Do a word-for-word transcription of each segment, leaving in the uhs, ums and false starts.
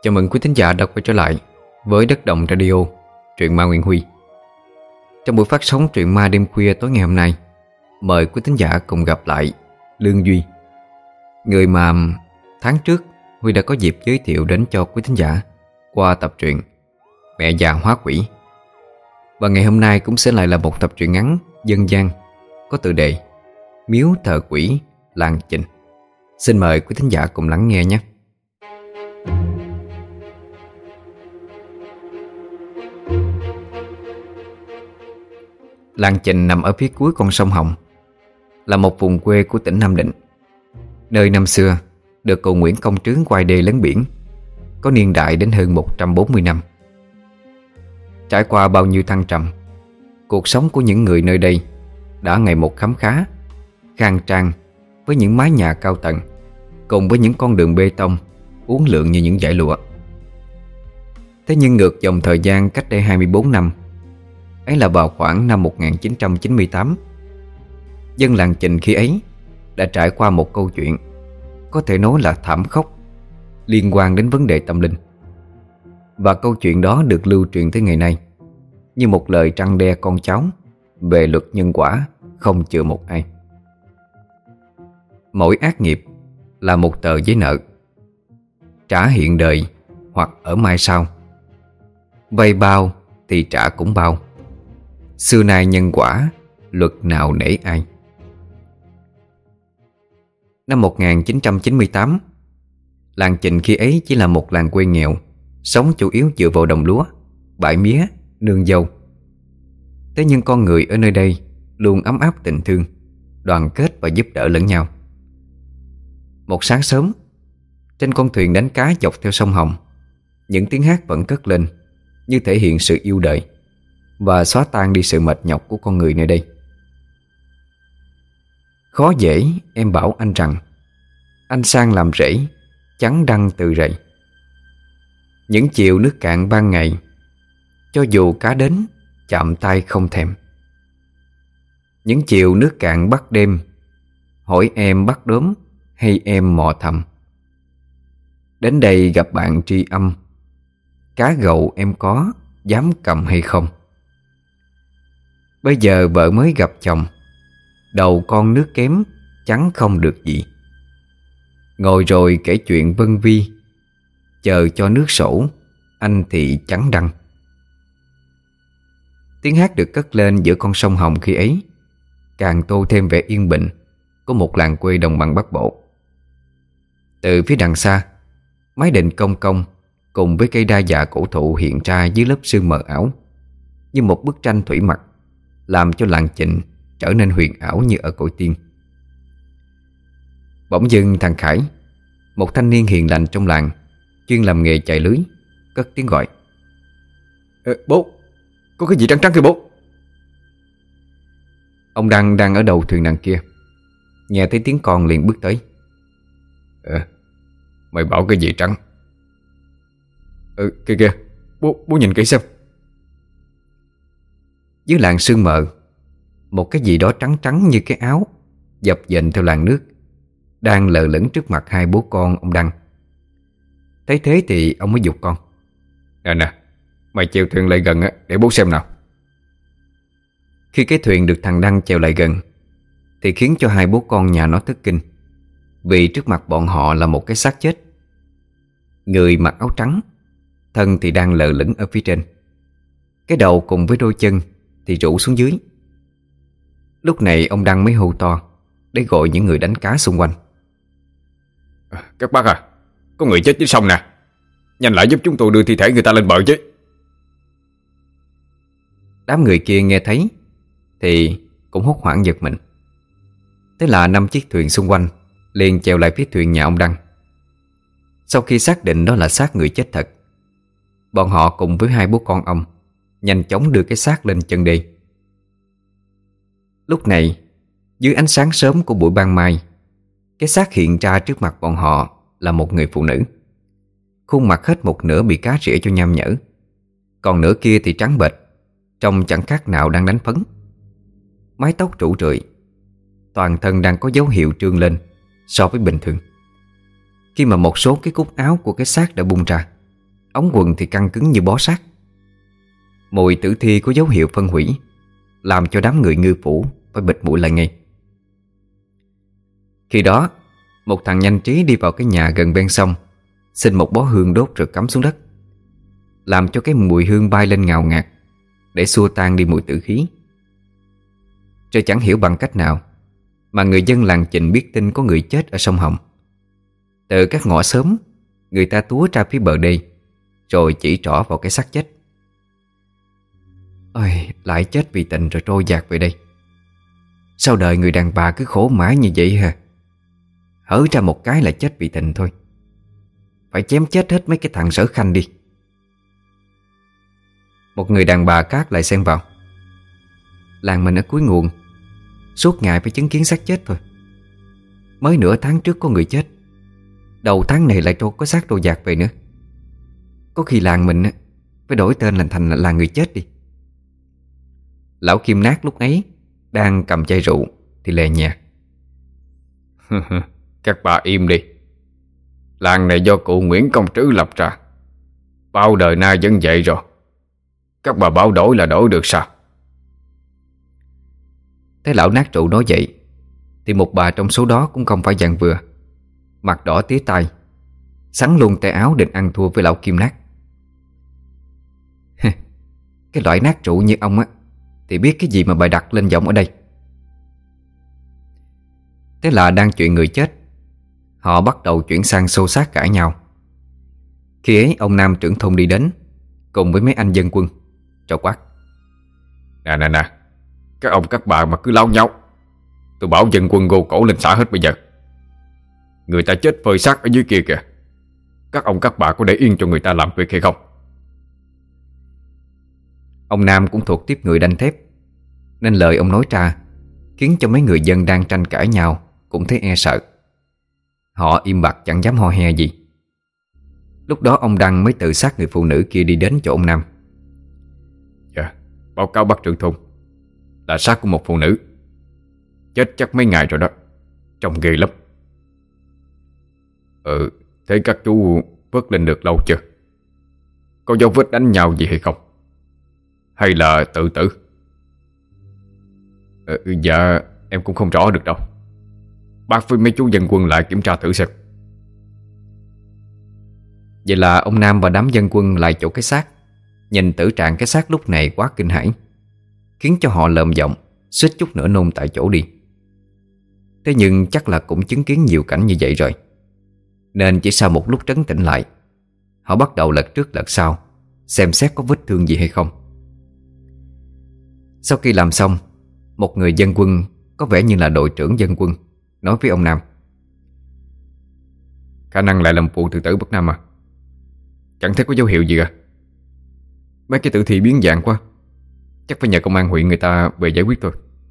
Chào mừng quý thính giả đã quay trở lại với Đất Động Radio, truyện ma Nguyễn Huy. Trong buổi phát sóng truyện ma đêm khuya tối ngày hôm nay, mời quý thính giả cùng gặp lại Lương Duy, người mà tháng trước Huy đã có dịp giới thiệu đến cho quý thính giả qua tập truyện Mẹ già hóa quỷ. Và ngày hôm nay cũng sẽ lại là một tập truyện ngắn dân gian có tựa đề Miếu thờ quỷ làng Chình. Xin mời quý thính giả cùng lắng nghe nhé. Làng Chình nằm ở phía cuối con sông Hồng, là một vùng quê của tỉnh Nam Định, nơi năm xưa được cụ Nguyễn Công Trướng quay đê lấn biển, có niên đại đến hơn một trăm bốn mươi năm. Trải qua bao nhiêu thăng trầm, cuộc sống của những người nơi đây đã ngày một khấm khá, khang trang, với những mái nhà cao tầng cùng với những con đường bê tông uốn lượn như những dải lụa. Thế nhưng ngược dòng thời gian cách đây hai mươi bốn năm, ấy là vào khoảng năm một nghìn chín trăm chín mươi tám, dân làng Chình khi ấy đã trải qua một câu chuyện có thể nói là thảm khốc liên quan đến vấn đề tâm linh. Và câu chuyện đó được lưu truyền tới ngày nay như một lời răn đe con cháu về luật nhân quả không chừa một ai. Mỗi ác nghiệp là một tờ giấy nợ, trả hiện đời hoặc ở mai sau. Vay bao thì trả cũng bao, xưa nay nhân quả, luật nào nể ai. Năm một nghìn chín trăm chín mươi tám, làng Chình khi ấy chỉ là một làng quê nghèo, sống chủ yếu dựa vào đồng lúa, bãi mía, nương dâu. Thế nhưng con người ở nơi đây luôn ấm áp tình thương, đoàn kết và giúp đỡ lẫn nhau. Một sáng sớm, trên con thuyền đánh cá dọc theo sông Hồng, những tiếng hát vẫn cất lên, như thể hiện sự yêu đời và xóa tan đi sự mệt nhọc của con người nơi đây. Khó dễ em bảo anh rằng, anh sang làm rễ, chắn đăng từ rầy. Những chiều nước cạn ban ngày, cho dù cá đến, chạm tay không thèm. Những chiều nước cạn bắt đêm, hỏi em bắt đốm hay em mò thầm. Đến đây gặp bạn tri âm, cá gậu em có, dám cầm hay không? Bây giờ vợ mới gặp chồng, đầu con nước kém, chẳng không được gì. Ngồi rồi kể chuyện vân vi, chờ cho nước sổ, anh thì trắng đăng. Tiếng hát được cất lên giữa con sông Hồng khi ấy, càng tô thêm vẻ yên bình của một làng quê đồng bằng Bắc Bộ. Từ phía đằng xa, mái đình cong cong cùng với cây đa già cổ thụ hiện ra dưới lớp sương mờ ảo, như một bức tranh thủy mặc, làm cho làng Chình trở nên huyền ảo như ở cõi tiên. Bỗng dưng thằng Khải, một thanh niên hiền lành trong làng, chuyên làm nghề chài lưới, cất tiếng gọi: Ờ, bố, có cái gì trắng trắng kìa bố. Ông Đăng đang ở đầu thuyền đằng kia, nghe thấy tiếng con liền bước tới. Ờ, mày bảo cái gì trắng? Ừ, kìa kìa, bố, bố nhìn kỹ xem. Dưới làn sương mờ, một cái gì đó trắng trắng như cái áo dập dềnh theo làn nước đang lờ lững trước mặt hai bố con ông Đăng. Thấy thế thì ông mới giục con: Nè nè, mày chèo thuyền lại gần á, để bố xem nào. Khi cái thuyền được thằng Đăng chèo lại gần thì khiến cho hai bố con nhà nó thất kinh, vì trước mặt bọn họ là một cái xác chết. Người mặc áo trắng, thân thì đang lờ lững ở phía trên, cái đầu cùng với đôi chân thì rũ xuống dưới. Lúc này ông Đăng mới hô to để gọi những người đánh cá xung quanh: Các bác à, có người chết dưới sông nè, nhanh lại giúp chúng tôi đưa thi thể người ta lên bờ chứ. Đám người kia nghe thấy thì cũng hốt hoảng giật mình. Thế là năm chiếc thuyền xung quanh liền chèo lại phía thuyền nhà ông Đăng. Sau khi xác định đó là xác người chết thật, bọn họ cùng với hai bố con ông nhanh chóng đưa cái xác lên chân đê. Lúc này, dưới ánh sáng sớm của buổi ban mai, cái xác hiện ra trước mặt bọn họ là một người phụ nữ. Khuôn mặt hết một nửa bị cá rỉa cho nham nhở, còn nửa kia thì trắng bệch, trông chẳng khác nào đang đánh phấn. Mái tóc rủ rượi, toàn thân đang có dấu hiệu trương lên so với bình thường, khi mà một số cái cúc áo của cái xác đã bung ra, ống quần thì căng cứng như bó sát. Mùi tử thi có dấu hiệu phân hủy, làm cho đám người ngư phủ phải bịt mũi lại ngay. Khi đó, một thằng nhanh trí đi vào cái nhà gần ven sông, xin một bó hương đốt rồi cắm xuống đất, làm cho cái mùi hương bay lên ngào ngạt để xua tan đi mùi tử khí. Rồi chẳng hiểu bằng cách nào mà người dân làng Chình biết tin có người chết ở sông Hồng. Từ các ngõ xóm, người ta túa ra phía bờ đê, rồi chỉ trỏ vào cái xác chết. Ôi, lại chết vì tình rồi trôi dạt về đây. Sao đời người đàn bà cứ khổ mãi như vậy hả? Hở ra một cái là chết vì tình thôi. Phải chém chết hết mấy cái thằng Sở Khanh đi. Một người đàn bà khác lại xen vào. Làng mình ở cuối nguồn, suốt ngày phải chứng kiến xác chết thôi. Mới nửa tháng trước có người chết, đầu tháng này lại trôi có xác trôi dạt về nữa. Có khi làng mình phải đổi tên là thành là người chết đi. Lão Kim Nát lúc ấy đang cầm chai rượu thì lè nhẹ. Các bà im đi. Làng này do cụ Nguyễn Công Trứ lập ra, bao đời nay vẫn vậy rồi. Các bà bảo đổi là đổi được sao? Thấy lão Nát rượu nói vậy thì một bà trong số đó cũng không phải dạng vừa, mặt đỏ tía tai, sắn luôn tay áo định ăn thua với lão Kim Nát. Cái loại nát rượu như ông á thì biết cái gì mà bày đặt lên giọng ở đây. Thế là đang chuyện người chết, họ bắt đầu chuyển sang xô xát cãi nhau. Khi ấy ông Nam trưởng thôn đi đến cùng với mấy anh dân quân, rồi quát: Nè nè nè, các ông các bà mà cứ láo nháo, tôi bảo dân quân gô cổ lên xã hết bây giờ. Người ta chết phơi xác ở dưới kia kìa, các ông các bà có để yên cho người ta làm việc hay không? Ông Nam cũng thuộc tiếp người đanh thép, nên lời ông nói ra khiến cho mấy người dân đang tranh cãi nhau cũng thấy e sợ. Họ im bặt chẳng dám ho he gì. Lúc đó ông Đăng mới tự xác người phụ nữ kia đi đến chỗ ông Nam. Dạ, báo cáo bác trưởng thôn, là xác của một phụ nữ, chết chắc mấy ngày rồi đó, trông ghê lắm. Ừ, thế các chú vớt lên được lâu chưa? Có dấu vết đánh nhau gì hay không? Hay là tự tử? Ừ, dạ, em cũng không rõ được đâu. Bác với mấy chú dân quân lại kiểm tra thử xem. Vậy là ông Nam và đám dân quân lại chỗ cái xác, nhìn tử trạng cái xác lúc này quá kinh hãi, khiến cho họ lợm giọng, suýt chút nữa nôn tại chỗ đi. Thế nhưng chắc là cũng chứng kiến nhiều cảnh như vậy rồi, nên chỉ sau một lúc trấn tĩnh lại, họ bắt đầu lật trước lật sau, xem xét có vết thương gì hay không. Sau khi làm xong, một người dân quân có vẻ như là đội trưởng dân quân nói với ông Nam: Khả năng lại là một vụ tự tử bất nam à? Chẳng thấy có dấu hiệu gì à? Mấy cái tử thi biến dạng quá, chắc phải nhờ công an huyện người ta về giải quyết thôi.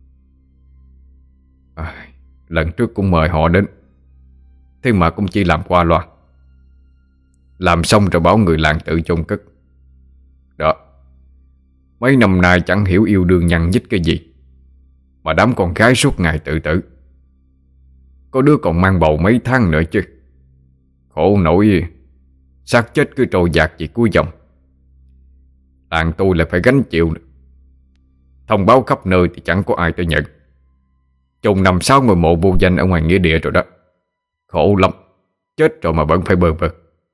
À, lần trước cũng mời họ đến, thế mà cũng chỉ làm qua loa. Làm xong rồi bảo người làng tự chôn cất. Đó, mấy năm nay chẳng hiểu yêu đương nhăn nhít cái gì mà đám con gái suốt ngày tự tử. Có đứa còn mang bầu mấy tháng nữa chứ. Khổ nổi, xác chết cứ trôi dạt về cuối dòng. Làng tôi lại phải gánh chịu nữa. Thông báo khắp nơi thì chẳng có ai tới nhận. Chôn nằm sáu ngôi mộ vô danh ở ngoài nghĩa địa rồi đó. Khổ lắm, chết rồi mà vẫn phải bơ vơ.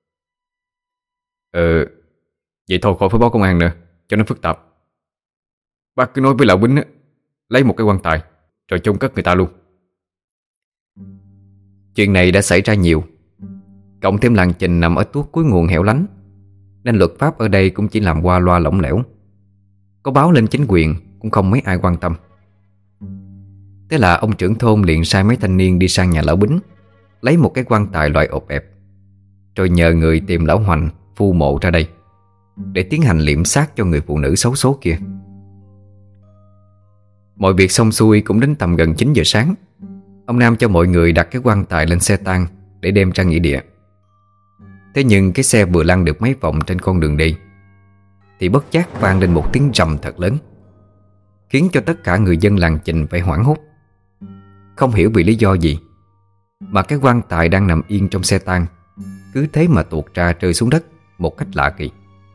Ờ, vậy thôi khỏi phải báo công an nữa, cho nó phức tạp. Bác cứ nói với lão Bính á, lấy một cái quan tài rồi chôn cất người ta luôn. Chuyện này đã xảy ra nhiều, cộng thêm làng Chình nằm ở tuốt cuối nguồn hẻo lánh, nên luật pháp ở đây cũng chỉ làm qua loa lỏng lẻo. Có báo lên chính quyền cũng không mấy ai quan tâm. Thế là ông trưởng thôn liền sai mấy thanh niên đi sang nhà lão Bính, lấy một cái quan tài loại ộp ẹp, rồi nhờ người tìm lão Hoành phu mộ ra đây để tiến hành liệm xác cho người phụ nữ xấu số kia. Mọi việc xong xuôi cũng đến tầm gần chín giờ sáng. Ông Nam cho mọi người đặt cái quan tài lên xe tang để đem ra nghĩa địa. Thế nhưng cái xe vừa lăn được mấy vòng trên con đường đi thì bất giác vang lên một tiếng rầm thật lớn, khiến cho tất cả người dân làng Chình phải hoảng hốt. Không hiểu vì lý do gì mà cái quan tài đang nằm yên trong xe tang cứ thế mà tuột ra rơi xuống đất một cách lạ kỳ.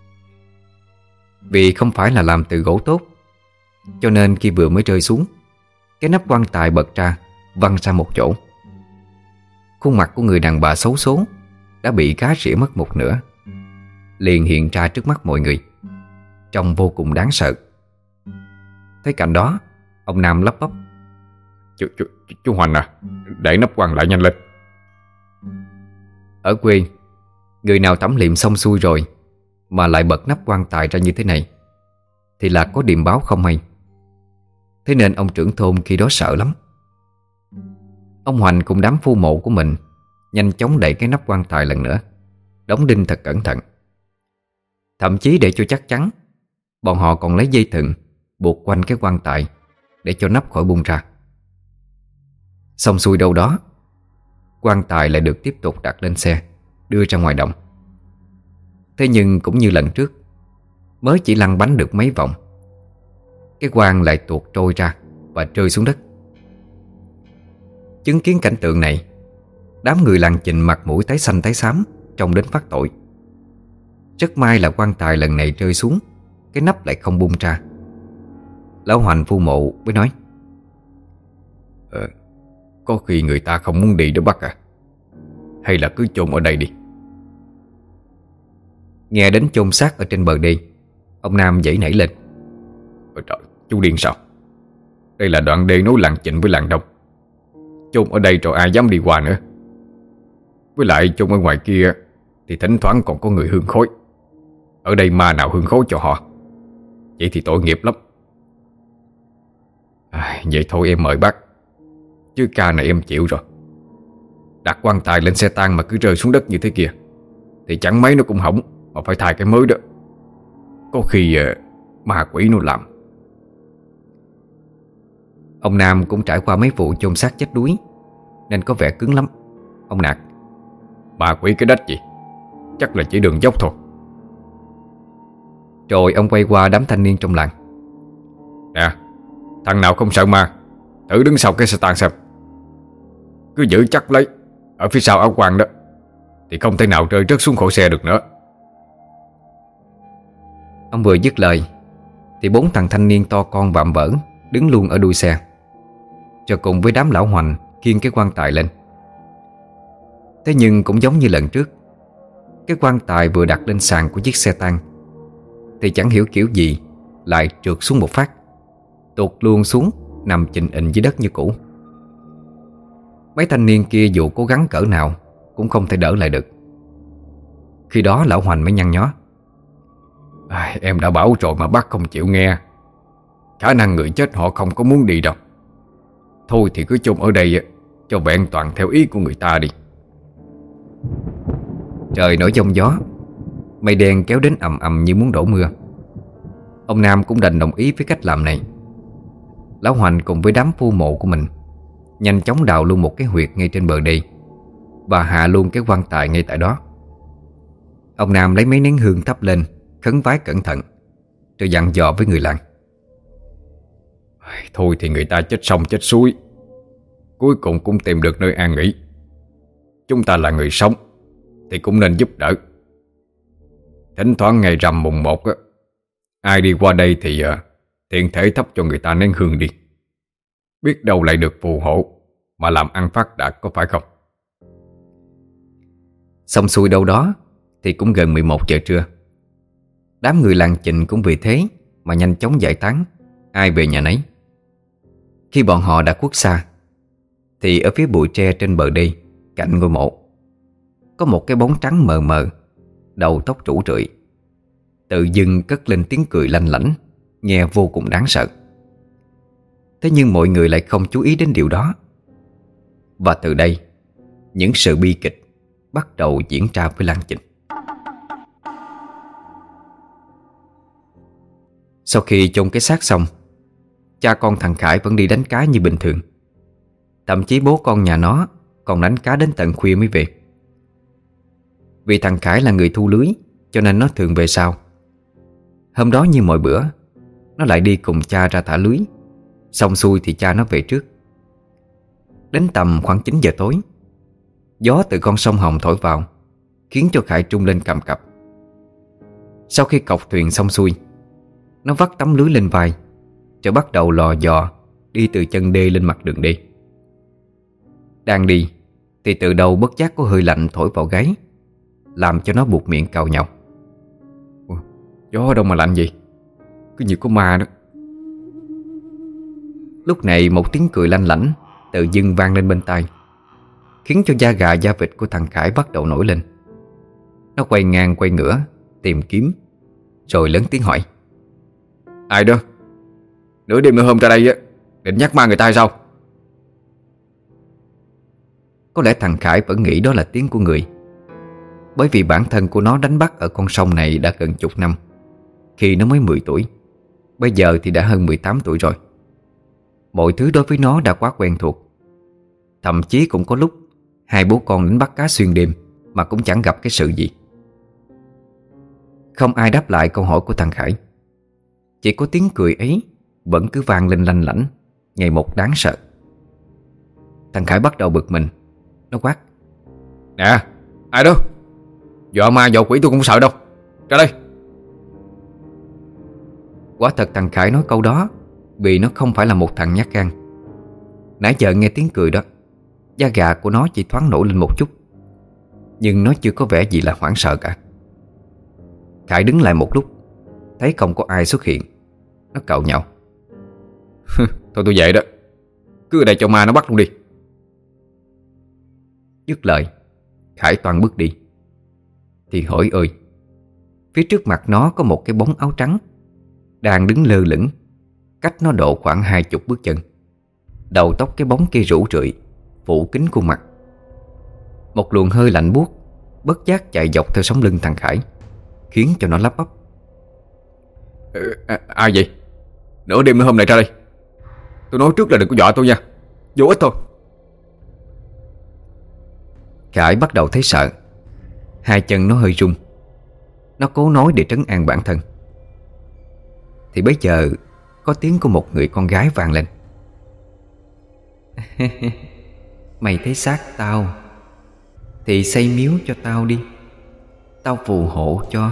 Vì không phải là làm từ gỗ tốt, cho nên khi vừa mới rơi xuống, cái nắp quan tài bật ra, văng ra một chỗ. Khuôn mặt của người đàn bà xấu số đã bị cá rỉa mất một nửa, liền hiện ra trước mắt mọi người, trông vô cùng đáng sợ. Thấy cảnh đó, ông Nam lắp bắp: Chú, chú, chú Hoành à, để nắp quan lại nhanh lên. Ở quê, người nào tắm liệm xong xuôi rồi mà lại bật nắp quan tài ra như thế này thì là có điềm báo không hay. Thế nên ông trưởng thôn khi đó sợ lắm. Ông Hoành cùng đám phu mộ của mình nhanh chóng đậy cái nắp quan tài lần nữa, đóng đinh thật cẩn thận. Thậm chí để cho chắc chắn, bọn họ còn lấy dây thừng buộc quanh cái quan tài để cho nắp khỏi bung ra. Xong xuôi đâu đó, quan tài lại được tiếp tục đặt lên xe, đưa ra ngoài đồng. Thế nhưng cũng như lần trước, mới chỉ lăn bánh được mấy vòng, cái quan lại tuột trôi ra và rơi xuống đất. Chứng kiến cảnh tượng này, đám người làng Chình mặt mũi tái xanh tái xám, trông đến phát tội. Rất may là quan tài lần này rơi xuống, cái nắp lại không bung ra. Lão Hoành phu mộ mới nói: ờ, Có khi người ta không muốn đi đó bác à, hay là cứ chôn ở đây đi. Nghe đến chôn xác ở trên bờ đê, ông Nam giãy nảy lên: Ôi trời, chú điên sao? Đây là đoạn đê nối làng Chình với làng Đông, chôn ở đây rồi ai dám đi qua nữa. Với lại chôn ở ngoài kia thì thỉnh thoảng còn có người hương khói, ở đây ma nào hương khói cho họ. Vậy thì tội nghiệp lắm. à, Vậy thôi em mời bác, chứ ca này em chịu rồi. Đặt quan tài lên xe tang mà cứ rơi xuống đất như thế kia thì chẳng mấy nó cũng hỏng, mà phải thay cái mới đó. Có khi uh, ma quỷ nó làm. Ông Nam cũng trải qua mấy vụ chôn xác chết đuối nên có vẻ cứng lắm. Ông nạt: Ma quỷ cái đách gì, chắc là chỉ đường dốc thôi. Rồi ông quay qua đám thanh niên trong làng: Nè, thằng nào không sợ ma, thử đứng sau cái xe tang xem. Cứ giữ chắc lấy ở phía sau áo quan đó, thì không thể nào rơi rớt xuống khỏi xe được nữa. Ông vừa dứt lời thì bốn thằng thanh niên to con vạm vỡ đứng luôn ở đuôi xe, cho cùng với đám lão Hoành khiêng cái quan tài lên. Thế nhưng cũng giống như lần trước, cái quan tài vừa đặt lên sàn của chiếc xe tang thì chẳng hiểu kiểu gì lại trượt xuống một phát, tụt luôn xuống, nằm chình ình dưới đất như cũ. Mấy thanh niên kia dù cố gắng cỡ nào cũng không thể đỡ lại được. Khi đó lão Hoành mới nhăn nhó: à, Em đã bảo rồi mà bác không chịu nghe. Khả năng người chết họ không có muốn đi đâu. Thôi thì cứ chôn ở đây cho vẹn toàn theo ý của người ta đi. Trời nổi giông gió, mây đen kéo đến ầm ầm như muốn đổ mưa. Ông Nam cũng đành đồng ý với cách làm này. Lão Hoành cùng với đám phu mộ của mình nhanh chóng đào luôn một cái huyệt ngay trên bờ đê và hạ luôn cái quan tài ngay tại đó. Ông Nam lấy mấy nén hương thắp lên, khấn vái cẩn thận, rồi dặn dò với người làng: Thôi thì người ta chết sông chết suối, cuối cùng cũng tìm được nơi an nghỉ. Chúng ta là người sống thì cũng nên giúp đỡ. Thỉnh thoảng ngày rằm mùng một á, ai đi qua đây thì uh, tiện thể thắp cho người ta nén hương đi. Biết đâu lại được phù hộ mà làm ăn phát đạt, có phải không? Xong xuôi đâu đó thì cũng gần mười một giờ trưa. Đám người làng Chình cũng vì thế mà nhanh chóng giải tán, ai về nhà nấy. Khi bọn họ đã khuất xa thì ở phía bụi tre trên bờ đê cạnh ngôi mộ có một cái bóng trắng mờ mờ, đầu tóc rủ rượi, tự dưng cất lên tiếng cười lanh lảnh, nghe vô cùng đáng sợ. Thế nhưng mọi người lại không chú ý đến điều đó. Và từ đây, những sự bi kịch bắt đầu diễn ra với làng Chình. Sau khi chôn cái xác xong, cha con thằng Khải vẫn đi đánh cá như bình thường. Thậm chí bố con nhà nó còn đánh cá đến tận khuya mới về. Vì thằng Khải là người thu lưới, cho nên nó thường về sau. Hôm đó như mọi bữa, nó lại đi cùng cha ra thả lưới. Xong xuôi thì cha nó về trước. Đến tầm khoảng chín giờ tối, gió từ con sông Hồng thổi vào khiến cho Khải trung lên cầm cập. Sau khi cọc thuyền xong xuôi, nó vắt tấm lưới lên vai, rồi bắt đầu lò dò đi từ chân đê lên mặt đường đê. Đang đi thì từ đầu bất giác có hơi lạnh thổi vào gáy, làm cho nó buột miệng cào nhàu. Gió đâu mà lạnh gì, cứ như có ma đó. Lúc này một tiếng cười lanh lảnh tự dưng vang lên bên tai, khiến cho da gà da vịt của thằng Khải bắt đầu nổi lên. Nó quay ngang quay ngửa tìm kiếm, rồi lớn tiếng hỏi: Ai đó? Nửa đêm nửa hôm ra đây á, định nhắc ma người ta hay sao? Có lẽ thằng Khải vẫn nghĩ đó là tiếng của người, bởi vì bản thân của nó đánh bắt ở con sông này đã gần chục năm. Khi nó mới mười tuổi, bây giờ thì đã hơn mười tám tuổi rồi. Mọi thứ đối với nó đã quá quen thuộc. Thậm chí cũng có lúc hai bố con đánh bắt cá xuyên đêm mà cũng chẳng gặp cái sự gì. Không ai đáp lại câu hỏi của thằng Khải. Chỉ có tiếng cười ấy vẫn cứ vang lên lanh lảnh, ngày một đáng sợ. Thằng Khải bắt đầu bực mình. Nó quát: Nè, ai đó? Dọa ma dọa quỷ tôi cũng sợ đâu. Ra đây. Quả thật thằng Khải nói câu đó vì nó không phải là một thằng nhát gan. Nãy giờ nghe tiếng cười đó, da gà của nó chỉ thoáng nổi lên một chút, nhưng nó chưa có vẻ gì là hoảng sợ cả. Khải đứng lại một lúc, thấy không có ai xuất hiện, nó cạo nhạo: Thôi tôi về đó, cứ ở đây cho ma nó bắt luôn đi. Dứt lời, Khải toan bước đi. Thì hỡi ơi, phía trước mặt nó có một cái bóng áo trắng đang đứng lơ lửng, cách nó độ khoảng hai chục bước chân. Đầu tóc cái bóng kia rủ rượi, phủ kín khuôn mặt. Một luồng hơi lạnh buốt bất giác chạy dọc theo sống lưng thằng Khải, khiến cho nó lắp bắp: ừ, à, Ai vậy? Nửa đêm hôm nay ra đây. Tôi nói trước là đừng có dọa tôi nha, vô ích thôi. Khải bắt đầu thấy sợ. Hai chân nó hơi run. Nó cố nói để trấn an bản thân. Thì bây giờ có tiếng của một người con gái vang lên: Mày thấy xác tao thì xây miếu cho tao đi, tao phù hộ cho.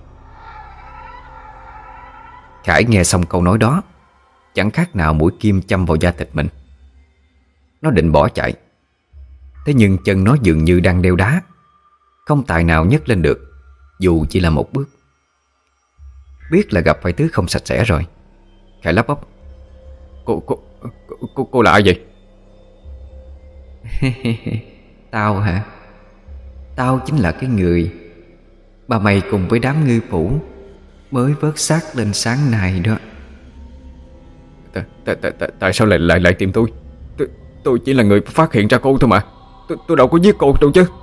Khải nghe xong câu nói đó, chẳng khác nào mũi kim châm vào da thịt mình. Nó định bỏ chạy, thế nhưng chân nó dường như đang đeo đá, không tài nào nhấc lên được, dù chỉ là một bước. Biết là gặp phải thứ không sạch sẽ rồi, Khải lắp bắp: Cô, cô, cô, cô là ai vậy? Tao hả? Tao chính là cái người mà mày cùng với đám ngư phủ mới vớt xác lên sáng nay đó. Tại sao lại lại lại tìm tôi? Tôi, tôi chỉ là người phát hiện ra cô thôi mà. Tôi, tôi đâu có giết cô đâu chứ.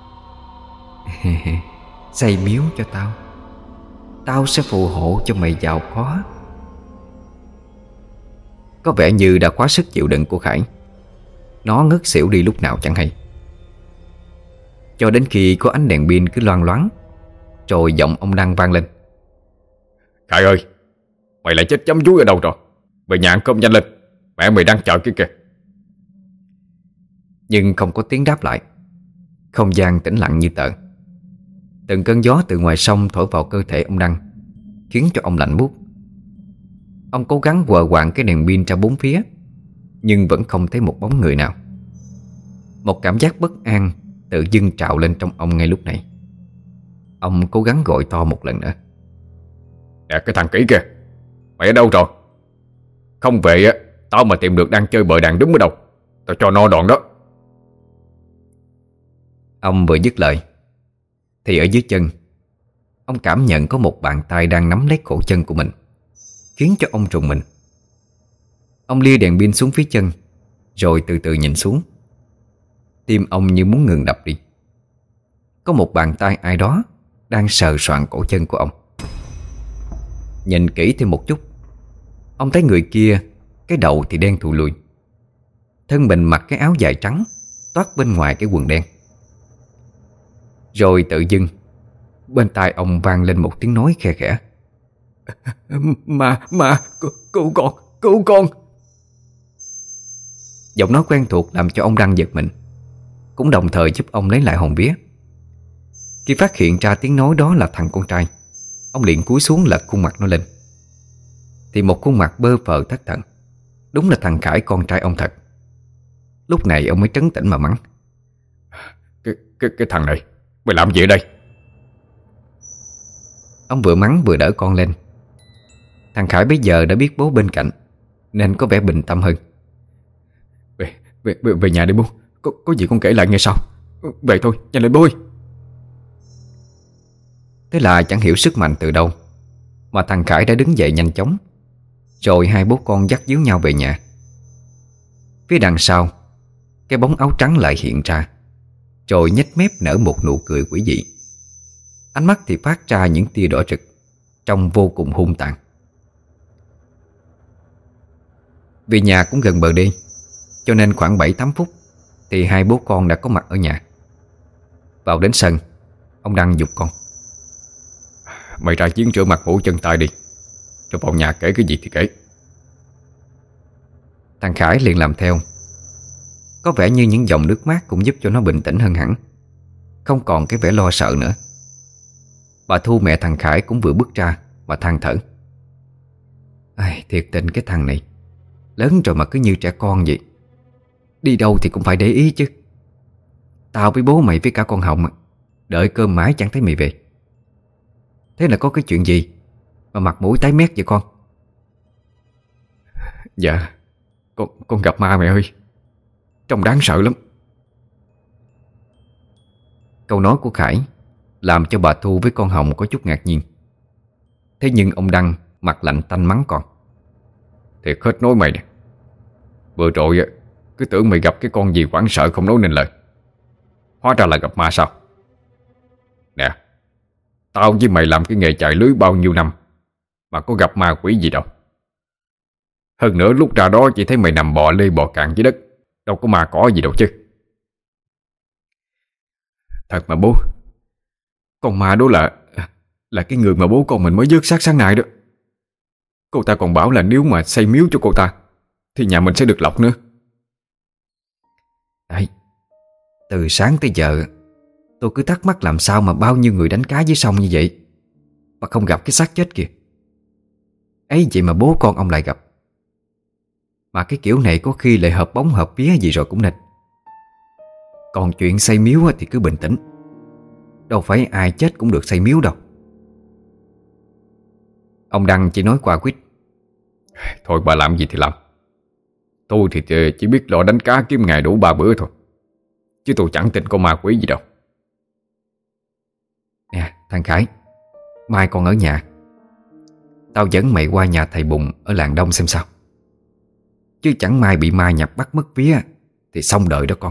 Xây miếu cho tao, tao sẽ phù hộ cho mày giàu có. Có vẻ như đã quá sức chịu đựng của Khải. Nó ngất xỉu đi lúc nào chẳng hay, cho đến khi có ánh đèn pin cứ loang loáng, rồi giọng ông Đăng vang lên: Khải ơi, mày lại chết chấm chuối ở đâu rồi? Về nhà ăn cơm nhanh lên, mẹ mày đang chờ kia kìa. Nhưng không có tiếng đáp lại. Không gian tĩnh lặng như tờ. Từng cơn gió từ ngoài sông thổi vào cơ thể ông Đăng, khiến cho ông lạnh buốt. Ông cố gắng quờ quạng cái đèn pin ra bốn phía, nhưng vẫn không thấy một bóng người nào. Một cảm giác bất an tự dưng trào lên trong ông ngay lúc này. Ông cố gắng gọi to một lần nữa: Nè cái thằng kỹ kìa, mày ở đâu rồi? Không về á, tao mà tìm được đang chơi bời đàn đúng ở đâu, tao cho no đòn đó. Ông vừa dứt lời thì ở dưới chân ông cảm nhận có một bàn tay đang nắm lấy cổ chân của mình, khiến cho ông rùng mình. Ông lia đèn pin xuống phía chân, rồi từ từ nhìn xuống. Tim ông như muốn ngừng đập đi. Có một bàn tay ai đó đang sờ soạng cổ chân của ông. Nhìn kỹ thêm một chút, ông thấy người kia cái đầu thì đen thùi lùi, thân mình mặc cái áo dài trắng toát bên ngoài cái quần đen. Rồi tự dưng bên tai ông vang lên một tiếng nói khe khẽ: Mà, mà, cứu con, cứu con. Giọng nói quen thuộc làm cho ông Đăng giật mình, cũng đồng thời giúp ông lấy lại hồn vía. Khi phát hiện ra tiếng nói đó là thằng con trai, Ông liền cúi xuống lật khuôn mặt nó lên. Thì một khuôn mặt bơ phờ thất thần. Đúng là thằng Khải con trai ông thật. Lúc này ông mới trấn tĩnh mà mắng: Cái, cái, cái thằng này, mày làm gì ở đây? Ông vừa mắng vừa đỡ con lên. Thằng Khải bây giờ đã biết bố bên cạnh nên có vẻ bình tâm hơn. Về, về, về, về nhà đi bố. Có, có gì con kể lại nghe sau. Về thôi, nhanh lên bố ơi. Thế là chẳng hiểu sức mạnh từ đâu mà thằng Khải đã đứng dậy nhanh chóng. Rồi hai bố con dắt díu nhau về nhà. Phía đằng sau, cái bóng áo trắng lại hiện ra, rồi nhếch mép nở một nụ cười quỷ dị. Ánh mắt thì phát ra những tia đỏ rực, trông vô cùng hung tàn. Vì nhà cũng gần bờ đê, cho nên khoảng bảy tám phút thì hai bố con đã có mặt ở nhà. Vào đến sân, ông Đăng giục con: Mày ra chiến rửa mặt mũi chân tay đi, rồi vào nhà kể cái gì thì kể. Thằng Khải liền làm theo. Có vẻ như những dòng nước mát cũng giúp cho nó bình tĩnh hơn hẳn, không còn cái vẻ lo sợ nữa. Bà Thu mẹ thằng Khải cũng vừa bước ra mà than thở: Ai, thiệt tình cái thằng này, lớn rồi mà cứ như trẻ con vậy. Đi đâu thì cũng phải để ý chứ. Tao với bố mày với cả con Hồng đợi cơm mãi chẳng thấy mày về. Thế là có cái chuyện gì mà mặt mũi tái mét vậy con? Dạ, con, con gặp ma mẹ ơi. Trông đáng sợ lắm. Câu nói của Khải làm cho bà Thu với con Hồng có chút ngạc nhiên. Thế nhưng ông Đăng mặt lạnh tanh mắng con: Thiệt hết nói mày nè. Vừa rồi cứ tưởng mày gặp cái con gì hoảng sợ không nói nên lời, hóa ra là gặp ma sao? Nè, tao với mày làm cái nghề chài lưới bao nhiêu năm mà có gặp ma quỷ gì đâu. Hơn nữa lúc ra đó chỉ thấy mày nằm bò lê bò cạn dưới đất, đâu có ma cỏ gì đâu chứ. Thật mà bố, con ma đó là Là cái người mà bố con mình mới vớt xác sáng nay đó. Cô ta còn bảo là nếu mà xây miếu cho cô ta thì nhà mình sẽ được lộc nữa. Đấy, từ sáng tới giờ tôi cứ thắc mắc làm sao mà bao nhiêu người đánh cá dưới sông như vậy mà không gặp cái xác chết kìa. Ấy vậy mà bố con ông lại gặp. Mà cái kiểu này có khi lại hợp bóng hợp vía gì rồi cũng nên. Còn chuyện xây miếu thì cứ bình tĩnh, đâu phải ai chết cũng được xây miếu đâu. Ông Đăng chỉ nói qua quýt: Thôi bà làm gì thì làm. Tôi thì chỉ biết lo đánh cá kiếm ngày đủ ba bữa thôi, chứ tôi chẳng tin có ma quỷ gì đâu. Nè thằng Khải, mai còn ở nhà, tao dẫn mày qua nhà thầy Bùng ở làng Đông xem sao. Chứ chẳng may bị ma nhập bắt mất vía thì xong đời đó con.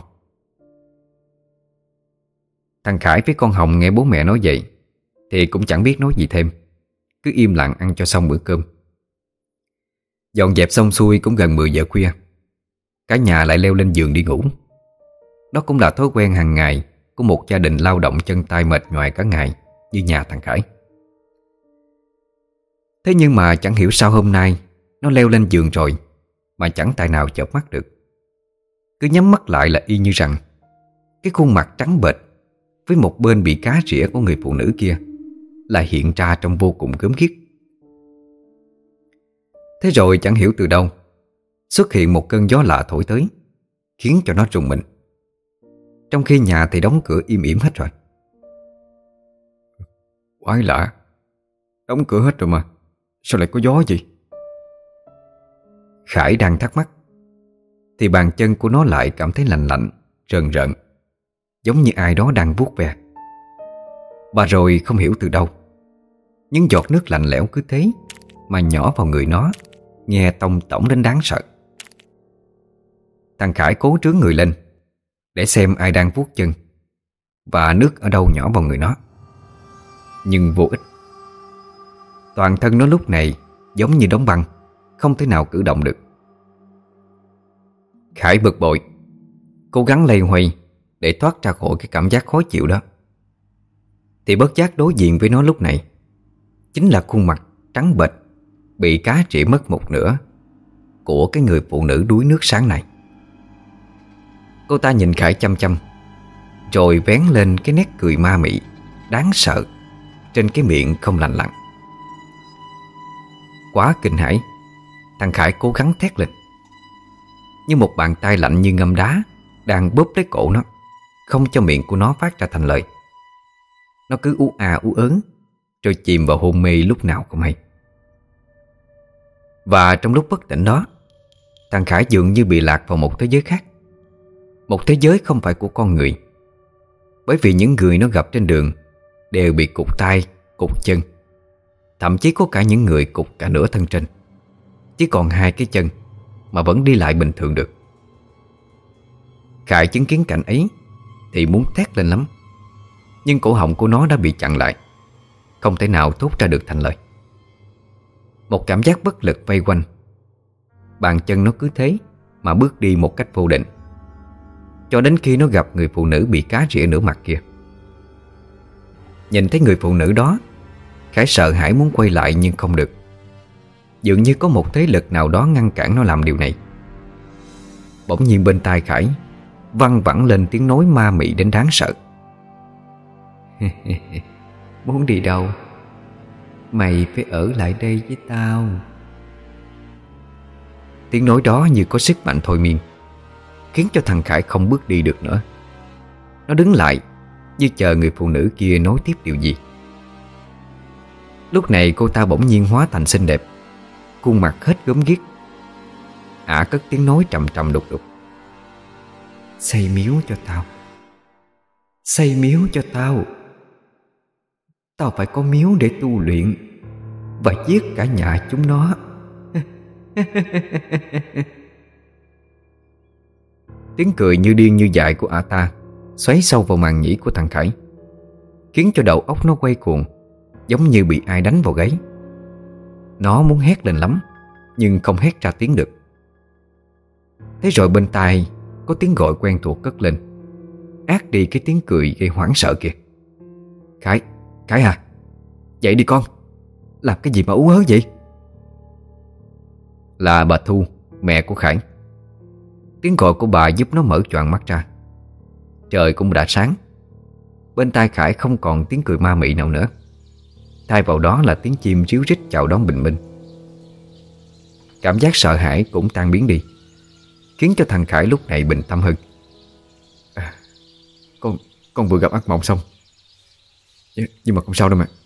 Thằng Khải với con Hồng nghe bố mẹ nói vậy thì cũng chẳng biết nói gì thêm, cứ im lặng ăn cho xong bữa cơm. Dọn dẹp xong xuôi cũng gần mười giờ khuya, cả nhà lại leo lên giường đi ngủ. Đó cũng là thói quen hàng ngày của một gia đình lao động chân tay mệt nhoài cả ngày như nhà thằng Khải. Thế nhưng mà chẳng hiểu sao hôm nay nó leo lên giường rồi mà chẳng tài nào chợp mắt được. Cứ nhắm mắt lại là y như rằng cái khuôn mặt trắng bệch với một bên bị cá rỉa của người phụ nữ kia lại hiện ra trong vô cùng gớm ghiếc. Thế rồi chẳng hiểu từ đâu xuất hiện một cơn gió lạ thổi tới, khiến cho nó rùng mình, trong khi nhà thì đóng cửa im ỉm hết rồi. Quái lạ, đóng cửa hết rồi mà sao lại có gió gì? Khải đang thắc mắc thì bàn chân của nó lại cảm thấy lạnh lạnh, rờn rợn, giống như ai đó đang vuốt ve. Và rồi không hiểu từ đâu, những giọt nước lạnh lẽo cứ thế mà nhỏ vào người nó, nghe tông tổng đến đáng sợ. Thằng Khải cố trướng người lên để xem ai đang vuốt chân và nước ở đâu nhỏ vào người nó, nhưng vô ích. Toàn thân nó lúc này giống như đóng băng, không thể nào cử động được. Khải bực bội, cố gắng lay hoay để thoát ra khỏi cái cảm giác khó chịu đó. Thì bất giác đối diện với nó lúc này chính là khuôn mặt trắng bệch bị cá rỉa mất một nửa của cái người phụ nữ đuối nước sáng nay. Cô ta nhìn Khải chăm chăm, rồi vén lên cái nét cười ma mị đáng sợ trên cái miệng không lành lặn. Quá kinh hãi, thằng Khải cố gắng thét lên, nhưng một bàn tay lạnh như ngâm đá đang bóp lấy cổ nó, không cho miệng của nó phát ra thành lời. Nó cứ ú à ú ớn, rồi chìm vào hôn mê lúc nào không hay. Và trong lúc bất tỉnh đó, thằng Khải dường như bị lạc vào một thế giới khác. Một thế giới không phải của con người. Bởi vì những người nó gặp trên đường đều bị cụt tay, cụt chân. Thậm chí có cả những người cụt cả nửa thân trên, chỉ còn hai cái chân mà vẫn đi lại bình thường được. Khải chứng kiến cảnh ấy thì muốn thét lên lắm, nhưng cổ họng của nó đã bị chặn lại, không thể nào thốt ra được thành lời. Một cảm giác bất lực vây quanh. Bàn chân nó cứ thế mà bước đi một cách vô định, cho đến khi nó gặp người phụ nữ bị cá rỉa nửa mặt kia. Nhìn thấy người phụ nữ đó, Khải sợ hãi muốn quay lại nhưng không được. Dường như có một thế lực nào đó ngăn cản nó làm điều này. Bỗng nhiên bên tai Khải văng vẳng lên tiếng nói ma mị đến đáng sợ. Muốn đi đâu? Mày phải ở lại đây với tao. Tiếng nói đó như có sức mạnh thôi miên, khiến cho thằng Khải không bước đi được nữa. Nó đứng lại như chờ người phụ nữ kia nói tiếp điều gì. Lúc này cô ta bỗng nhiên hóa thành xinh đẹp, khuôn mặt hết gớm ghiếc. Ả cất tiếng nói trầm trầm đục đục. Xây miếu cho tao. Xây miếu cho tao. Tao phải có miếu để tu luyện và giết cả nhà chúng nó. Tiếng cười như điên như dại của ả ta xoáy sâu vào màng nhĩ của thằng Khải, khiến cho đầu óc nó quay cuồng, giống như bị ai đánh vào gáy. Nó muốn hét lên lắm, nhưng không hét ra tiếng được. Thế rồi bên tai có tiếng gọi quen thuộc cất lên, át đi cái tiếng cười gây hoảng sợ kìa. Khải, Khải à, dậy đi con. Làm cái gì mà ú ớ vậy? Là bà Thu, mẹ của Khải. Tiếng gọi của bà giúp nó mở choàng mắt ra. Trời cũng đã sáng. Bên tai Khải không còn tiếng cười ma mị nào nữa, thay vào đó là tiếng chim ríu rít chào đón bình minh. Cảm giác sợ hãi cũng tan biến đi, khiến cho thằng Khải lúc này bình tâm hơn. à, Con con vừa gặp ác mộng xong, nhưng mà không sao đâu mà.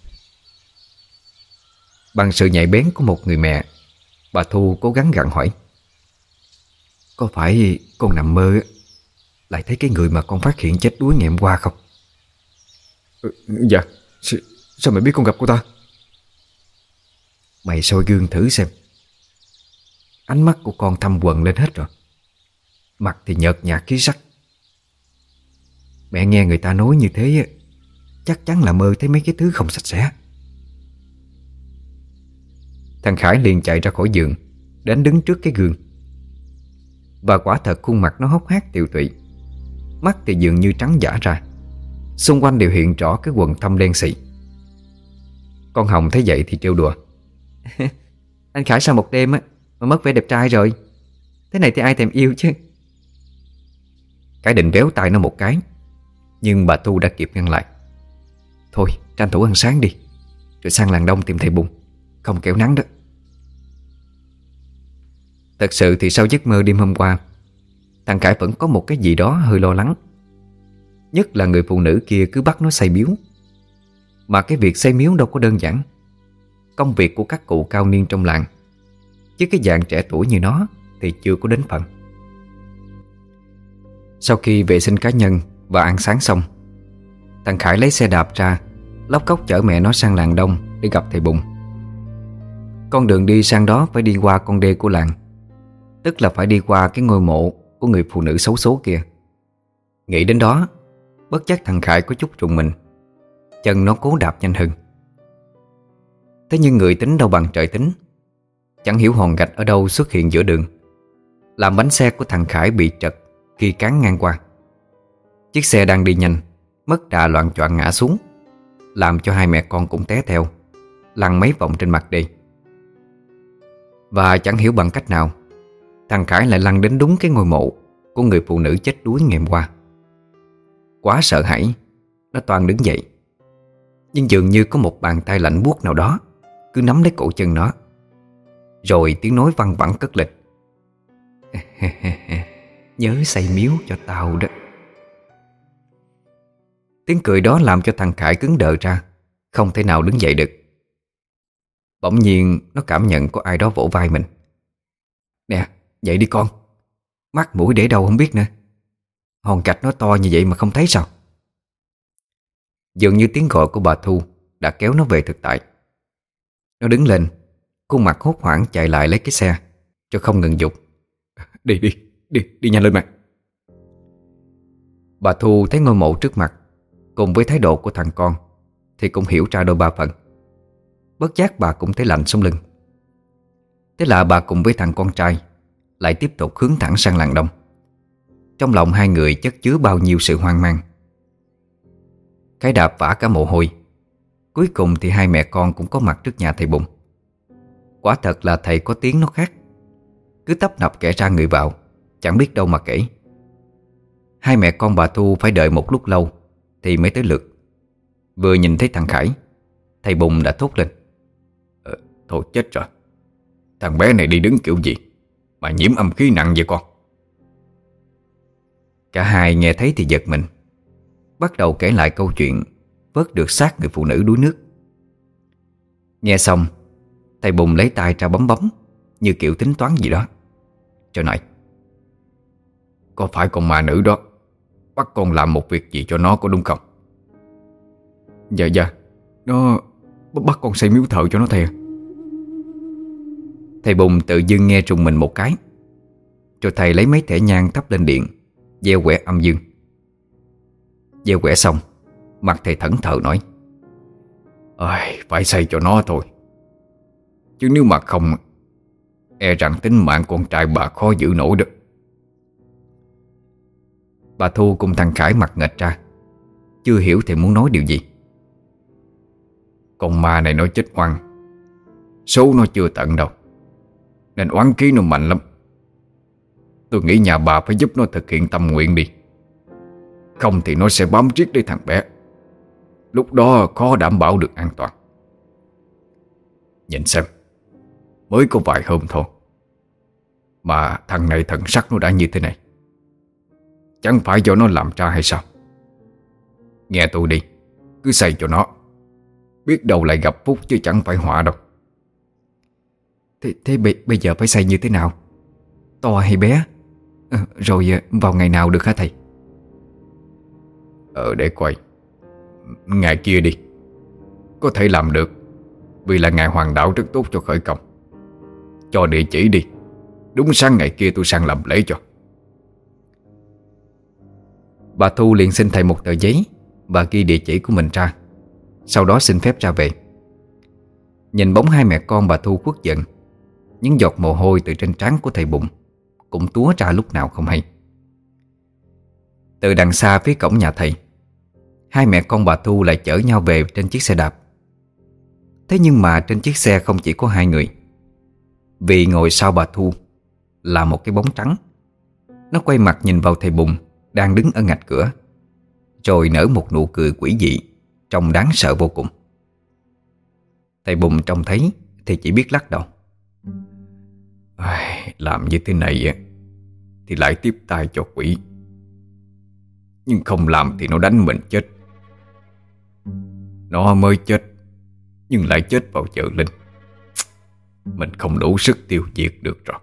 Bằng sự nhạy bén của một người mẹ, bà Thu cố gắng gặng hỏi. Có phải con nằm mơ lại thấy cái người mà con phát hiện chết đuối ngày hôm qua không? Ừ, dạ. Sao, sao mày biết con gặp cô ta? Mày soi gương thử xem. Ánh mắt của con thâm quầng lên hết rồi, mặt thì nhợt nhạt khí sắc. Mẹ nghe người ta nói như thế, chắc chắn là mơ thấy mấy cái thứ không sạch sẽ. Thằng Khải liền chạy ra khỏi giường, đến đứng trước cái gương. Và quả thật khuôn mặt nó hốc hác tiều tụy, mắt thì dường như trắng dã ra, xung quanh đều hiện rõ cái quầng thâm đen xị. Con Hồng thấy vậy thì trêu đùa. Anh Khải sau một đêm á mà mất vẻ đẹp trai rồi. Thế này thì ai thèm yêu chứ. Cái định véo tay nó một cái, nhưng bà Thu đã kịp ngăn lại. Thôi tranh thủ ăn sáng đi, rồi sang làng Đông tìm thầy Bùng, không kẻo nắng đó. Thật sự thì sau giấc mơ đêm hôm qua, thằng Khải vẫn có một cái gì đó hơi lo lắng. Nhất là người phụ nữ kia cứ bắt nó xây miếu. Mà cái việc xây miếu đâu có đơn giản. Công việc của các cụ cao niên trong làng, chứ cái dạng trẻ tuổi như nó thì chưa có đến phần. Sau khi vệ sinh cá nhân và ăn sáng xong, thằng Khải lấy xe đạp ra, lóc cóc chở mẹ nó sang làng Đông để gặp thầy Bùng. Con đường đi sang đó phải đi qua con đê của làng, tức là phải đi qua cái ngôi mộ của người phụ nữ xấu số kia. Nghĩ đến đó, bất giác thằng Khải có chút rùng mình, chân nó cố đạp nhanh hơn. Thế nhưng người tính đâu bằng trời tính. Chẳng hiểu hòn gạch ở đâu xuất hiện giữa đường, làm bánh xe của thằng Khải bị trật khi cán ngang qua. Chiếc xe đang đi nhanh, mất đà loạng choạng ngã xuống, làm cho hai mẹ con cũng té theo, lăn mấy vòng trên mặt đi. Và chẳng hiểu bằng cách nào, thằng Khải lại lăn đến đúng cái ngôi mộ của người phụ nữ chết đuối ngày hôm qua. Quá sợ hãi, nó toan đứng dậy, nhưng dường như có một bàn tay lạnh buốt nào đó cứ nắm lấy cổ chân nó, Rồi tiếng nói văng vẳng cất lên: nhớ xây miếu cho tao đó. Tiếng cười đó làm cho thằng Khải cứng đờ ra, không thể nào đứng dậy được. Bỗng nhiên nó cảm nhận có ai đó vỗ vai mình. Nè, dậy đi con. Mắt mũi để đâu không biết nữa. Hòn gạch nó to như vậy mà không thấy sao? Dường như tiếng gọi của bà Thu đã kéo nó về thực tại. Nó đứng lên, khuôn mặt hốt hoảng chạy lại lấy cái xe, rồi không ngừng dục: Đi đi, đi, đi nhanh lên mày. Bà Thu thấy ngôi mộ trước mặt cùng với thái độ của thằng con thì cũng hiểu ra đôi ba phần. Bất giác bà cũng thấy lạnh sống lưng. Thế là bà cùng với thằng con trai lại tiếp tục hướng thẳng sang làng đông. Trong lòng hai người chất chứa bao nhiêu sự hoang mang. Cái đạp vã cả mồ hôi. Cuối cùng thì hai mẹ con cũng có mặt trước nhà thầy Bùng. Quả thật là thầy có tiếng nó khác. Cứ tấp nập kẻ ra người vào, chẳng biết đâu mà kể. Hai mẹ con bà Thu phải đợi một lúc lâu thì mới tới lượt. Vừa nhìn thấy thằng Khải, thầy Bùng đã thốt lên: ờ, Thôi chết rồi. Thằng bé này đi đứng kiểu gì mà nhiễm âm khí nặng vậy con? Cả hai nghe thấy thì giật mình, bắt đầu kể lại câu chuyện vớt được xác người phụ nữ đuối nước. Nghe xong, thầy Bùng lấy tay ra bấm bấm như kiểu tính toán gì đó, rồi nói: Có phải con ma nữ đó bắt con làm một việc gì cho nó có đúng không? Dạ dạ, nó bắt con xây miếu thờ cho nó thầy. Thầy Bùng tự dưng nghe trùng mình một cái. Rồi thầy lấy mấy thẻ nhang thắp lên điện, gieo quẻ âm dương. Gieo quẻ xong, mặt thầy thẫn thờ nói: Ôi, phải xây cho nó thôi. Chứ nếu mà không, e rằng tính mạng con trai bà khó giữ nổi được. Bà Thu cùng thằng Khải mặt nghệch ra, chưa hiểu thầy muốn nói điều gì. Con ma này nó chết oan, số nó chưa tận đâu, nên oán khí nó mạnh lắm. Tôi nghĩ nhà bà phải giúp nó thực hiện tâm nguyện đi. Không thì nó sẽ bám riết lấy thằng bé. Lúc đó khó đảm bảo được an toàn. Nhìn xem, mới có vài hôm thôi mà thằng này thần sắc nó đã như thế này. Chẳng phải do nó làm ra hay sao? Nghe tôi đi, cứ xây cho nó, biết đâu lại gặp phúc chứ chẳng phải họa đâu. Thế, thế bây, bây giờ phải xây như thế nào? To hay bé? À, rồi vào ngày nào được hả thầy? Ờ để coi. Ngày kia đi, có thể làm được, vì là ngày hoàng đạo rất tốt cho khởi công. Cho địa chỉ đi, đúng sáng ngày kia tôi sang làm lễ cho. Bà Thu liền xin thầy một tờ giấy và ghi địa chỉ của mình ra, sau đó xin phép ra về. Nhìn bóng hai mẹ con bà Thu khuất giận, những giọt mồ hôi từ trên trán của thầy Bụng cũng túa ra lúc nào không hay. Từ đằng xa phía cổng nhà thầy, hai mẹ con bà Thu lại chở nhau về trên chiếc xe đạp. Thế nhưng mà trên chiếc xe không chỉ có hai người, vì ngồi sau bà Thu là một cái bóng trắng. Nó quay mặt nhìn vào thầy Bụng đang đứng ở ngạch cửa, rồi nở một nụ cười quỷ dị trông đáng sợ vô cùng. Thầy Bụng trông thấy thì chỉ biết lắc đầu. Làm như thế này thì lại tiếp tay cho quỷ, nhưng không làm thì nó đánh mình chết. Nó mới chết nhưng lại chết vào chợ linh. Mình không đủ sức tiêu diệt được rồi.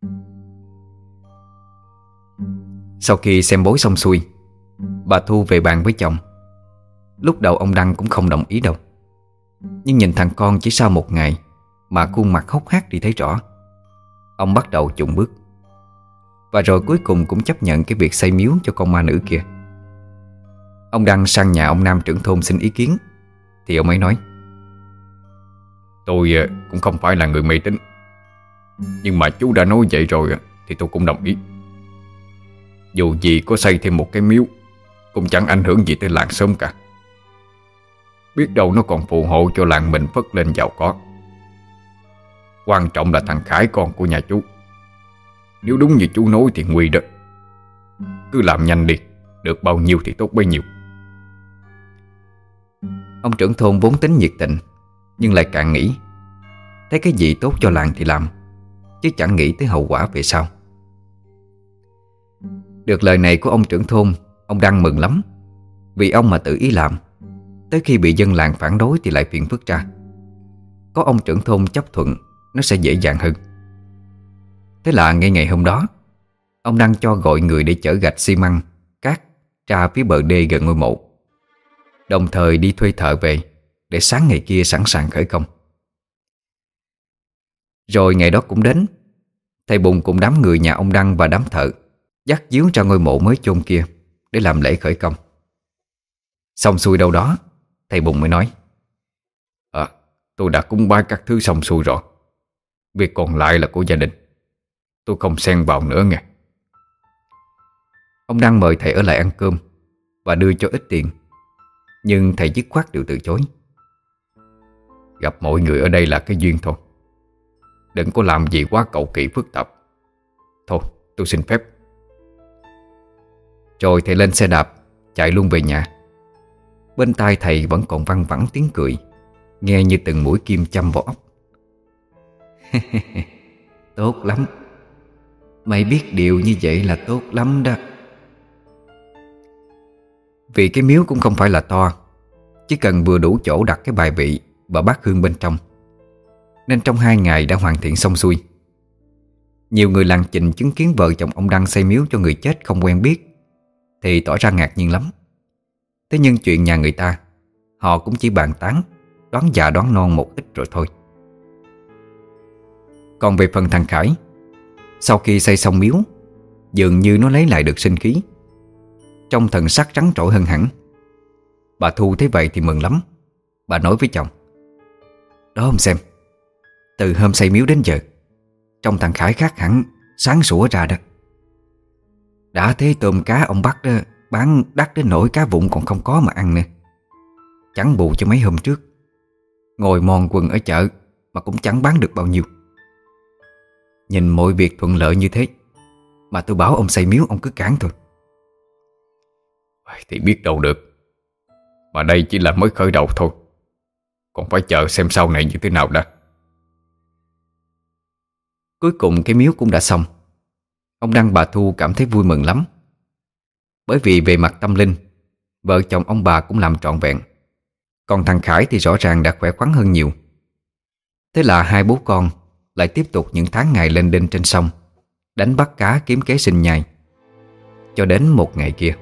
Sau khi xem bói xong xuôi, bà Thu về bàn với chồng. Lúc đầu ông Đăng cũng không đồng ý đâu, nhưng nhìn thằng con chỉ sau một ngày mà khuôn mặt hốc hác đi thấy rõ, ông bắt đầu chùng bước. Và rồi cuối cùng cũng chấp nhận cái việc xây miếu cho con ma nữ kia. Ông Đăng sang nhà ông Nam trưởng thôn xin ý kiến, thì ông ấy nói: Tôi cũng không phải là người mê tín, nhưng mà chú đã nói vậy rồi thì tôi cũng đồng ý. Dù gì có xây thêm một cái miếu cũng chẳng ảnh hưởng gì tới làng xóm cả. Biết đâu nó còn phù hộ cho làng mình phất lên giàu có. Quan trọng là thằng Khải con của nhà chú. Nếu đúng như chú nói thì nguy đó. Cứ làm nhanh đi, được bao nhiêu thì tốt bấy nhiêu. Ông trưởng thôn vốn tính nhiệt tình, nhưng lại càng nghĩ thấy cái gì tốt cho làng thì làm, chứ chẳng nghĩ tới hậu quả về sau. Được lời này của ông trưởng thôn, ông Đăng mừng lắm. Vì ông mà tự ý làm, tới khi bị dân làng phản đối thì lại phiền phức ra. Có ông trưởng thôn chấp thuận, nó sẽ dễ dàng hơn. Thế là ngay ngày hôm đó, ông Đăng cho gọi người để chở gạch xi măng, cát ra phía bờ đê gần ngôi mộ, đồng thời đi thuê thợ về để sáng ngày kia sẵn sàng khởi công. Rồi ngày đó cũng đến. Thầy Bùng cùng đám người nhà ông Đăng và đám thợ dắt díu ra ngôi mộ mới chôn kia để làm lễ khởi công. Xong xuôi đâu đó, thầy Bùng mới nói: À, tôi đã cúng bái các thứ xong xuôi rồi. Việc còn lại là của gia đình, tôi không xen vào nữa nghe. Ông Đăng mời thầy ở lại ăn cơm và đưa cho ít tiền, nhưng thầy dứt khoát đều từ chối. Gặp mọi người ở đây là cái duyên thôi, đừng có làm gì quá cầu kỳ phức tạp. Thôi tôi xin phép. Rồi thầy lên xe đạp chạy luôn về nhà. Bên tai thầy vẫn còn văng vẳng tiếng cười, nghe như từng mũi kim châm vào óc. Tốt lắm, mày biết điều như vậy là tốt lắm đó. Vì cái miếu cũng không phải là to, chỉ cần vừa đủ chỗ đặt cái bài vị và bát hương bên trong, nên trong hai ngày đã hoàn thiện xong xuôi. Nhiều người làng Chình chứng kiến vợ chồng ông Đăng xây miếu cho người chết không quen biết thì tỏ ra ngạc nhiên lắm. Thế nhưng chuyện nhà người ta, họ cũng chỉ bàn tán, đoán già đoán non một ít rồi thôi. Còn về phần thằng Khải, sau khi xây xong miếu, dường như nó lấy lại được sinh khí, trong thần sắc trắng trội hơn hẳn. Bà Thu thấy vậy thì mừng lắm. Bà nói với chồng: Đó ông xem, từ hôm xây miếu đến giờ, trong thằng Khải khác hẳn, sáng sủa ra đó. Đã thế tôm cá ông bắt đó, bán đắt đến nỗi cá vụn còn không có mà ăn nè. Chẳng bù cho mấy hôm trước ngồi mòn quần ở chợ mà cũng chẳng bán được bao nhiêu. Nhìn mọi việc thuận lợi như thế mà tôi bảo ông xây miếu ông cứ cản thôi. Thì biết đâu được, mà đây chỉ là mới khởi đầu thôi, còn phải chờ xem sau này như thế nào đã. Cuối cùng cái miếu cũng đã xong. Ông Đăng bà Thu cảm thấy vui mừng lắm, bởi vì về mặt tâm linh, vợ chồng ông bà cũng làm trọn vẹn. Còn thằng Khải thì rõ ràng đã khỏe khoắn hơn nhiều. Thế là hai bố con lại tiếp tục những tháng ngày lên đên trên sông, đánh bắt cá kiếm kế sinh nhai. Cho đến một ngày kia,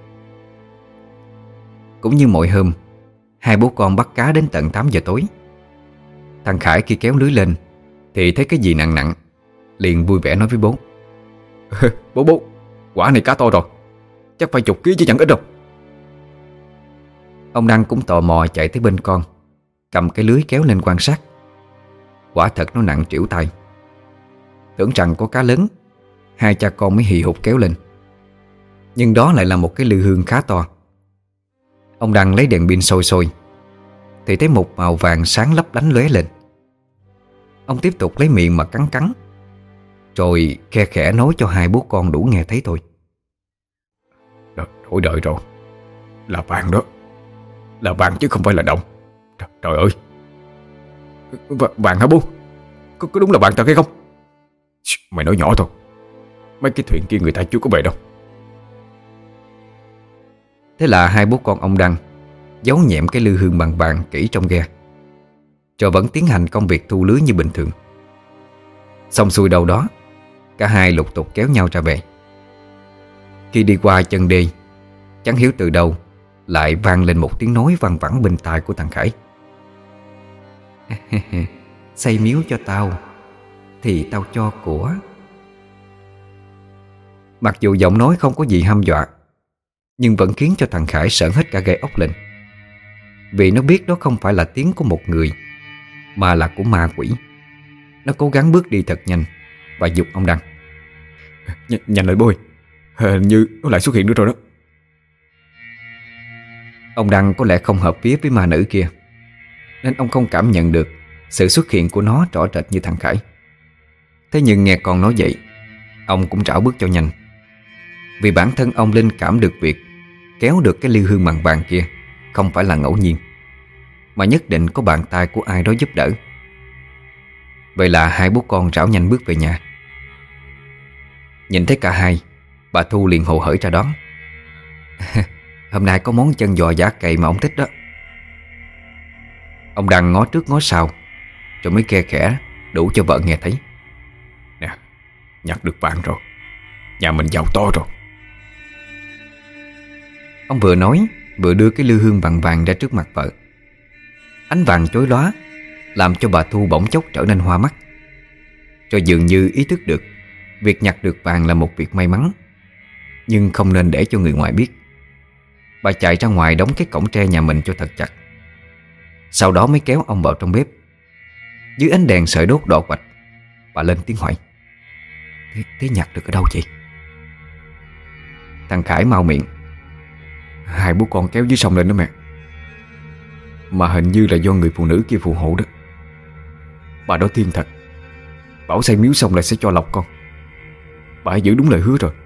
cũng như mọi hôm, hai bố con bắt cá đến tận tám giờ tối. Thằng Khải khi kéo lưới lên thì thấy cái gì nặng nặng, liền vui vẻ nói với bố: Bố bố, quả này cá to rồi, chắc phải chục ký chứ chẳng ít đâu. Ông Đăng cũng tò mò chạy tới bên con, cầm cái lưới kéo lên quan sát. Quả thật nó nặng trĩu tay. Tưởng rằng có cá lớn, hai cha con mới hì hục kéo lên. Nhưng đó lại là một cái lư hương khá to. Ông Đăng lấy đèn pin soi soi thì thấy một màu vàng sáng lấp lánh lóe lên. Ông tiếp tục lấy miệng mà cắn cắn, rồi khe khẽ nói cho hai bố con đủ nghe thấy thôi: Đổi đời rồi, là vàng đó, là vàng chứ không phải là đồng. Trời, trời ơi, v vàng hả bố? Có, có đúng là vàng thật hay không? Mày nói nhỏ thôi, mấy cái thuyền kia người ta chưa có về đâu. Thế là hai bố con ông Đăng giấu nhẹm cái lư hương bằng vàng kỹ trong ghe, rồi vẫn tiến hành công việc thu lưới như bình thường. Xong xuôi đâu đó, cả hai lục tục kéo nhau ra về. Khi đi qua chân đê, chẳng hiểu từ đâu lại vang lên một tiếng nói văng vẳng bên tai của thằng Khải: Xây miếu cho tao thì tao cho của. Mặc dù giọng nói không có gì hăm dọa, nhưng vẫn khiến cho thằng Khải sởn hết cả gai ốc lên. Vì nó biết đó không phải là tiếng của một người, mà là của ma quỷ. Nó cố gắng bước đi thật nhanh và giục ông Đăng: Nh Nhanh lại bôi, hình như nó lại xuất hiện nữa rồi đó. Ông Đăng có lẽ không hợp vía với ma nữ kia, nên ông không cảm nhận được sự xuất hiện của nó rõ rệt như thằng Khải. Thế nhưng nghe con nói vậy, ông cũng rảo bước cho nhanh. Vì bản thân ông linh cảm được việc kéo được cái lư hương bằng vàng kia không phải là ngẫu nhiên, mà nhất định có bàn tay của ai đó giúp đỡ. Vậy là hai bố con rảo nhanh bước về nhà, Nhìn thấy cả hai, bà Thu liền hồ hởi ra đón. Hôm nay có món chân giò giả cày mà ông thích đó. Ông Đăng ngó trước ngó sau, rồi mới khe khẽ đủ cho vợ nghe thấy. Nè, nhặt được vàng rồi, nhà mình giàu to rồi. Ông vừa nói vừa đưa cái lư hương bằng vàng ra trước mặt vợ. Ánh vàng chói lóa làm cho bà Thu bỗng chốc trở nên hoa mắt, rồi dường như ý thức được việc nhặt được vàng là một việc may mắn, nhưng không nên để cho người ngoài biết. Bà chạy ra ngoài đóng cái cổng tre nhà mình cho thật chặt. Sau đó mới kéo ông vào trong bếp. Dưới ánh đèn sợi đốt đỏ quạch, bà lên tiếng hỏi: Thế, thế nhặt được ở đâu chị? Thằng Khải mau miệng: Hai bố con kéo dưới sông lên đó mẹ. Mà hình như là do người phụ nữ kia phù hộ đó. Bà đó thiên thật, bảo xây miếu xong lại sẽ cho lộc con. Bà ấy giữ đúng lời hứa rồi.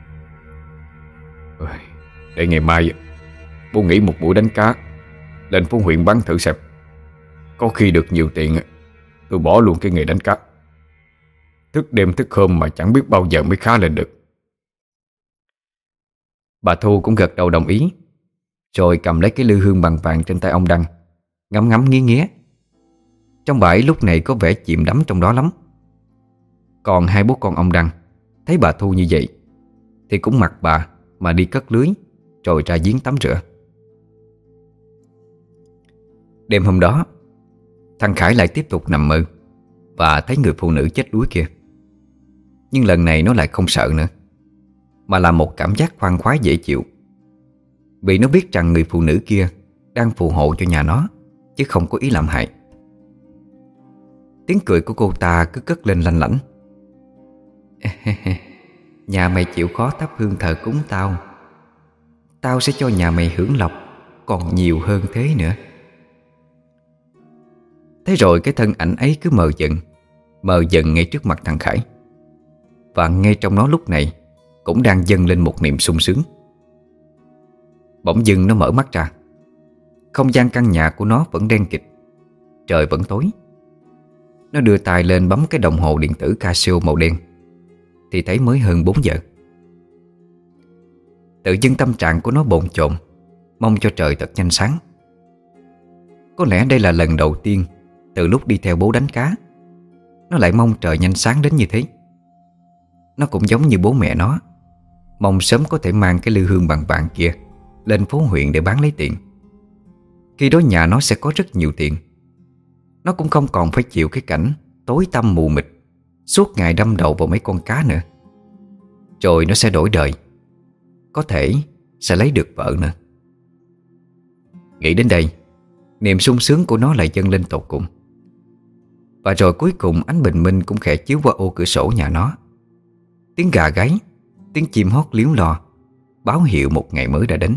Để ngày mai bố nghỉ một buổi đánh cá, lên phố huyện bán thử xem. Có khi được nhiều tiền, tôi bỏ luôn cái nghề đánh cá. Thức đêm thức hôm mà chẳng biết bao giờ mới khá lên được. Bà Thu cũng gật đầu đồng ý, rồi cầm lấy cái lư hương bằng vàng trên tay ông Đăng, ngắm ngắm nghía nghía. Trong bà ấy lúc này có vẻ chìm đắm trong đó lắm. Còn hai bố con ông Đăng thấy bà Thu như vậy thì cũng mặc bà mà đi cất lưới, rồi ra giếng tắm rửa. Đêm hôm đó, thằng Khải lại tiếp tục nằm mơ và thấy người phụ nữ chết đuối kia. Nhưng lần này nó lại không sợ nữa, mà là một cảm giác khoan khoái dễ chịu, vì nó biết rằng người phụ nữ kia đang phù hộ cho nhà nó, chứ không có ý làm hại. Tiếng cười của cô ta cứ cất lên lanh lảnh. Nhà mày chịu khó thắp hương thờ cúng tao, tao sẽ cho nhà mày hưởng lộc còn nhiều hơn thế nữa. Thế rồi cái thân ảnh ấy cứ mờ dần, mờ dần ngay trước mặt thằng Khải. Và ngay trong nó lúc này cũng đang dâng lên một niềm sung sướng. Bỗng dưng nó mở mắt ra. Không gian căn nhà của nó vẫn đen kịt, trời vẫn tối. Nó đưa tay lên bấm cái đồng hồ điện tử Casio màu đen thì thấy mới hơn bốn giờ. Tự dưng tâm trạng của nó bồn chồn, mong cho trời thật nhanh sáng. Có lẽ đây là lần đầu tiên từ lúc đi theo bố đánh cá, nó lại mong trời nhanh sáng đến như thế. Nó cũng giống như bố mẹ nó, mong sớm có thể mang cái lư hương bằng vàng kia lên phố huyện để bán lấy tiền. Khi đó nhà nó sẽ có rất nhiều tiền. Nó cũng không còn phải chịu cái cảnh tối tăm mù mịt suốt ngày đâm đầu vào mấy con cá nữa. Rồi nó sẽ đổi đời, có thể sẽ lấy được vợ nữa. Nghĩ đến đây, niềm sung sướng của nó lại dâng lên tột cùng. Và rồi cuối cùng ánh bình minh cũng khẽ chiếu qua ô cửa sổ nhà nó. Tiếng gà gáy, tiếng chim hót líu lo, báo hiệu một ngày mới đã đến.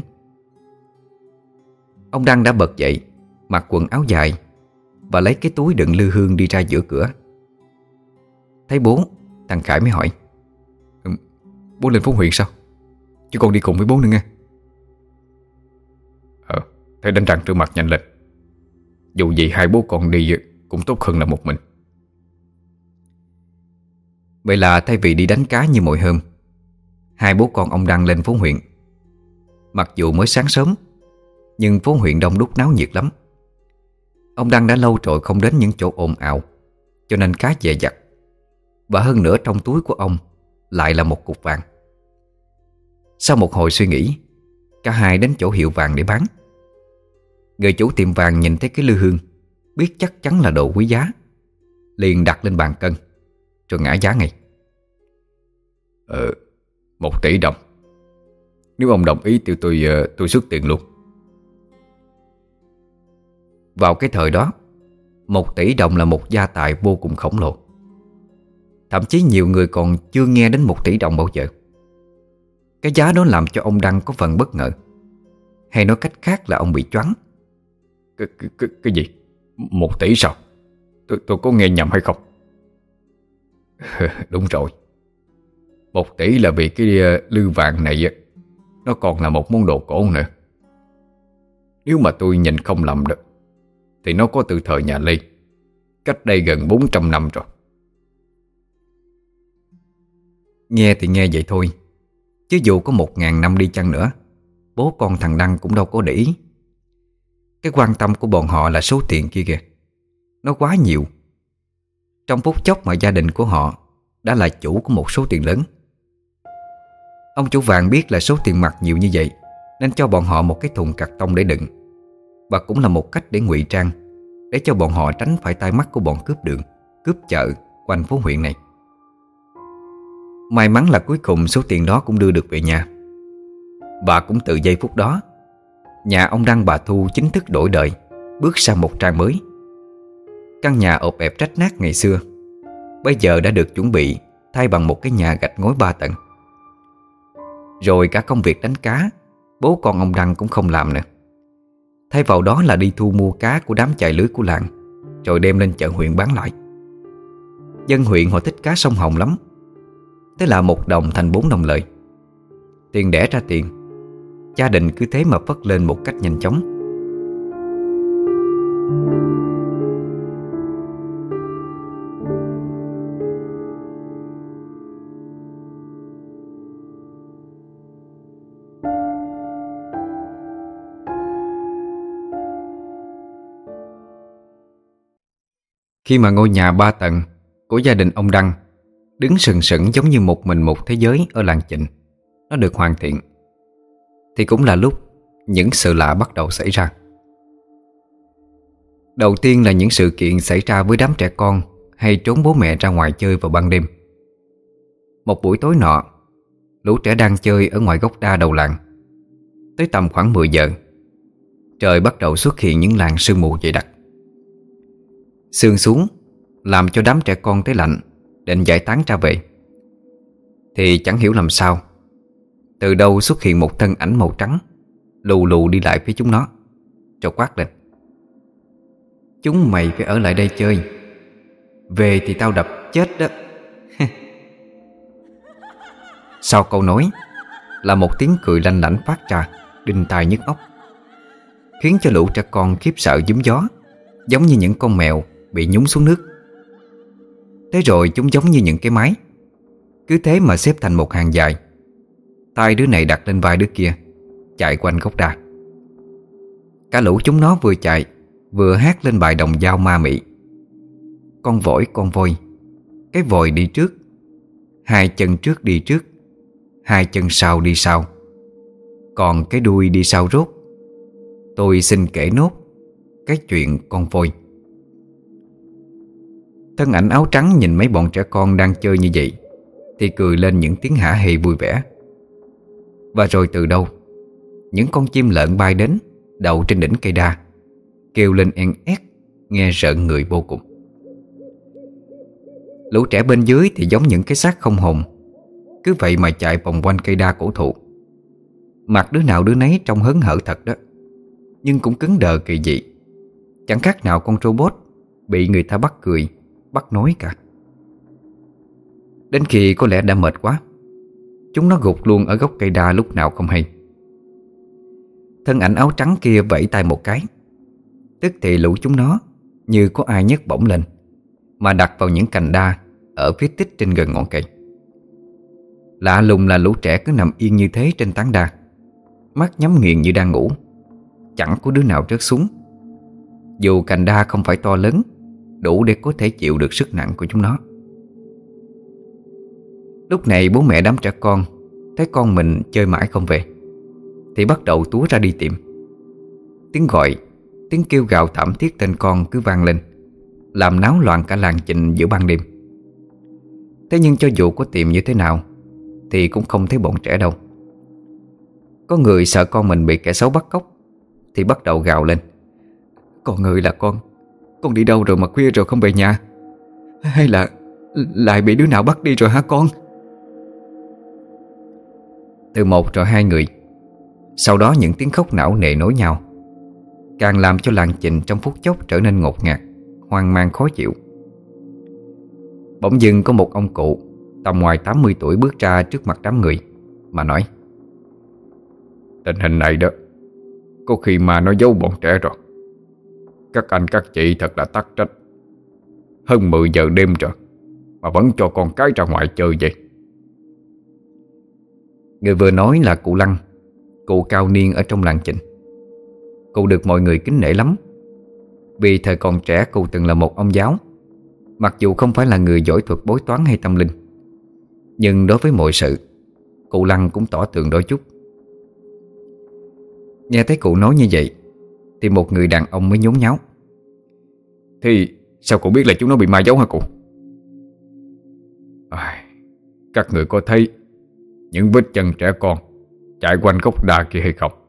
Ông Đăng đã bật dậy, mặc quần áo dài và lấy cái túi đựng lư hương đi ra giữa cửa. Thấy bố, thằng Khải mới hỏi: ừ, Bố lên phố huyện sao? Chứ con đi cùng với bố nữa nghe. Ờ, thế đánh răng rửa mặt nhanh lên. Dù gì hai bố con đi cũng tốt hơn là một mình. Vậy là thay vì đi đánh cá như mọi hôm, hai bố con ông Đăng lên phố huyện. Mặc dù mới sáng sớm, nhưng phố huyện đông đúc náo nhiệt lắm. Ông Đăng đã lâu rồi không đến những chỗ ồn ào, cho nên cá dè dặt. Và hơn nữa trong túi của ông lại là một cục vàng. Sau một hồi suy nghĩ, cả hai đến chỗ hiệu vàng để bán. Người chủ tiệm vàng nhìn thấy cái lư hương, biết chắc chắn là đồ quý giá, liền đặt lên bàn cân, rồi ngã giá ngay. Ờ, một tỷ đồng. Nếu ông đồng ý thì tôi tôi xuất tiền luôn. Vào cái thời đó, một tỷ đồng là một gia tài vô cùng khổng lồ. Thậm chí nhiều người còn chưa nghe đến một tỷ đồng bao giờ. Cái giá đó làm cho ông Đăng có phần bất ngờ. Hay nói cách khác là ông bị choáng. Cái, cái, cái, cái gì? Một tỷ sao? Tôi, tôi có nghe nhầm hay không? Đúng rồi. Một tỷ là vì cái lư vàng này nó còn là một món đồ cổ nữa. Nếu mà tôi nhìn không lầm được thì nó có từ thời nhà Lê, cách đây gần bốn trăm năm rồi. Nghe thì nghe vậy thôi, chứ dù có một ngàn năm đi chăng nữa, bố con thằng Đăng cũng đâu có để ý. Cái quan tâm của bọn họ là số tiền kia kìa. Nó quá nhiều. Trong phút chốc mà gia đình của họ đã là chủ của một số tiền lớn. Ông chủ vàng biết là số tiền mặt nhiều như vậy, nên cho bọn họ một cái thùng cạc tông để đựng. Và cũng là một cách để ngụy trang, để cho bọn họ tránh phải tai mắt của bọn cướp đường, cướp chợ quanh phố huyện này. May mắn là cuối cùng số tiền đó cũng đưa được về nhà. Và cũng từ giây phút đó, nhà ông Đăng bà Thu chính thức đổi đời, bước sang một trang mới. Căn nhà ộp ẹp rách nát ngày xưa bây giờ đã được chuẩn bị thay bằng một cái nhà gạch ngói ba tầng. Rồi cả công việc đánh cá, bố con ông Đăng cũng không làm nữa. Thay vào đó là đi thu mua cá của đám chài lưới của làng, rồi đem lên chợ huyện bán lại. Dân huyện họ thích cá sông Hồng lắm. Thế là một đồng thành bốn đồng lợi. Tiền đẻ ra tiền, gia đình cứ thế mà phất lên một cách nhanh chóng. Khi mà ngôi nhà ba tầng của gia đình ông Đăng đứng sừng sững giống như một mình một thế giới ở làng Chình nó được hoàn thiện, thì cũng là lúc những sự lạ bắt đầu xảy ra. Đầu tiên là những sự kiện xảy ra với đám trẻ con hay trốn bố mẹ ra ngoài chơi vào ban đêm. Một buổi tối nọ, lũ trẻ đang chơi ở ngoài gốc đa đầu làng. Tới tầm khoảng mười giờ, trời bắt đầu xuất hiện những làn sương mù dày đặc. Sương xuống làm cho đám trẻ con thấy lạnh, định giải tán ra về. Thì chẳng hiểu làm sao, từ đâu xuất hiện một thân ảnh màu trắng, lù lù đi lại phía chúng nó, rồi quát lên: "Chúng mày phải ở lại đây chơi, về thì tao đập chết đó." Sau câu nói là một tiếng cười lanh lảnh phát ra, đinh tai nhức óc, khiến cho lũ trẻ con khiếp sợ giúm gió, giống như những con mèo bị nhúng xuống nước. Thế rồi chúng giống như những cái máy, cứ thế mà xếp thành một hàng dài, tay đứa này đặt lên vai đứa kia, chạy quanh gốc đa. Cả lũ chúng nó vừa chạy vừa hát lên bài đồng dao ma mị: "Con vội con voi, cái vòi đi trước, hai chân trước đi trước, hai chân sau đi sau, còn cái đuôi đi sau rốt, tôi xin kể nốt cái chuyện con voi." Thân ảnh áo trắng nhìn mấy bọn trẻ con đang chơi như vậy thì cười lên những tiếng hả hê vui vẻ. Và rồi từ đâu, những con chim lợn bay đến, đậu trên đỉnh cây đa, kêu lên en ét, nghe rợn người vô cùng. Lũ trẻ bên dưới thì giống những cái xác không hồn, cứ vậy mà chạy vòng quanh cây đa cổ thụ. Mặt đứa nào đứa nấy trông hớn hở thật đó, nhưng cũng cứng đờ kỳ dị, chẳng khác nào con robot bị người ta bắt cười, bắt nói cả. Đến khi có lẽ đã mệt quá, chúng nó gục luôn ở gốc cây đa lúc nào không hay. Thân ảnh áo trắng kia vẫy tay một cái, tức thì lũ chúng nó như có ai nhấc bổng lên, mà đặt vào những cành đa ở phía tích trên gần ngọn cây. Lạ lùng là lũ trẻ cứ nằm yên như thế trên tán đa, mắt nhắm nghiền như đang ngủ, chẳng có đứa nào rớt xuống, dù cành đa không phải to lớn đủ để có thể chịu được sức nặng của chúng nó. Lúc này bố mẹ đám trẻ con thấy con mình chơi mãi không về thì bắt đầu túa ra đi tìm. Tiếng gọi, tiếng kêu gào thảm thiết tên con cứ vang lên, làm náo loạn cả làng Chình giữa ban đêm. Thế nhưng cho dù có tìm như thế nào thì cũng không thấy bọn trẻ đâu. Có người sợ con mình bị kẻ xấu bắt cóc thì bắt đầu gào lên: "Con ơi là con, con đi đâu rồi mà khuya rồi không về nhà? Hay là lại bị đứa nào bắt đi rồi hả con?" Từ một rồi hai người, sau đó những tiếng khóc não nề nối nhau, càng làm cho làng Chình trong phút chốc trở nên ngột ngạt, hoang mang khó chịu. Bỗng dưng có một ông cụ tầm ngoài tám mươi tuổi bước ra trước mặt đám người mà nói: "Tình hình này đó, có khi mà nó giấu bọn trẻ rồi. Các anh các chị thật là tắc trách. Hơn mười giờ đêm rồi mà vẫn cho con cái ra ngoài chơi vậy. Người vừa nói là cụ Lăng, cụ cao niên ở trong làng Trịnh. Cụ được mọi người kính nể lắm, vì thời còn trẻ cụ từng là một ông giáo. Mặc dù không phải là người giỏi thuật bói toán hay tâm linh, nhưng đối với mọi sự, cụ Lăng cũng tỏ tường đôi chút. Nghe thấy cụ nói như vậy thì một người đàn ông mới nhốn nháo: Thì sao cụ biết là chúng nó bị ma giấu hả cụ? À, các người có thấy những vết chân trẻ con chạy quanh gốc đa kia hay không?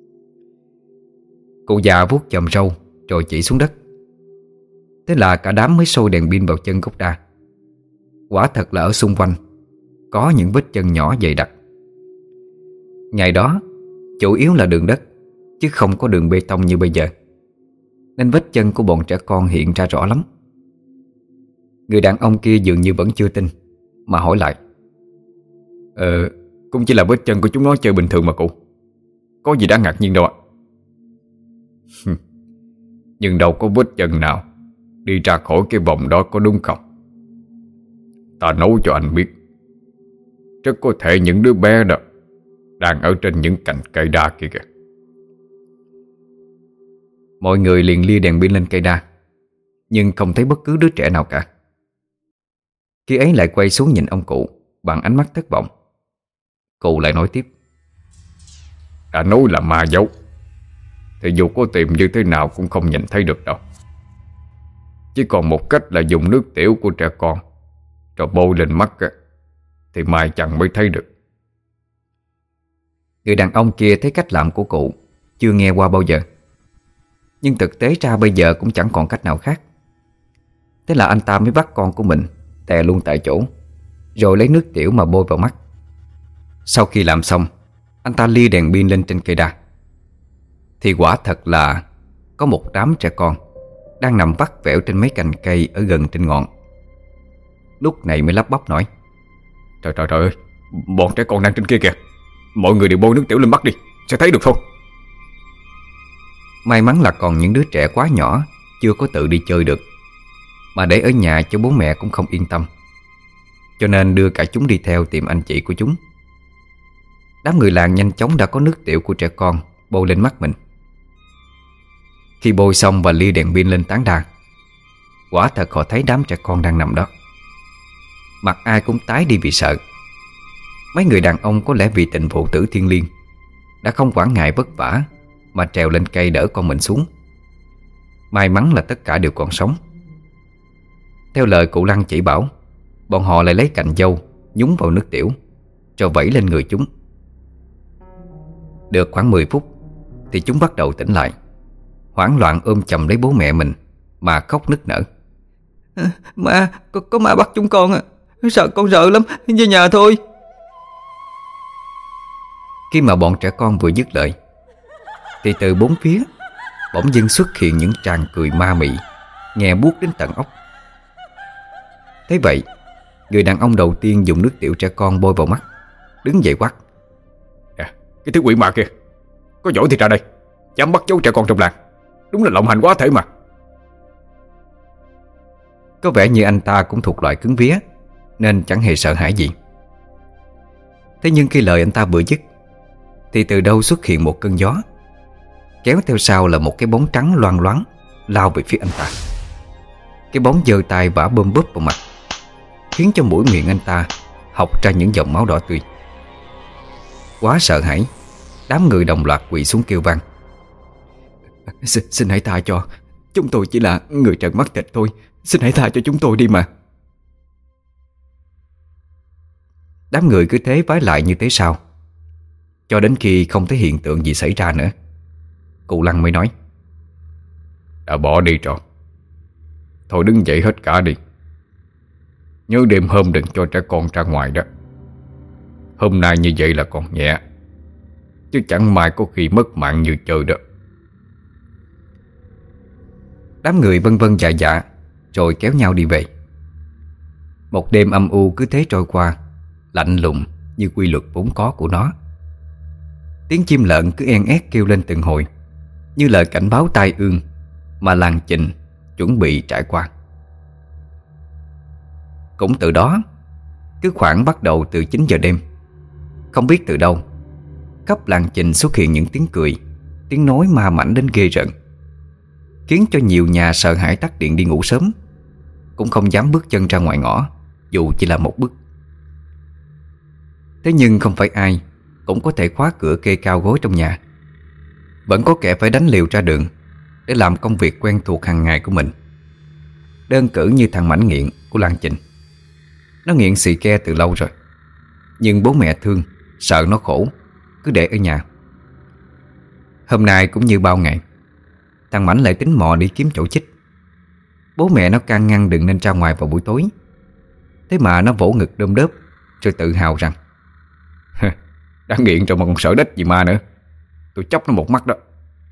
Cụ già vuốt chòm râu rồi chỉ xuống đất. Thế là cả đám mới sôi đèn pin vào chân gốc đa. Quả thật là ở xung quanh có những vết chân nhỏ dày đặc. Ngày đó chủ yếu là đường đất, chứ không có đường bê tông như bây giờ, nên vết chân của bọn trẻ con hiện ra rõ lắm. Người đàn ông kia dường như vẫn chưa tin, mà hỏi lại: Ờ, cũng chỉ là vết chân của chúng nó chơi bình thường mà cụ. Có gì đáng ngạc nhiên đâu ạ. Nhưng đâu có vết chân nào đi ra khỏi cái vòng đó, có đúng không? Ta nói cho anh biết, rất có thể những đứa bé đó đang ở trên những cành cây đa kia kìa. Mọi người liền lia đèn pin lên cây đa, nhưng không thấy bất cứ đứa trẻ nào cả. Khi ấy lại quay xuống nhìn ông cụ bằng ánh mắt thất vọng. Cụ lại nói tiếp: Đã nói là ma giấu, thì dù có tìm như thế nào cũng không nhìn thấy được đâu. Chỉ còn một cách là dùng nước tiểu của trẻ con rồi bôi lên mắt á, thì mai chẳng mới thấy được. Người đàn ông kia thấy cách làm của cụ chưa nghe qua bao giờ, nhưng thực tế ra bây giờ cũng chẳng còn cách nào khác. Thế là anh ta mới bắt con của mình tè luôn tại chỗ, rồi lấy nước tiểu mà bôi vào mắt. Sau khi làm xong, anh ta lia đèn pin lên trên cây đa, thì quả thật là có một đám trẻ con đang nằm vắt vẻo trên mấy cành cây ở gần trên ngọn. Lúc này mới lắp bắp nói: Trời trời trời ơi, bọn trẻ con đang trên kia kìa. Mọi người đều bôi nước tiểu lên mắt đi, sẽ thấy được thôi. May mắn là còn những đứa trẻ quá nhỏ, chưa có tự đi chơi được, mà để ở nhà cho bố mẹ cũng không yên tâm, cho nên đưa cả chúng đi theo tìm anh chị của chúng. Đám người làng nhanh chóng đã có nước tiểu của trẻ con bôi lên mắt mình. Khi bôi xong và lia đèn pin lên tán đa, quả thật họ thấy đám trẻ con đang nằm đó. Mặt ai cũng tái đi vì sợ. Mấy người đàn ông có lẽ vì tình phụ tử thiêng liêng đã không quản ngại vất vả mà trèo lên cây đỡ con mình xuống. May mắn là tất cả đều còn sống. Theo lời cụ Lăng chỉ bảo, bọn họ lại lấy cành dâu nhúng vào nước tiểu rồi vẩy lên người chúng. Được khoảng mười phút thì chúng bắt đầu tỉnh lại, hoảng loạn ôm chầm lấy bố mẹ mình mà khóc nức nở: à, Ma, có, có ma bắt chúng con à. Sợ, con sợ lắm, về nhà thôi. Khi mà bọn trẻ con vừa dứt lời thì từ bốn phía bỗng dưng xuất hiện những tràng cười ma mị, nghe buốt đến tận óc. Thế vậy, người đàn ông đầu tiên dùng nước tiểu trẻ con bôi vào mắt đứng dậy quát: à, Cái thứ quỷ ma kia, có giỏi thì ra đây, dám bắt giấu trẻ con trong làng. Đúng là lộng hành quá thể mà. Có vẻ như anh ta cũng thuộc loại cứng vía, nên chẳng hề sợ hãi gì. Thế nhưng khi lời anh ta vừa dứt thì từ đâu xuất hiện một cơn gió, kéo theo sau là một cái bóng trắng loang loáng lao về phía anh ta. Cái bóng giơ tay vả bơm búp vào mặt, khiến cho mũi miệng anh ta học ra những dòng máu đỏ tươi. Quá sợ hãi, đám người đồng loạt quỳ xuống kêu vang: Xin, xin hãy tha cho, chúng tôi chỉ là người trần mắt thịt thôi, xin hãy tha cho chúng tôi đi mà. Đám người cứ thế vái lại như thế sao, cho đến khi không thấy hiện tượng gì xảy ra nữa. Cụ Lăng mới nói: Đã bỏ đi rồi, thôi đứng dậy hết cả đi. Nhớ đêm hôm đừng cho trẻ con ra ngoài đó. Hôm nay như vậy là còn nhẹ, chứ chẳng may có khi mất mạng như chơi đó. Đám người vân vân dạ dạ rồi kéo nhau đi về. Một đêm âm u cứ thế trôi qua, lạnh lùng như quy luật vốn có của nó. Tiếng chim lợn cứ en ét kêu lên từng hồi, như lời cảnh báo tai ương mà làng Trịnh chuẩn bị trải qua. Cũng từ đó, cứ khoảng bắt đầu từ chín giờ đêm, Không biết từ đâu, khắp làng Trình xuất hiện những tiếng cười, tiếng nói ma mãnh đến ghê rợn, khiến cho nhiều nhà sợ hãi tắt điện đi ngủ sớm, cũng không dám bước chân ra ngoài ngõ, dù chỉ là một bước. Thế nhưng không phải ai cũng có thể khóa cửa kê cao gối trong nhà. Vẫn có kẻ phải đánh liều ra đường để làm công việc quen thuộc hàng ngày của mình. Đơn cử như thằng Mãnh Nghiện của làng Trình. Nó nghiện xì ke từ lâu rồi, nhưng bố mẹ thương, sợ nó khổ, cứ để ở nhà. Hôm nay cũng như bao ngày, thằng Mãnh lại tính mò đi kiếm chỗ chích. Bố mẹ nó can ngăn đừng nên ra ngoài vào buổi tối. Thế mà nó vỗ ngực đơm đớp, rồi tự hào rằng: đã nghiện rồi mà còn sợ đếch gì ma nữa, tôi chóc nó một mắt đó.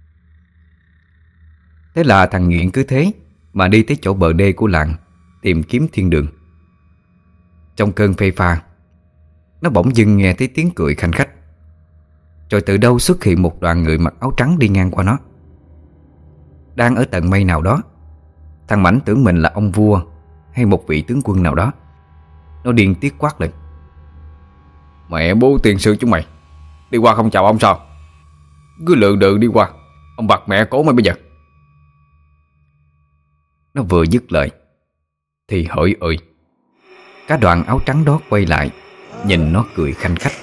Thế là thằng nghiện cứ thế mà đi tới chỗ bờ đê của làng tìm kiếm thiên đường. Trong cơn phê pha, nó bỗng dưng nghe thấy tiếng cười khanh khách. Rồi từ đâu xuất hiện một đoàn người mặc áo trắng đi ngang qua nó. Đang ở tận mây nào đó, thằng Mãnh tưởng mình là ông vua hay một vị tướng quân nào đó. Nó điên tiết quát lên: mẹ bố tiền sư chúng mày, đi qua không chào ông sao? Cứ lượn đự đi qua, ông bặt mẹ cố mày bây giờ. Nó vừa dứt lời thì hỡi ơi, cả đoàn áo trắng đó quay lại nhìn nó cười khanh khách.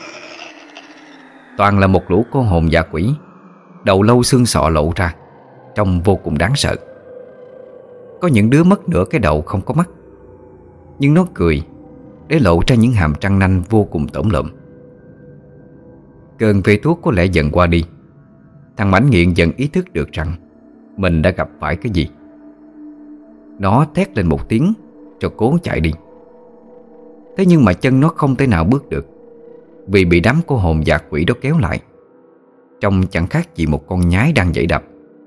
Toàn là một lũ con hồn dạ quỷ, đầu lâu xương sọ lộ ra, trông vô cùng đáng sợ. Có những đứa mất nửa cái đầu không có mắt, nhưng nó cười để lộ ra những hàm răng nanh vô cùng tởm lợm. Cơn phê thuốc có lẽ dần qua đi. Thằng Mãnh Nghiện dần ý thức được rằng mình đã gặp phải cái gì. Nó thét lên một tiếng rồi cố chạy đi. Thế nhưng mà chân nó không thể nào bước được, vì bị đám cô hồn dạt quỷ đó kéo lại, trông chẳng khác gì một con nhái đang dãy đập.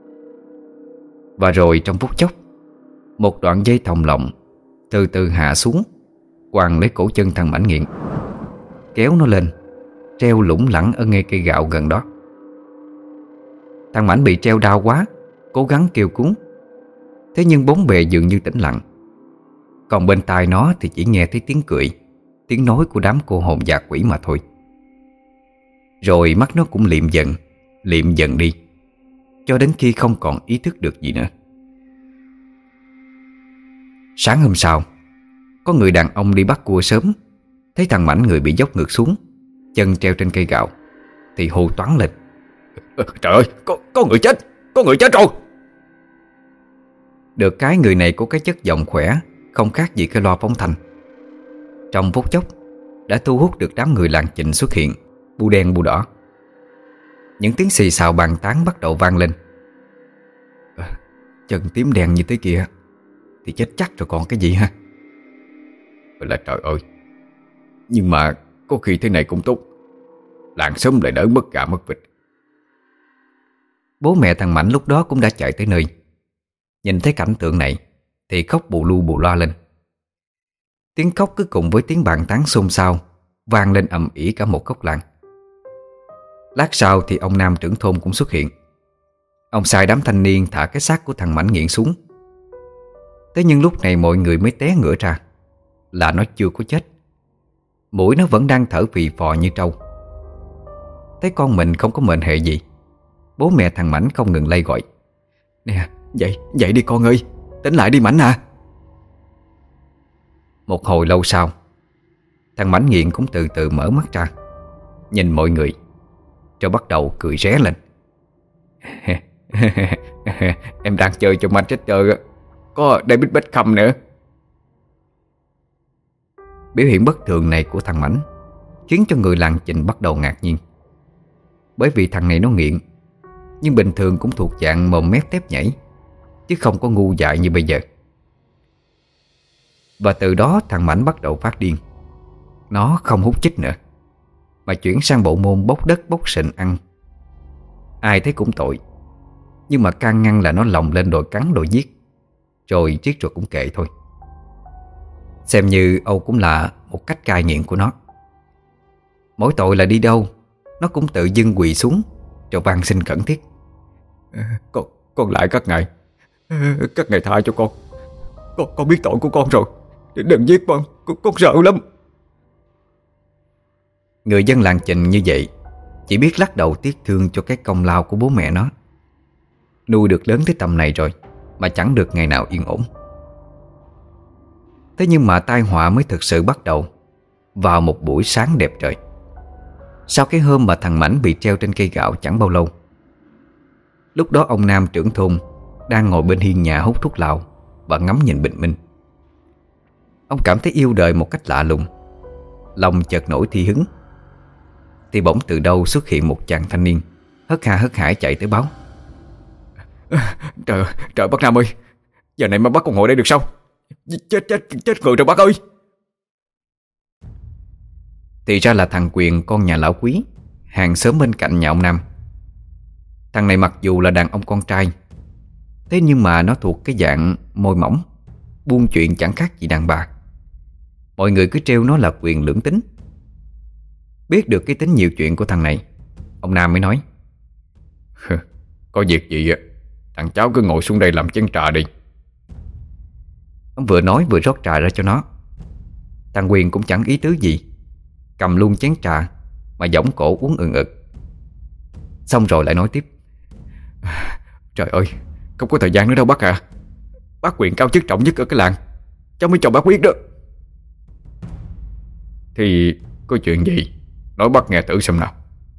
Và rồi trong phút chốc, một đoạn dây thòng lọng từ từ hạ xuống, quàng lấy cổ chân thằng Mãnh Nghiện, kéo nó lên, treo lủng lẳng ở ngay cây gạo gần đó. Thằng Mãnh bị treo đau quá, cố gắng kêu cứu. Thế nhưng bốn bề dường như tĩnh lặng. Còn bên tai nó thì chỉ nghe thấy tiếng cười, tiếng nói của đám cô hồn dạt quỷ mà thôi. Rồi mắt nó cũng liệm dần, liệm dần đi, cho đến khi không còn ý thức được gì nữa. Sáng hôm sau, có người đàn ông đi bắt cua sớm, thấy thằng Mãnh người bị dốc ngược xuống, chân treo trên cây gạo, thì hô toáng lên: trời ơi, có, có người chết, có người chết rồi. Được cái người này có cái chất giọng khỏe, không khác gì cái loa phóng thanh. Trong phút chốc đã thu hút được đám người làng Trình xuất hiện, bu đen bu đỏ. Những tiếng xì xào bàn tán bắt đầu vang lên. à, Chân tím đen như thế kìa thì chết chắc rồi còn cái gì ha. Là trời ơi, nhưng mà có khi thế này cũng tốt, làng sớm lại đỡ mất gà mất vịt. Bố mẹ thằng Mãnh lúc đó cũng đã chạy tới nơi. Nhìn thấy cảnh tượng này thì khóc bù lu bù loa lên. Tiếng khóc cứ cùng với tiếng bàn tán xôn xao vang lên ầm ĩ cả một góc làng. Lát sau thì ông Nam trưởng thôn cũng xuất hiện. Ông sai đám thanh niên thả cái xác của thằng Mãnh Nghiện xuống. Thế nhưng lúc này mọi người mới té ngửa ra là nó chưa có chết. Mũi nó vẫn đang thở phì phò như trâu. Thấy con mình không có mệnh hệ gì, bố mẹ thằng Mãnh không ngừng lay gọi: nè, dậy, dậy đi con ơi, tỉnh lại đi Mãnh à. Một hồi lâu sau, thằng Mãnh Nghiện cũng từ từ mở mắt ra, nhìn mọi người, rồi bắt đầu cười ré lên: em đang chơi cho Manchester, có David Beckham nữa. Biểu hiện bất thường này của thằng Mãnh khiến cho người làng Trình bắt đầu ngạc nhiên. Bởi vì thằng này nó nghiện, nhưng bình thường cũng thuộc dạng mồm mép tép nhảy, chứ không có ngu dại như bây giờ. Và từ đó thằng Mãnh bắt đầu phát điên. Nó không hút chích nữa, mà chuyển sang bộ môn bốc đất bốc sình ăn. Ai thấy cũng tội, nhưng mà can ngăn là nó lồng lên đòi cắn đòi giết, rồi giết rồi cũng kệ thôi. Xem như Âu cũng là một cách cai nghiện của nó. Mỗi tội là đi đâu nó cũng tự dưng quỳ xuống rồi van xin khẩn thiết: Con, con lại các ngài, các ngài tha cho con. Con, con biết tội của con rồi, đừng giết con, con, con sợ lắm. Người dân làng Trình như vậy chỉ biết lắc đầu tiếc thương cho cái công lao của bố mẹ nó. Nuôi được lớn tới tầm này rồi mà chẳng được ngày nào yên ổn. Thế nhưng mà tai họa mới thực sự bắt đầu vào một buổi sáng đẹp trời. Sau cái hôm mà thằng Mảnh bị treo trên cây gạo chẳng bao lâu. Lúc đó ông Nam trưởng thôn đang ngồi bên hiên nhà hút thuốc lào và ngắm nhìn bình minh. Ông cảm thấy yêu đời một cách lạ lùng, lòng chợt nổi thi hứng. Thì bỗng từ đâu xuất hiện một chàng thanh niên hớt ha hớt hải chạy tới báo: Trời ơi, trời bác Nam ơi, giờ này mà bác còn ngồi đây được sao? Chết chết chết người rồi bác ơi. Thì ra là thằng Quyền, con nhà lão Quý, hàng xóm bên cạnh nhà ông Nam. Thằng này mặc dù là đàn ông con trai, thế nhưng mà nó thuộc cái dạng môi mỏng, buôn chuyện chẳng khác gì đàn bà. Mọi người cứ trêu nó là Quyền lưỡng tính. Biết được cái tính nhiều chuyện của thằng này, ông Nam mới nói: Có việc gì thằng cháu cứ ngồi xuống đây làm chén trà đi. Ông vừa nói vừa rót trà ra cho nó. Thằng Quyền cũng chẳng ý tứ gì, cầm luôn chén trà mà giỏng cổ uống ừng ực. Xong rồi lại nói tiếp: Trời ơi, không có thời gian nữa đâu bác à. Bác Quyền cao chức trọng nhất ở cái làng, cháu mới cho bác biết đó. Thì có chuyện gì nói bác nghe thử xem nào.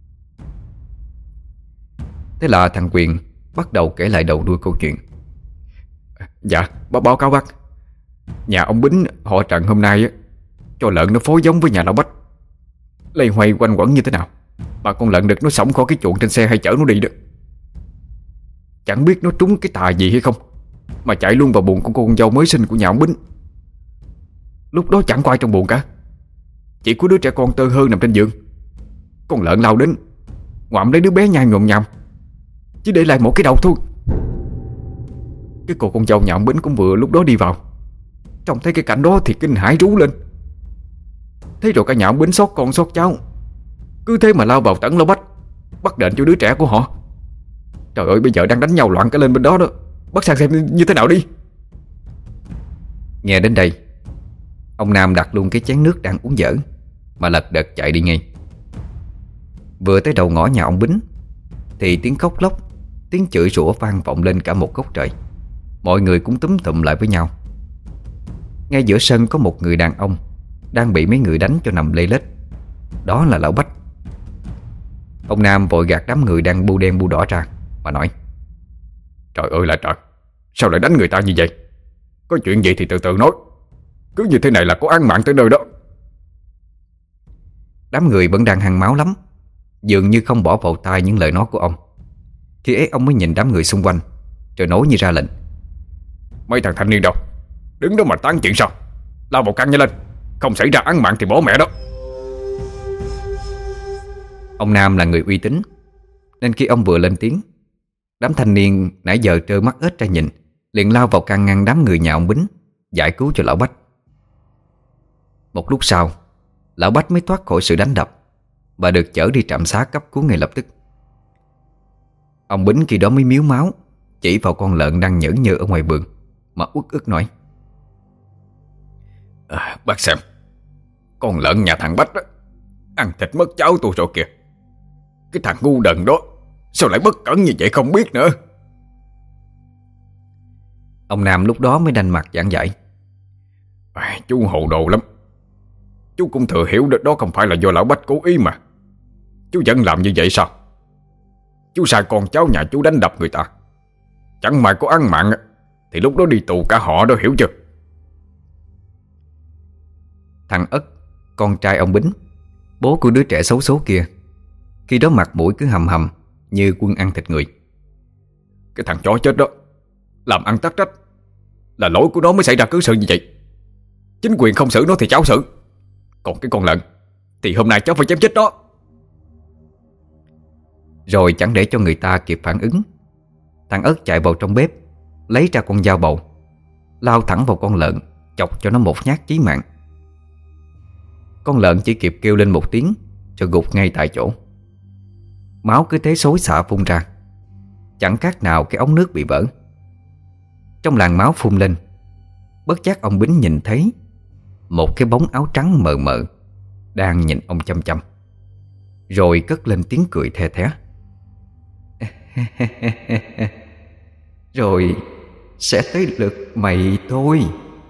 Thế là thằng Quyền bắt đầu kể lại đầu đuôi câu chuyện. Dạ, báo báo cáo bác. Nhà ông Bính họ Trần hôm nay á, cho lợn nó phối giống với nhà lão Bách, lây hoay quanh quẩn như thế nào mà con lợn đực nó xổng khỏi cái chuồng trên xe hay chở nó đi đó. Chẳng biết nó trúng cái tà gì hay không mà chạy luôn vào buồng của con dâu mới sinh của nhà ông Bính. Lúc đó chẳng có ai trong buồng cả, chỉ có đứa trẻ con tơ hơ nằm trên giường. Con lợn lao đến ngoạm lấy đứa bé nhai nhồm nhòm, chỉ để lại một cái đầu thôi. Cái cô con dâu nhà ông Bính cũng vừa lúc đó đi vào, trông thấy cái cảnh đó thì kinh hãi rú lên. Thế rồi cả nhà ông Bính xót con xót cháu, cứ thế mà lao vào tẩn lão Bách, bắt đền cho đứa trẻ của họ. Trời ơi, bây giờ đang đánh nhau loạn cả lên bên đó đó. Bác sang xem như thế nào đi. Nghe đến đây, ông Nam đặt luôn cái chén nước đang uống dở mà lật đật chạy đi ngay. Vừa tới đầu ngõ nhà ông Bính thì tiếng khóc lóc, tiếng chửi rủa vang vọng lên cả một góc trời. Mọi người cũng túm tụm lại với nhau. Ngay giữa sân có một người đàn ông đang bị mấy người đánh cho nằm lê lết. Đó là lão Bách. Ông Nam vội gạt đám người đang bu đen bu đỏ ra mà nói: Trời ơi là trời, sao lại đánh người ta như vậy? Có chuyện gì thì từ từ nói, cứ như thế này là có án mạng tới nơi đó. Đám người vẫn đang hăng máu lắm, dường như không bỏ vào tai những lời nói của ông. Khi ấy ông mới nhìn đám người xung quanh rồi nói như ra lệnh: Mấy thằng thanh niên đâu, đứng đó mà tán chuyện sao? Lao vào căn nhanh lên, không xảy ra án mạng thì bỏ mẹ đó. Ông Nam là người uy tín, nên khi ông vừa lên tiếng, đám thanh niên nãy giờ trơ mắt ếch ra nhìn liền lao vào can ngăn đám người nhà ông Bính, giải cứu cho lão Bách. Một lúc sau, lão Bách mới thoát khỏi sự đánh đập và được chở đi trạm xá cấp cứu ngay lập tức. Ông Bính khi đó mới miếu máu chỉ vào con lợn đang nhởn nhơ ở ngoài vườn mà uất ức nói: à, Bác xem, con lợn nhà thằng Bách đó, ăn thịt mất cháu tôi rồi kìa. Cái thằng ngu đần đó sao lại bất cẩn như vậy không biết nữa. Ông Nam lúc đó mới đanh mặt giảng giải: à, Chú hồ đồ lắm. Chú cũng thừa hiểu đó, đó không phải là do lão Bách cố ý mà. Chú vẫn làm như vậy sao? Chú sai con cháu nhà chú đánh đập người ta, chẳng may có án mạng thì lúc đó đi tù cả họ đó, hiểu chưa? Thằng Ất, con trai ông Bính, bố của đứa trẻ xấu số kia, khi đó mặt mũi cứ hầm hầm như quân ăn thịt người: Cái thằng chó chết đó làm ăn tắc trách, là lỗi của nó mới xảy ra cứ sự như vậy. Chính quyền không xử nó thì cháu xử, còn cái con lợn thì hôm nay cháu phải chém chết nó. Rồi chẳng để cho người ta kịp phản ứng, thằng Ất chạy vào trong bếp, lấy ra con dao bầu, lao thẳng vào con lợn, chọc cho nó một nhát chí mạng. Con lợn chỉ kịp kêu lên một tiếng rồi gục ngay tại chỗ. Máu cứ thế xối xả phun ra, chẳng khác nào cái ống nước bị vỡ. Trong làn máu phun lên, bất giác ông Bính nhìn thấy một cái bóng áo trắng mờ mờ đang nhìn ông chăm chăm. rồi cất lên tiếng cười the thé. Rồi sẽ tới lượt mày thôi.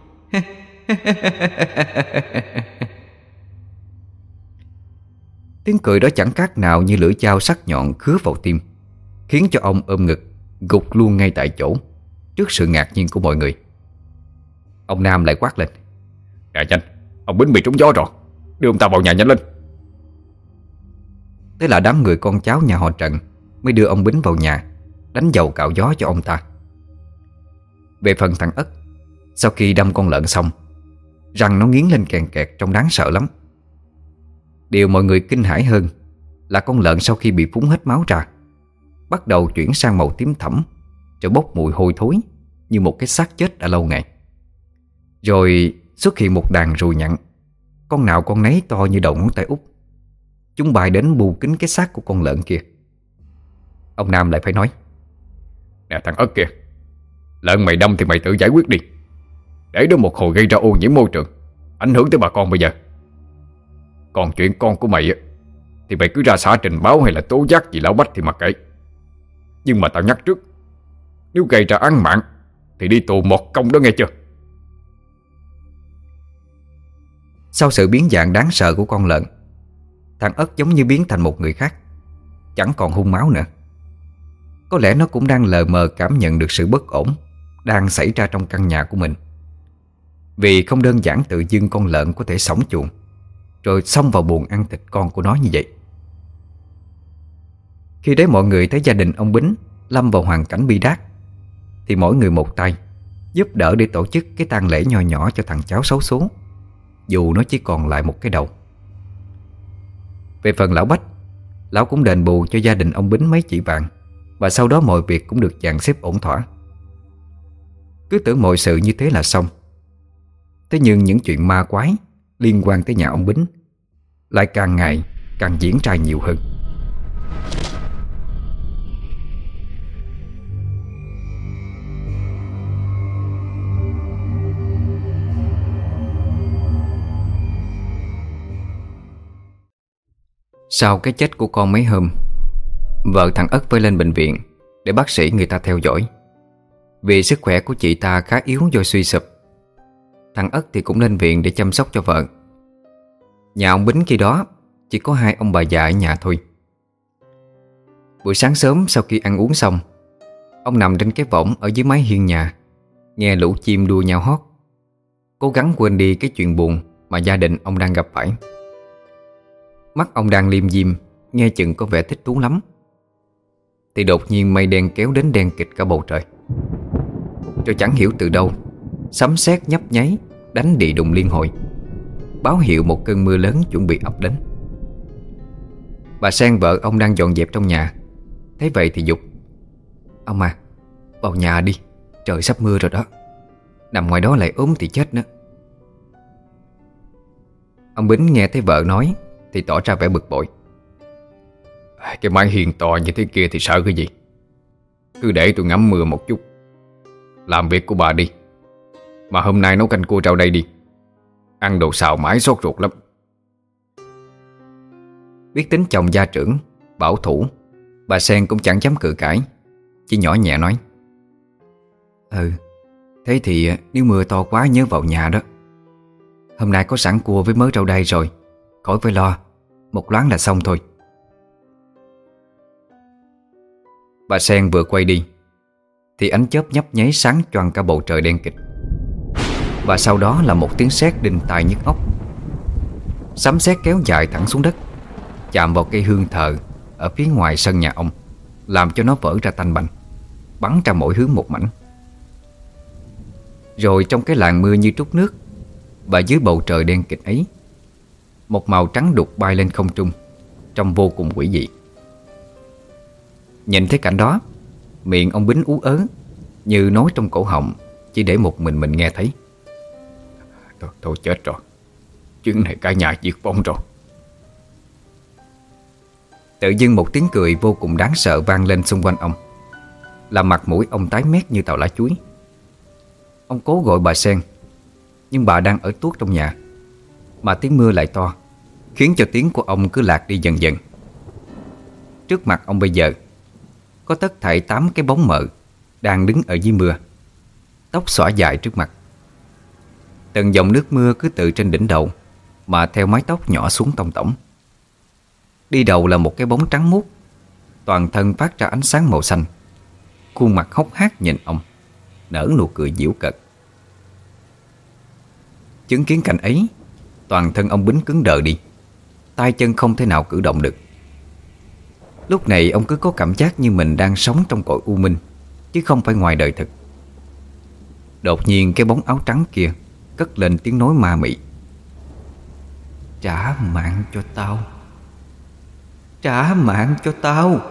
Tiếng cười đó chẳng khác nào như lưỡi dao sắc nhọn khứa vào tim, khiến cho ông ôm ngực gục luôn ngay tại chỗ, trước sự ngạc nhiên của mọi người. Ông Nam lại quát lên: "Nè nhanh, ông Bính bị trúng gió rồi, đưa ông ta vào nhà nhanh lên." Thế là đám người con cháu nhà họ Trần mới đưa ông Bính vào nhà, đánh dầu cạo gió cho ông ta. Về phần thằng Ất, sau khi đâm con lợn xong, răng nó nghiến lên kèn kẹt trông đáng sợ lắm. Điều mọi người kinh hãi hơn là con lợn sau khi bị phúng hết máu ra, bắt đầu chuyển sang màu tím thẫm, rồi bốc mùi hôi thối như một cái xác chết đã lâu ngày. Rồi xuất hiện một đàn ruồi nhặn, con nào con nấy to như đầu ngón tay út. Chúng bay đến bù kín cái xác của con lợn kia. Ông Nam lại phải nói: "Nè thằng Ất kìa, lợn mày đâm thì mày tự giải quyết đi, để đó một hồi gây ra ô nhiễm môi trường, ảnh hưởng tới bà con bây giờ. Còn chuyện con của mày thì mày cứ ra xã trình báo hay là tố giác gì lão Bách thì mặc kệ. Nhưng mà tao nhắc trước, nếu gây ra án mạng thì đi tù một công đó nghe chưa?" Sau sự biến dạng đáng sợ của con lợn, thằng Ất giống như biến thành một người khác, chẳng còn hung máu nữa. Có lẽ nó cũng đang lờ mờ cảm nhận được sự bất ổn đang xảy ra trong căn nhà của mình. Vì không đơn giản tự dưng con lợn có thể xổng chuồng rồi xông vào buồng ăn thịt con của nó như vậy. Khi đấy mọi người thấy gia đình ông Bính lâm vào hoàn cảnh bi đát, thì mỗi người một tay giúp đỡ để tổ chức cái tang lễ nho nhỏ cho thằng cháu xấu số, dù nó chỉ còn lại một cái đầu. Về phần lão Bách, lão cũng đền bù cho gia đình ông Bính mấy chỉ vàng, và sau đó mọi việc cũng được dàn xếp ổn thỏa. Cứ tưởng mọi sự như thế là xong. Thế nhưng những chuyện ma quái liên quan tới nhà ông Bính lại càng ngày càng diễn ra nhiều hơn. Sau cái chết của con mấy hôm, vợ thằng Ất phải lên bệnh viện để bác sĩ người ta theo dõi. Vì sức khỏe của chị ta khá yếu do suy sụp, thằng Ất thì cũng lên viện để chăm sóc cho vợ. Nhà ông Bính khi đó chỉ có hai ông bà già ở nhà thôi. Buổi sáng sớm sau khi ăn uống xong, ông nằm trên cái võng ở dưới mái hiên nhà, nghe lũ chim đua nhau hót, cố gắng quên đi cái chuyện buồn mà gia đình ông đang gặp phải. Mắt ông đang liêm diêm, nghe chừng có vẻ thích thú lắm, thì đột nhiên mây đen kéo đến đen kịt cả bầu trời. Rồi chẳng hiểu từ đâu, sấm sét nhấp nháy, đánh đì đùng liên hồi, báo hiệu một cơn mưa lớn chuẩn bị ập đến. Bà Sen vợ ông đang dọn dẹp trong nhà, thấy vậy thì giục: "Ông à, vào nhà đi, trời sắp mưa rồi đó. Nằm ngoài đó lại ốm thì chết nữa." Ông Bính nghe thấy vợ nói thì tỏ ra vẻ bực bội: "Cái mái hiên to như thế kia thì sợ cái gì? Cứ để tôi ngắm mưa một chút. Làm việc của bà đi. Mà hôm nay nấu canh cua rau đây đi. Ăn đồ xào mãi sốt ruột lắm." Biết tính chồng gia trưởng, bảo thủ, bà Sen cũng chẳng dám cự cãi, chỉ nhỏ nhẹ nói: "Ừ, thế thì nếu mưa to quá nhớ vào nhà đó. Hôm nay có sẵn cua với mớ rau đay rồi, khỏi phải lo, một loáng là xong thôi." Bà Sen vừa quay đi thì ánh chớp nhấp nháy sáng choang cả bầu trời đen kịt. Và sau đó là một tiếng sét đinh tai nhức óc. Sấm sét kéo dài thẳng xuống đất, chạm vào cây hương thờ ở phía ngoài sân nhà ông, làm cho nó vỡ ra tanh bành, bắn ra mỗi hướng một mảnh. Rồi trong cái làn mưa như trút nước, và dưới bầu trời đen kịt ấy, một màu trắng đục bay lên không trung, trông vô cùng quỷ dị. Nhìn thấy cảnh đó, miệng ông Bính ú ớ, như nói trong cổ họng chỉ để một mình mình nghe thấy: Thôi, thôi chết rồi, chuyện này cả nhà diệt vong rồi." Tự dưng một tiếng cười vô cùng đáng sợ vang lên xung quanh ông, làm mặt mũi ông tái mét như tàu lá chuối. Ông cố gọi bà Sen, nhưng bà đang ở tuốt trong nhà, mà tiếng mưa lại to, khiến cho tiếng của ông cứ lạc đi dần dần, Trước mặt ông bây giờ có tất thảy tám cái bóng mờ đang đứng ở dưới mưa, tóc xõa dài trước mặt. Từng dòng nước mưa cứ từ trên đỉnh đầu mà theo mái tóc nhỏ xuống tông tổng. Đi đầu là một cái bóng trắng muốt, toàn thân phát ra ánh sáng màu xanh, khuôn mặt hốc hác nhìn ông, nở nụ cười giễu cợt. Chứng kiến cảnh ấy, toàn thân ông Bính cứng đờ đi, tay chân không thể nào cử động được. Lúc này ông cứ có cảm giác như mình đang sống trong cõi u minh, chứ không phải ngoài đời thực. Đột nhiên cái bóng áo trắng kia cất lên tiếng nói ma mị: "Trả mạng cho tao, trả mạng cho tao."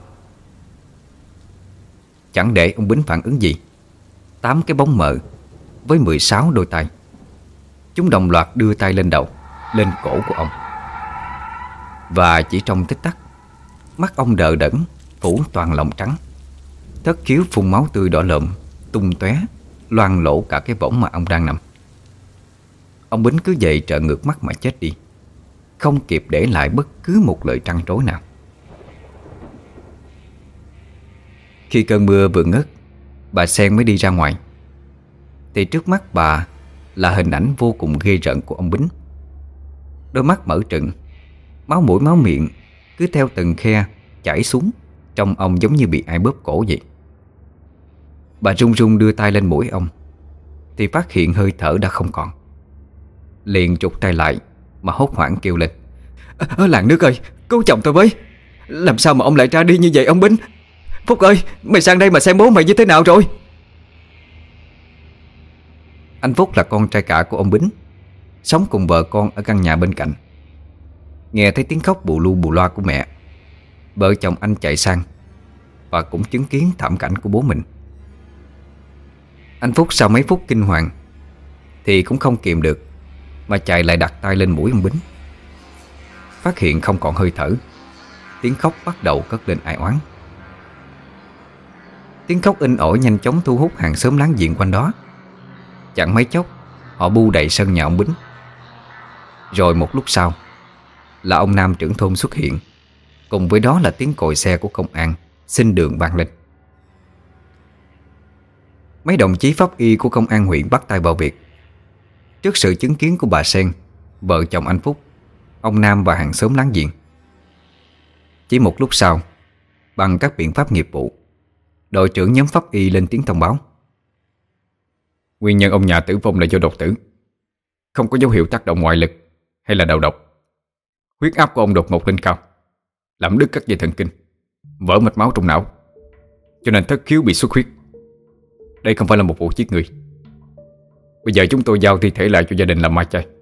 Chẳng để ông Bính phản ứng gì, tám cái bóng mờ với mười sáu đôi tay, chúng đồng loạt đưa tay lên đầu, lên cổ của ông. Và chỉ trong tích tắc, mắt ông đờ đẫn, phủ toàn lông trắng, thất khiếu phun máu tươi đỏ lợm tung tóe, loang lổ cả cái võng mà ông đang nằm. Ông Bính cứ vậy trợn ngược mắt mà chết đi, không kịp để lại bất cứ một lời trăn trối nào. Khi cơn mưa vừa ngớt, bà Sen mới đi ra ngoài, thì trước mắt bà là hình ảnh vô cùng ghê rợn của ông Bính. Đôi mắt mở trừng, máu mũi máu miệng cứ theo từng khe chảy xuống, trông ông giống như bị ai bóp cổ vậy. Bà run run đưa tay lên mũi ông, thì phát hiện hơi thở đã không còn. Liền trục tay lại mà hốt hoảng kêu lên: "Ở làng nước ơi, cứu chồng tôi với! Làm sao mà ông lại ra đi như vậy ông Bính? Phúc ơi, mày sang đây mà xem bố mày như thế nào rồi?" Anh Phúc là con trai cả của ông Bính, sống cùng vợ con ở căn nhà bên cạnh. Nghe thấy tiếng khóc bù lu bù loa của mẹ, vợ chồng anh chạy sang và cũng chứng kiến thảm cảnh của bố mình. Anh Phúc sau mấy phút kinh hoàng thì cũng không kìm được mà chạy lại đặt tay lên mũi ông Bính. Phát hiện không còn hơi thở, tiếng khóc bắt đầu cất lên ai oán. Tiếng khóc in ỏi nhanh chóng thu hút hàng xóm láng giềng quanh đó. Chẳng mấy chốc họ bu đầy sân nhà ông Bính. Rồi một lúc sau là ông Nam trưởng thôn xuất hiện, cùng với đó là tiếng còi xe của công an xin đường vang lên. Mấy đồng chí pháp y của công an huyện bắt tay vào việc. Trước sự chứng kiến của bà Sen, vợ chồng anh Phúc, ông Nam và hàng xóm láng giềng, chỉ một lúc sau, bằng các biện pháp nghiệp vụ, đội trưởng nhóm pháp y lên tiếng thông báo: "Nguyên nhân ông nhà tử vong là do đột tử, không có dấu hiệu tác động ngoại lực hay là đầu độc. Huyết áp của ông đột ngột lên cao, làm đứt các dây thần kinh, vỡ mạch máu trong não, cho nên thất khiếu bị xuất huyết. Đây không phải là một vụ giết người. Bây giờ chúng tôi giao thi thể lại cho gia đình làm mai chay."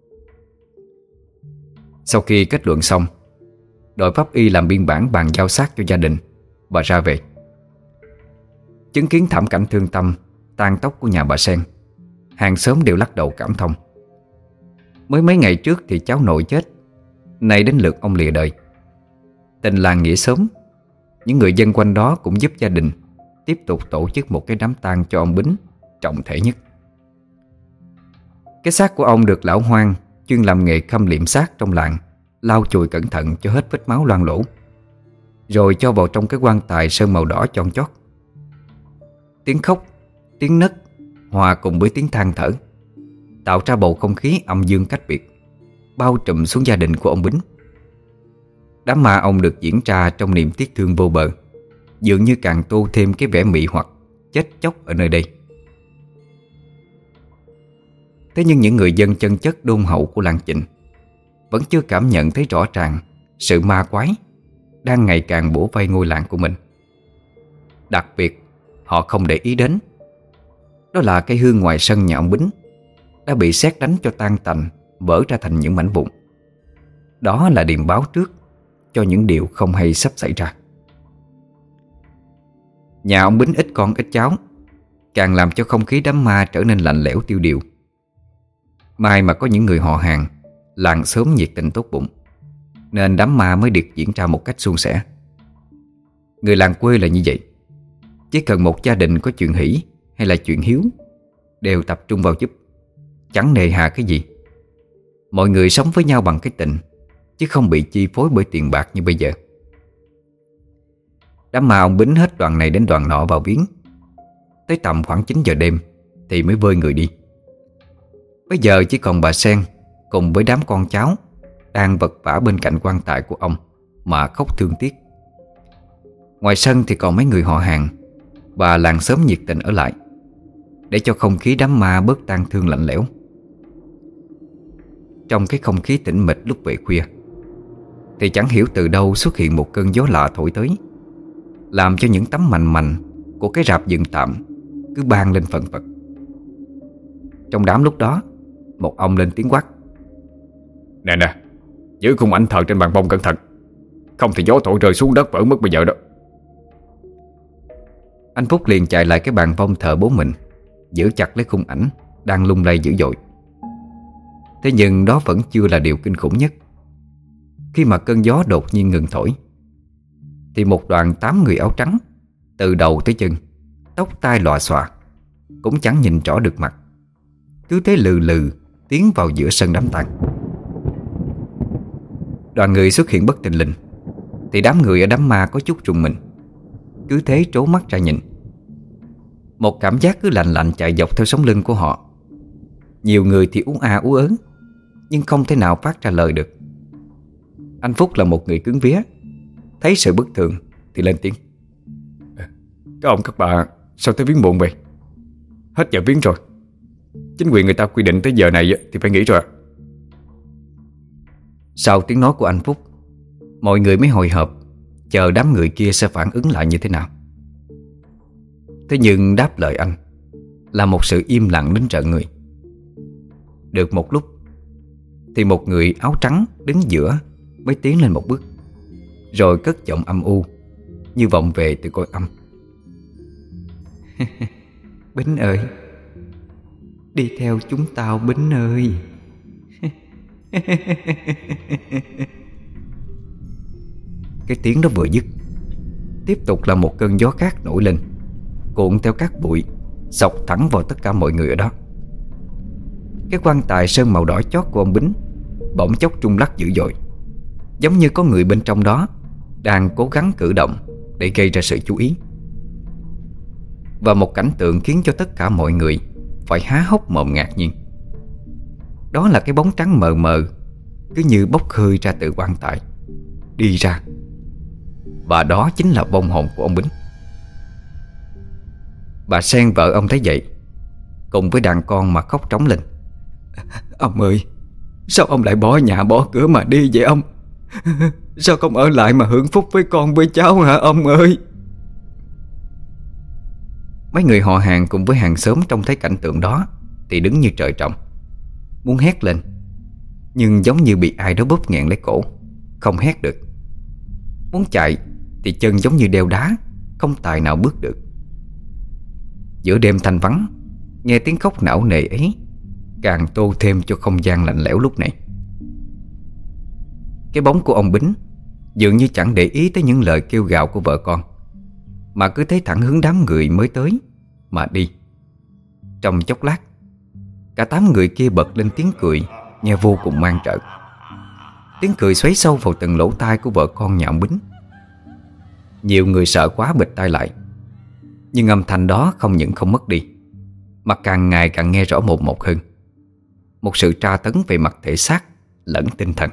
Sau khi kết luận xong, đội pháp y làm biên bản bàn giao xác cho gia đình và ra về. Chứng kiến thảm cảnh thương tâm tang tóc của nhà bà Sen, hàng xóm đều lắc đầu cảm thông. Mới mấy ngày trước thì cháu nội chết, nay đến lượt ông lìa đời. Tình làng nghĩa xóm, những người dân quanh đó cũng giúp gia đình tiếp tục tổ chức một cái đám tang cho ông Bính trọng thể nhất. Cái xác của ông được lão Hoang, chuyên làm nghề khâm liệm xác trong làng, lau chùi cẩn thận cho hết vết máu loang lổ, rồi cho vào trong cái quan tài sơn màu đỏ chon chót. Tiếng khóc, tiếng nấc hòa cùng với tiếng than thở tạo ra bầu không khí âm dương cách biệt, bao trùm xuống gia đình của ông Bính. Đám ma ông được diễn ra trong niềm tiếc thương vô bờ, dường như càng tô thêm cái vẻ mị hoặc chết chóc ở nơi đây. Thế nhưng những người dân chân chất đôn hậu của làng Chình vẫn chưa cảm nhận thấy rõ ràng sự ma quái đang ngày càng bủa vây ngôi làng của mình. Đặc biệt, họ không để ý đến đó là cây hương ngoài sân nhà ông Bính đã bị sét đánh cho tan tành, vỡ ra thành những mảnh vụn. Đó là điềm báo trước cho những điều không hay sắp xảy ra. Nhà ông Bính ít con ít cháu, càng làm cho không khí đám ma trở nên lạnh lẽo tiêu điều. May mà có những người họ hàng, làng xóm nhiệt tình tốt bụng, nên đám ma mới được diễn ra một cách suôn sẻ. Người làng quê là như vậy, chỉ cần một gia đình có chuyện hỷ hay là chuyện hiếu đều tập trung vào giúp, chẳng nề hà cái gì. Mọi người sống với nhau bằng cái tình, chứ không bị chi phối bởi tiền bạc như bây giờ. Đám ma ông Bính hết đoàn này đến đoàn nọ vào viếng. Tới tầm khoảng chín giờ đêm thì mới vơi người đi. Bây giờ chỉ còn bà Sen cùng với đám con cháu đang vật vã bên cạnh quan tài của ông mà khóc thương tiếc. Ngoài sân thì còn mấy người họ hàng và làng xóm nhiệt tình ở lại, để cho không khí đám ma bớt tang thương lạnh lẽo. Trong cái không khí tĩnh mịch lúc về khuya thì chẳng hiểu từ đâu xuất hiện một cơn gió lạ thổi tới, làm cho những tấm mành mành của cái rạp dựng tạm cứ ban lên phần phật. Trong đám lúc đó, một ông lên tiếng quát: Nè nè, giữ khung ảnh thờ trên bàn bông cẩn thận, không thì gió thổi rơi xuống đất vỡ mất bây giờ đó. Anh Phúc liền chạy lại cái bàn vong thờ bố mình, giữ chặt lấy khung ảnh đang lung lay dữ dội. Thế nhưng đó vẫn chưa là điều kinh khủng nhất. Khi mà cơn gió đột nhiên ngừng thổi thì một đoàn tám người áo trắng, từ đầu tới chân, tóc tai lòa xòa, cũng chẳng nhìn rõ được mặt, cứ thế lừ lừ tiến vào giữa sân đám tang. Đoàn người xuất hiện bất thình lình thì đám người ở đám ma có chút rùng mình, cứ thế trố mắt ra nhìn. Một cảm giác cứ lạnh lạnh chạy dọc theo sống lưng của họ. Nhiều người thì ú a ú ớ, nhưng không thể nào phát ra lời được. Anh Phúc là một người cứng vía, thấy sự bất thường thì lên tiếng: Các ông các bà sao tới viếng muộn vậy? Hết giờ viếng rồi. Chính quyền người ta quy định tới giờ này thì phải nghỉ rồi. Sau tiếng nói của anh Phúc, mọi người mới hồi hộp chờ đám người kia sẽ phản ứng lại như thế nào. Thế nhưng đáp lời anh là một sự im lặng đến rợn người. Được một lúc thì một người áo trắng đứng giữa mới tiến lên một bước, rồi cất giọng âm u như vọng về từ cõi âm: Bính ơi, đi theo chúng tao Bính ơi. Cái tiếng đó vừa dứt, tiếp tục là một cơn gió khác nổi lên, cuộn theo cát bụi xộc thẳng vào tất cả mọi người ở đó. Cái quan tài sơn màu đỏ chót của ông Bính bỗng chốc rung lắc dữ dội, giống như có người bên trong đó đang cố gắng cử động để gây ra sự chú ý. Và một cảnh tượng khiến cho tất cả mọi người phải há hốc mồm ngạc nhiên. Đó là cái bóng trắng mờ mờ, cứ như bốc hơi ra từ quan tài, đi ra. Và đó chính là vong hồn của ông Bính. Bà Sen vợ ông thấy vậy, cùng với đàn con mà khóc trống lên: Ông ơi, sao ông lại bỏ nhà bỏ cửa mà đi vậy ông? Sao không ở lại mà hưởng phúc với con với cháu hả ông ơi? Mấy người họ hàng cùng với hàng xóm trông thấy cảnh tượng đó thì đứng như trời trồng, muốn hét lên, nhưng giống như bị ai đó bóp nghẹn lấy cổ, không hét được. Muốn chạy thì chân giống như đeo đá, không tài nào bước được. Giữa đêm thanh vắng, nghe tiếng khóc não nề ấy càng tô thêm cho không gian lạnh lẽo lúc này. Cái bóng của ông Bính dường như chẳng để ý tới những lời kêu gào của vợ con, mà cứ thấy thẳng hướng đám người mới tới mà đi. Trong chốc lát, cả tám người kia bật lên tiếng cười nghe vô cùng man rợ. Tiếng cười xoáy sâu vào từng lỗ tai của vợ con nhà ông Bính. Nhiều người sợ quá bịt tai lại, nhưng âm thanh đó không những không mất đi, mà càng ngày càng nghe rõ một một hơn. Một sự tra tấn về mặt thể xác lẫn tinh thần.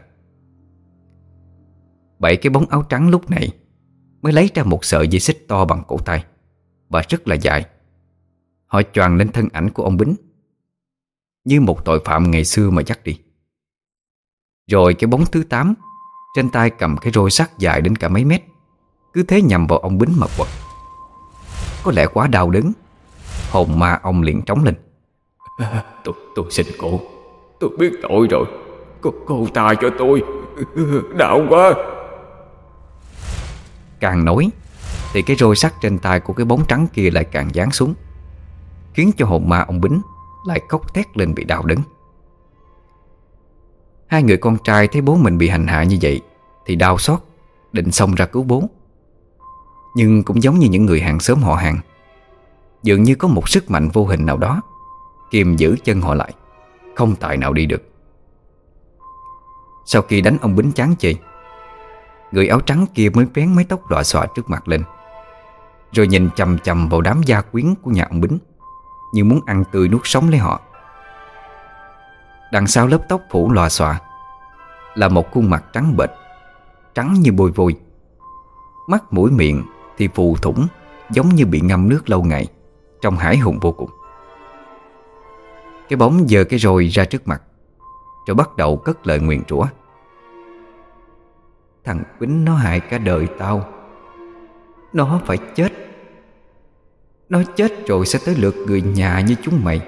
Bảy cái bóng áo trắng lúc này mới lấy ra một sợi dây xích to bằng cổ tay và rất là dài. Họ choàng lên thân ảnh của ông Bính như một tội phạm ngày xưa mà dắt đi. Rồi cái bóng thứ tám trên tay cầm cái roi sắt dài đến cả mấy mét, cứ thế nhằm vào ông Bính mà quật. Có lẽ quá đau đớn, hồn ma ông liền trống lên: Tôi, tôi xin cô, tôi biết tội rồi. Cô, cô tha cho tôi, đau quá. Càng nói thì cái roi sắt trên tay của cái bóng trắng kia lại càng giáng xuống, khiến cho hồn ma ông Bính lại khóc thét lên vì đau đớn. Hai người con trai thấy bố mình bị hành hạ như vậy thì đau xót, định xông ra cứu bố. Nhưng cũng giống như những người hàng xóm họ hàng, dường như có một sức mạnh vô hình nào đó kìm giữ chân họ lại, không tài nào đi được. Sau khi đánh ông Bính chán chê, người áo trắng kia mới vén mái tóc lòa xòa trước mặt lên, rồi nhìn chằm chằm vào đám gia quyến của nhà ông Bính, như muốn ăn tươi nuốt sống lấy họ. Đằng sau lớp tóc phủ lòa xòa là một khuôn mặt trắng bệch, trắng như bôi vôi. Mắt mũi miệng thì phù thủng, giống như bị ngâm nước lâu ngày, trông hãi hùng vô cùng. Cái bóng giơ cái roi ra trước mặt, rồi bắt đầu cất lời nguyền rủa: "Thằng Bính nó hại cả đời tao, nó phải chết. Nó chết rồi sẽ tới lượt người nhà như chúng mày.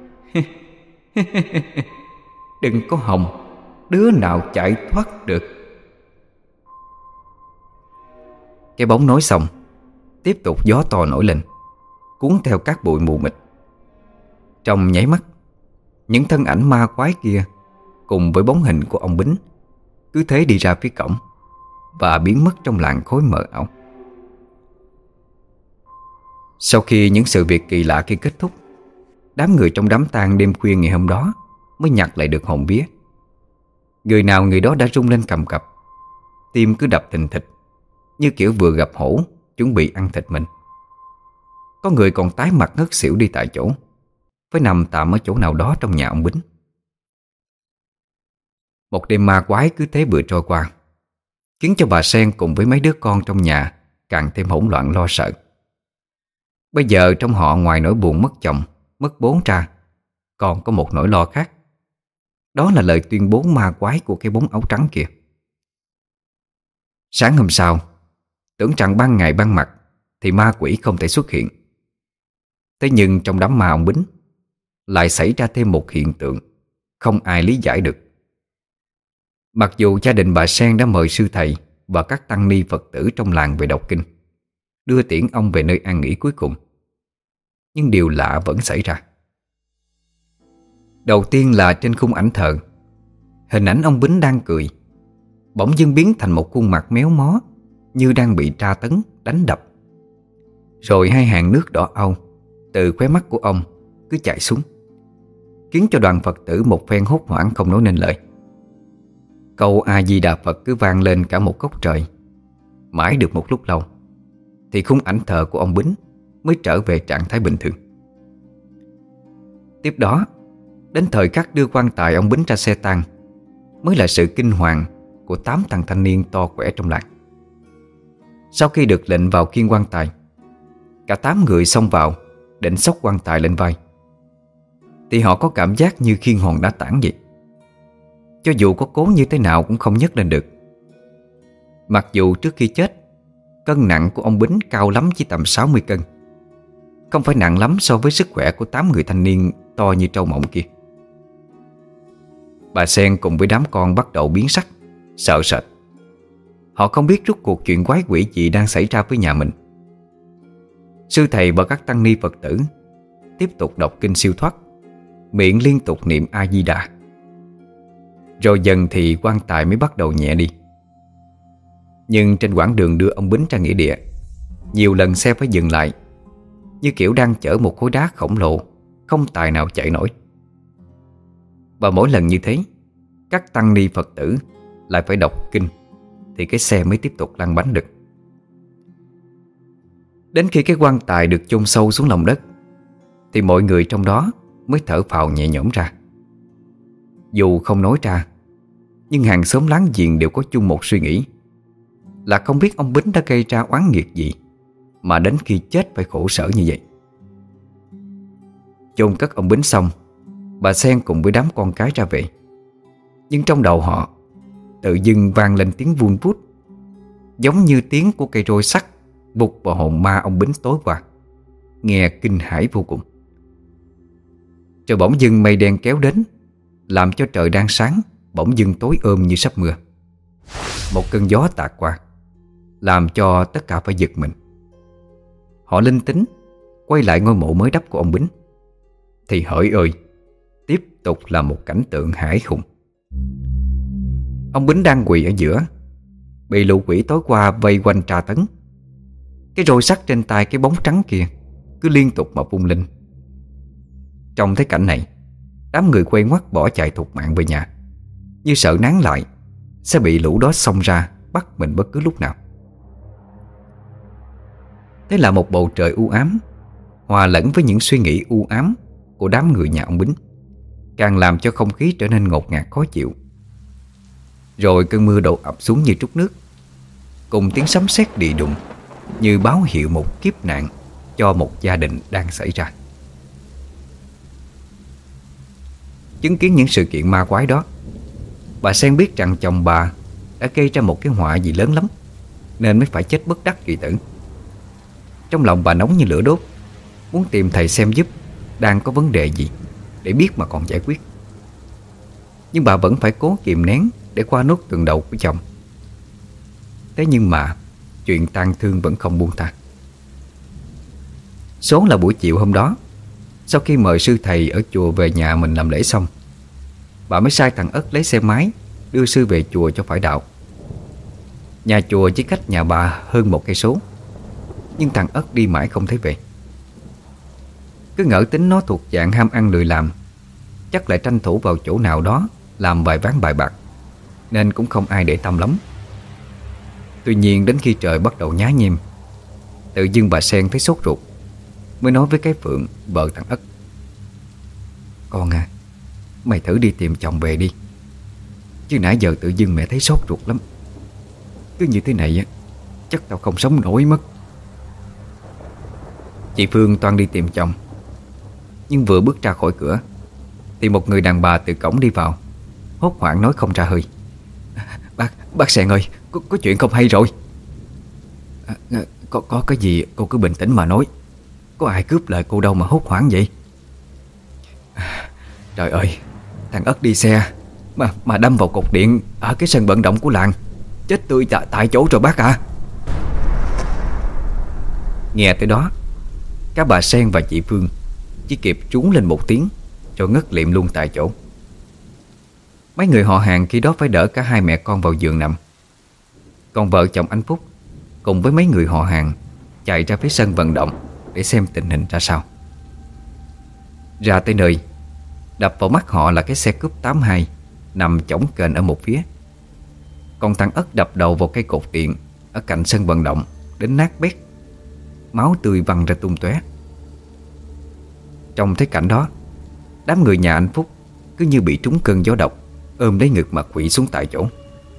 Đừng có hòng đứa nào chạy thoát được." Cái bóng nói xong, tiếp tục gió to nổi lên, cuốn theo các bụi mù mịt. Trong nháy mắt, những thân ảnh ma quái kia cùng với bóng hình của ông Bính cứ thế đi ra phía cổng và biến mất trong làn khói mờ ảo. Sau khi những sự việc kỳ lạ kia kết thúc, đám người trong đám tang đêm khuya ngày hôm đó mới nhặt lại được hồn vía. Người nào người đó đã rung lên cầm cập, tim cứ đập thình thịch, như kiểu vừa gặp hổ chuẩn bị ăn thịt mình. Có người còn tái mặt ngất xỉu đi tại chỗ, phải nằm tạm ở chỗ nào đó trong nhà ông Bính. Một đêm ma quái cứ thế vừa trôi qua, khiến cho bà Sen cùng với mấy đứa con trong nhà càng thêm hỗn loạn lo sợ. Bây giờ trong họ ngoài nỗi buồn mất chồng, mất bố ra, còn có một nỗi lo khác. Đó là lời tuyên bố ma quái của cái bóng áo trắng kia. Sáng hôm sau, tưởng rằng ban ngày ban mặt thì ma quỷ không thể xuất hiện. Thế nhưng trong đám ma ông Bính lại xảy ra thêm một hiện tượng không ai lý giải được. Mặc dù gia đình bà Sen đã mời sư thầy và các tăng ni Phật tử trong làng về đọc kinh, đưa tiễn ông về nơi an nghỉ cuối cùng, nhưng điều lạ vẫn xảy ra. Đầu tiên là trên khung ảnh thờ, hình ảnh ông Bính đang cười bỗng dưng biến thành một khuôn mặt méo mó, như đang bị tra tấn, đánh đập. Rồi hai hàng nước đỏ au từ khóe mắt của ông cứ chảy xuống, khiến cho đoàn Phật tử một phen hốt hoảng không nói nên lời. Câu A Di Đà Phật cứ vang lên cả một góc trời. Mãi được một lúc lâu thì khung ảnh thờ của ông Bính mới trở về trạng thái bình thường. Tiếp đó, đến thời khắc đưa quan tài ông Bính ra xe tang, mới là sự kinh hoàng của tám thằng thanh niên to khỏe trong làng. Sau khi được lệnh vào khiêng quan tài, cả tám người xông vào định xốc quan tài lên vai, thì họ có cảm giác như khiêng hòn đá tảng vậy. Cho dù có cố như thế nào cũng không nhấc lên được. Mặc dù trước khi chết, cân nặng của ông Bính cao lắm chỉ tầm sáu mươi cân, không phải nặng lắm so với sức khỏe của tám người thanh niên to như trâu mộng kia. Bà Sen cùng với đám con bắt đầu biến sắc, sợ sệt. Họ không biết rốt cuộc chuyện quái quỷ gì đang xảy ra với nhà mình. Sư thầy và các tăng ni Phật tử tiếp tục đọc kinh siêu thoát, miệng liên tục niệm A Di Đà. Rồi dần thì quan tài mới bắt đầu nhẹ đi. Nhưng trên quãng đường đưa ông Bính ra nghĩa địa, nhiều lần xe phải dừng lại, như kiểu đang chở một khối đá khổng lồ không tài nào chạy nổi. Và mỗi lần như thế, các tăng ni Phật tử lại phải đọc kinh thì cái xe mới tiếp tục lăn bánh được. Đến khi cái quan tài được chôn sâu xuống lòng đất, thì mọi người trong đó mới thở phào nhẹ nhõm ra. Dù không nói ra, nhưng hàng xóm láng giềng đều có chung một suy nghĩ, là không biết ông Bính đã gây ra oán nghiệt gì mà đến khi chết phải khổ sở như vậy. Chôn cất ông Bính xong, bà Sen cùng với đám con cái ra về. Nhưng trong đầu họ tự dưng vang lên tiếng vun vút, giống như tiếng của cây roi sắt vụt vào hồn ma ông Bính tối qua, nghe kinh hãi vô cùng. Rồi bỗng dưng mây đen kéo đến, làm cho trời đang sáng bỗng dưng tối ôm như sắp mưa. Một cơn gió tạt qua, làm cho tất cả phải giật mình. Họ linh tính quay lại ngôi mộ mới đắp của ông Bính, thì hỡi ơi, tiếp tục là một cảnh tượng hãi hùng. Ông Bính đang quỳ ở giữa, bị lũ quỷ tối qua vây quanh tra tấn. Cái roi sắt trên tay cái bóng trắng kia cứ liên tục mà vung lên. Trong thấy cảnh này, đám người quay ngoắt bỏ chạy thục mạng về nhà, như sợ nán lại sẽ bị lũ đó xông ra bắt mình bất cứ lúc nào. Thế là một bầu trời u ám hòa lẫn với những suy nghĩ u ám của đám người nhà ông Bính, càng làm cho không khí trở nên ngột ngạt khó chịu. Rồi cơn mưa đổ ập xuống như trút nước, cùng tiếng sấm sét đì đùng, như báo hiệu một kiếp nạn cho một gia đình đang xảy ra. Chứng kiến những sự kiện ma quái đó, bà Sen biết rằng chồng bà đã gây ra một cái họa gì lớn lắm, nên mới phải chết bất đắc kỳ tử. Trong lòng bà nóng như lửa đốt, muốn tìm thầy xem giúp đang có vấn đề gì để biết mà còn giải quyết. Nhưng bà vẫn phải cố kìm nén để qua nốt từng đầu của chồng. Thế nhưng mà chuyện tang thương vẫn không buông tha. Số là buổi chiều hôm đó, sau khi mời sư thầy ở chùa về nhà mình làm lễ xong, bà mới sai thằng Ất lấy xe máy đưa sư về chùa cho phải đạo. Nhà chùa chỉ cách nhà bà hơn một cây số, nhưng thằng Ất đi mãi không thấy về. Cứ ngỡ tính nó thuộc dạng ham ăn lười làm, chắc lại tranh thủ vào chỗ nào đó làm vài ván bài bạc, nên cũng không ai để tâm lắm. Tuy nhiên đến khi trời bắt đầu nhá nhem, tự dưng bà Sen thấy sốt ruột, mới nói với cái Phượng, vợ thằng Ất: "Con à, mày thử đi tìm chồng về đi, chứ nãy giờ tự dưng mẹ thấy sốt ruột lắm. Cứ như thế này á, chắc tao không sống nổi mất." Chị Phương toan đi tìm chồng, nhưng vừa bước ra khỏi cửa thì một người đàn bà từ cổng đi vào, hốt hoảng nói không ra hơi: Bác, bác Sen ơi, có, có chuyện không hay rồi." À, có, có cái gì cô cứ bình tĩnh mà nói. Có ai cướp lời cô đâu mà hốt hoảng vậy? À, trời ơi, thằng Ất đi xe Mà mà đâm vào cột điện ở cái sân vận động của làng, chết tươi tại, tại chỗ rồi bác ạ. Nghe tới đó, các bà Sen và chị Phương chỉ kịp trú lên một tiếng rồi ngất liệm luôn tại chỗ. Mấy người họ hàng khi đó phải đỡ cả hai mẹ con vào giường nằm. Còn vợ chồng anh Phúc cùng với mấy người họ hàng chạy ra phía sân vận động để xem tình hình ra sao. Ra tới nơi, đập vào mắt họ là cái xe cúp tám hai nằm chổng kềnh ở một phía. Còn thằng Ất đập đầu vào cây cột điện ở cạnh sân vận động đến nát bét, máu tươi văng ra tung tóe. Trong thấy cảnh đó, đám người nhà anh Phúc cứ như bị trúng cơn gió độc, ôm lấy ngực mà quỵ xuống tại chỗ.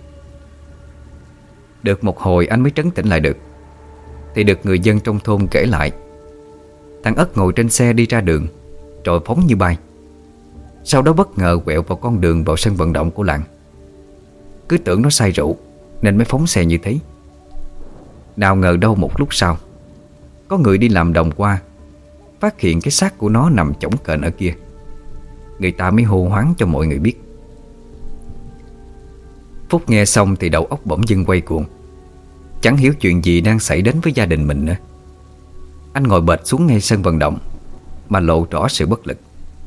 Được một hồi anh mới trấn tĩnh lại được, thì được người dân trong thôn kể lại thằng Ất ngồi trên xe đi ra đường rồi phóng như bay. Sau đó bất ngờ quẹo vào con đường vào sân vận động của làng. Cứ tưởng nó say rượu nên mới phóng xe như thế. Nào ngờ đâu một lúc sau, có người đi làm đồng qua, phát hiện cái xác của nó nằm chổng kềnh ở kia. Người ta mới hô hoáng cho mọi người biết. Phúc nghe xong thì đầu óc bỗng dưng quay cuồng, chẳng hiểu chuyện gì đang xảy đến với gia đình mình nữa. Anh ngồi bệt xuống ngay sân vận động mà lộ rõ sự bất lực.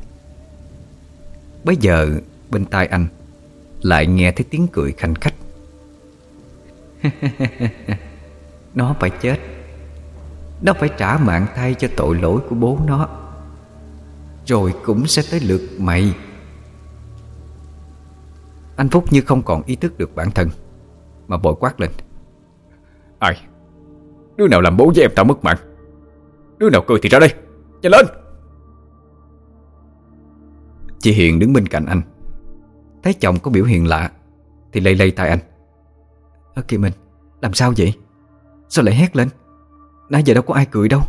Bấy giờ bên tai anh lại nghe thấy tiếng cười khanh khách. Nó phải chết, nó phải trả mạng thay cho tội lỗi của bố nó, rồi cũng sẽ tới lượt mày. Anh Phúc như không còn ý thức được bản thân mà vội quát lên: "Ai? Đứa nào làm bố với em tao mất mạng? Đứa nào cười thì ra đây, nhanh lên!" Chị Hiền đứng bên cạnh anh, thấy chồng có biểu hiện lạ thì lay lay tay anh: "Ơ kìa mình, làm sao vậy? Sao lại hét lên? Nãy giờ đâu có ai cười đâu."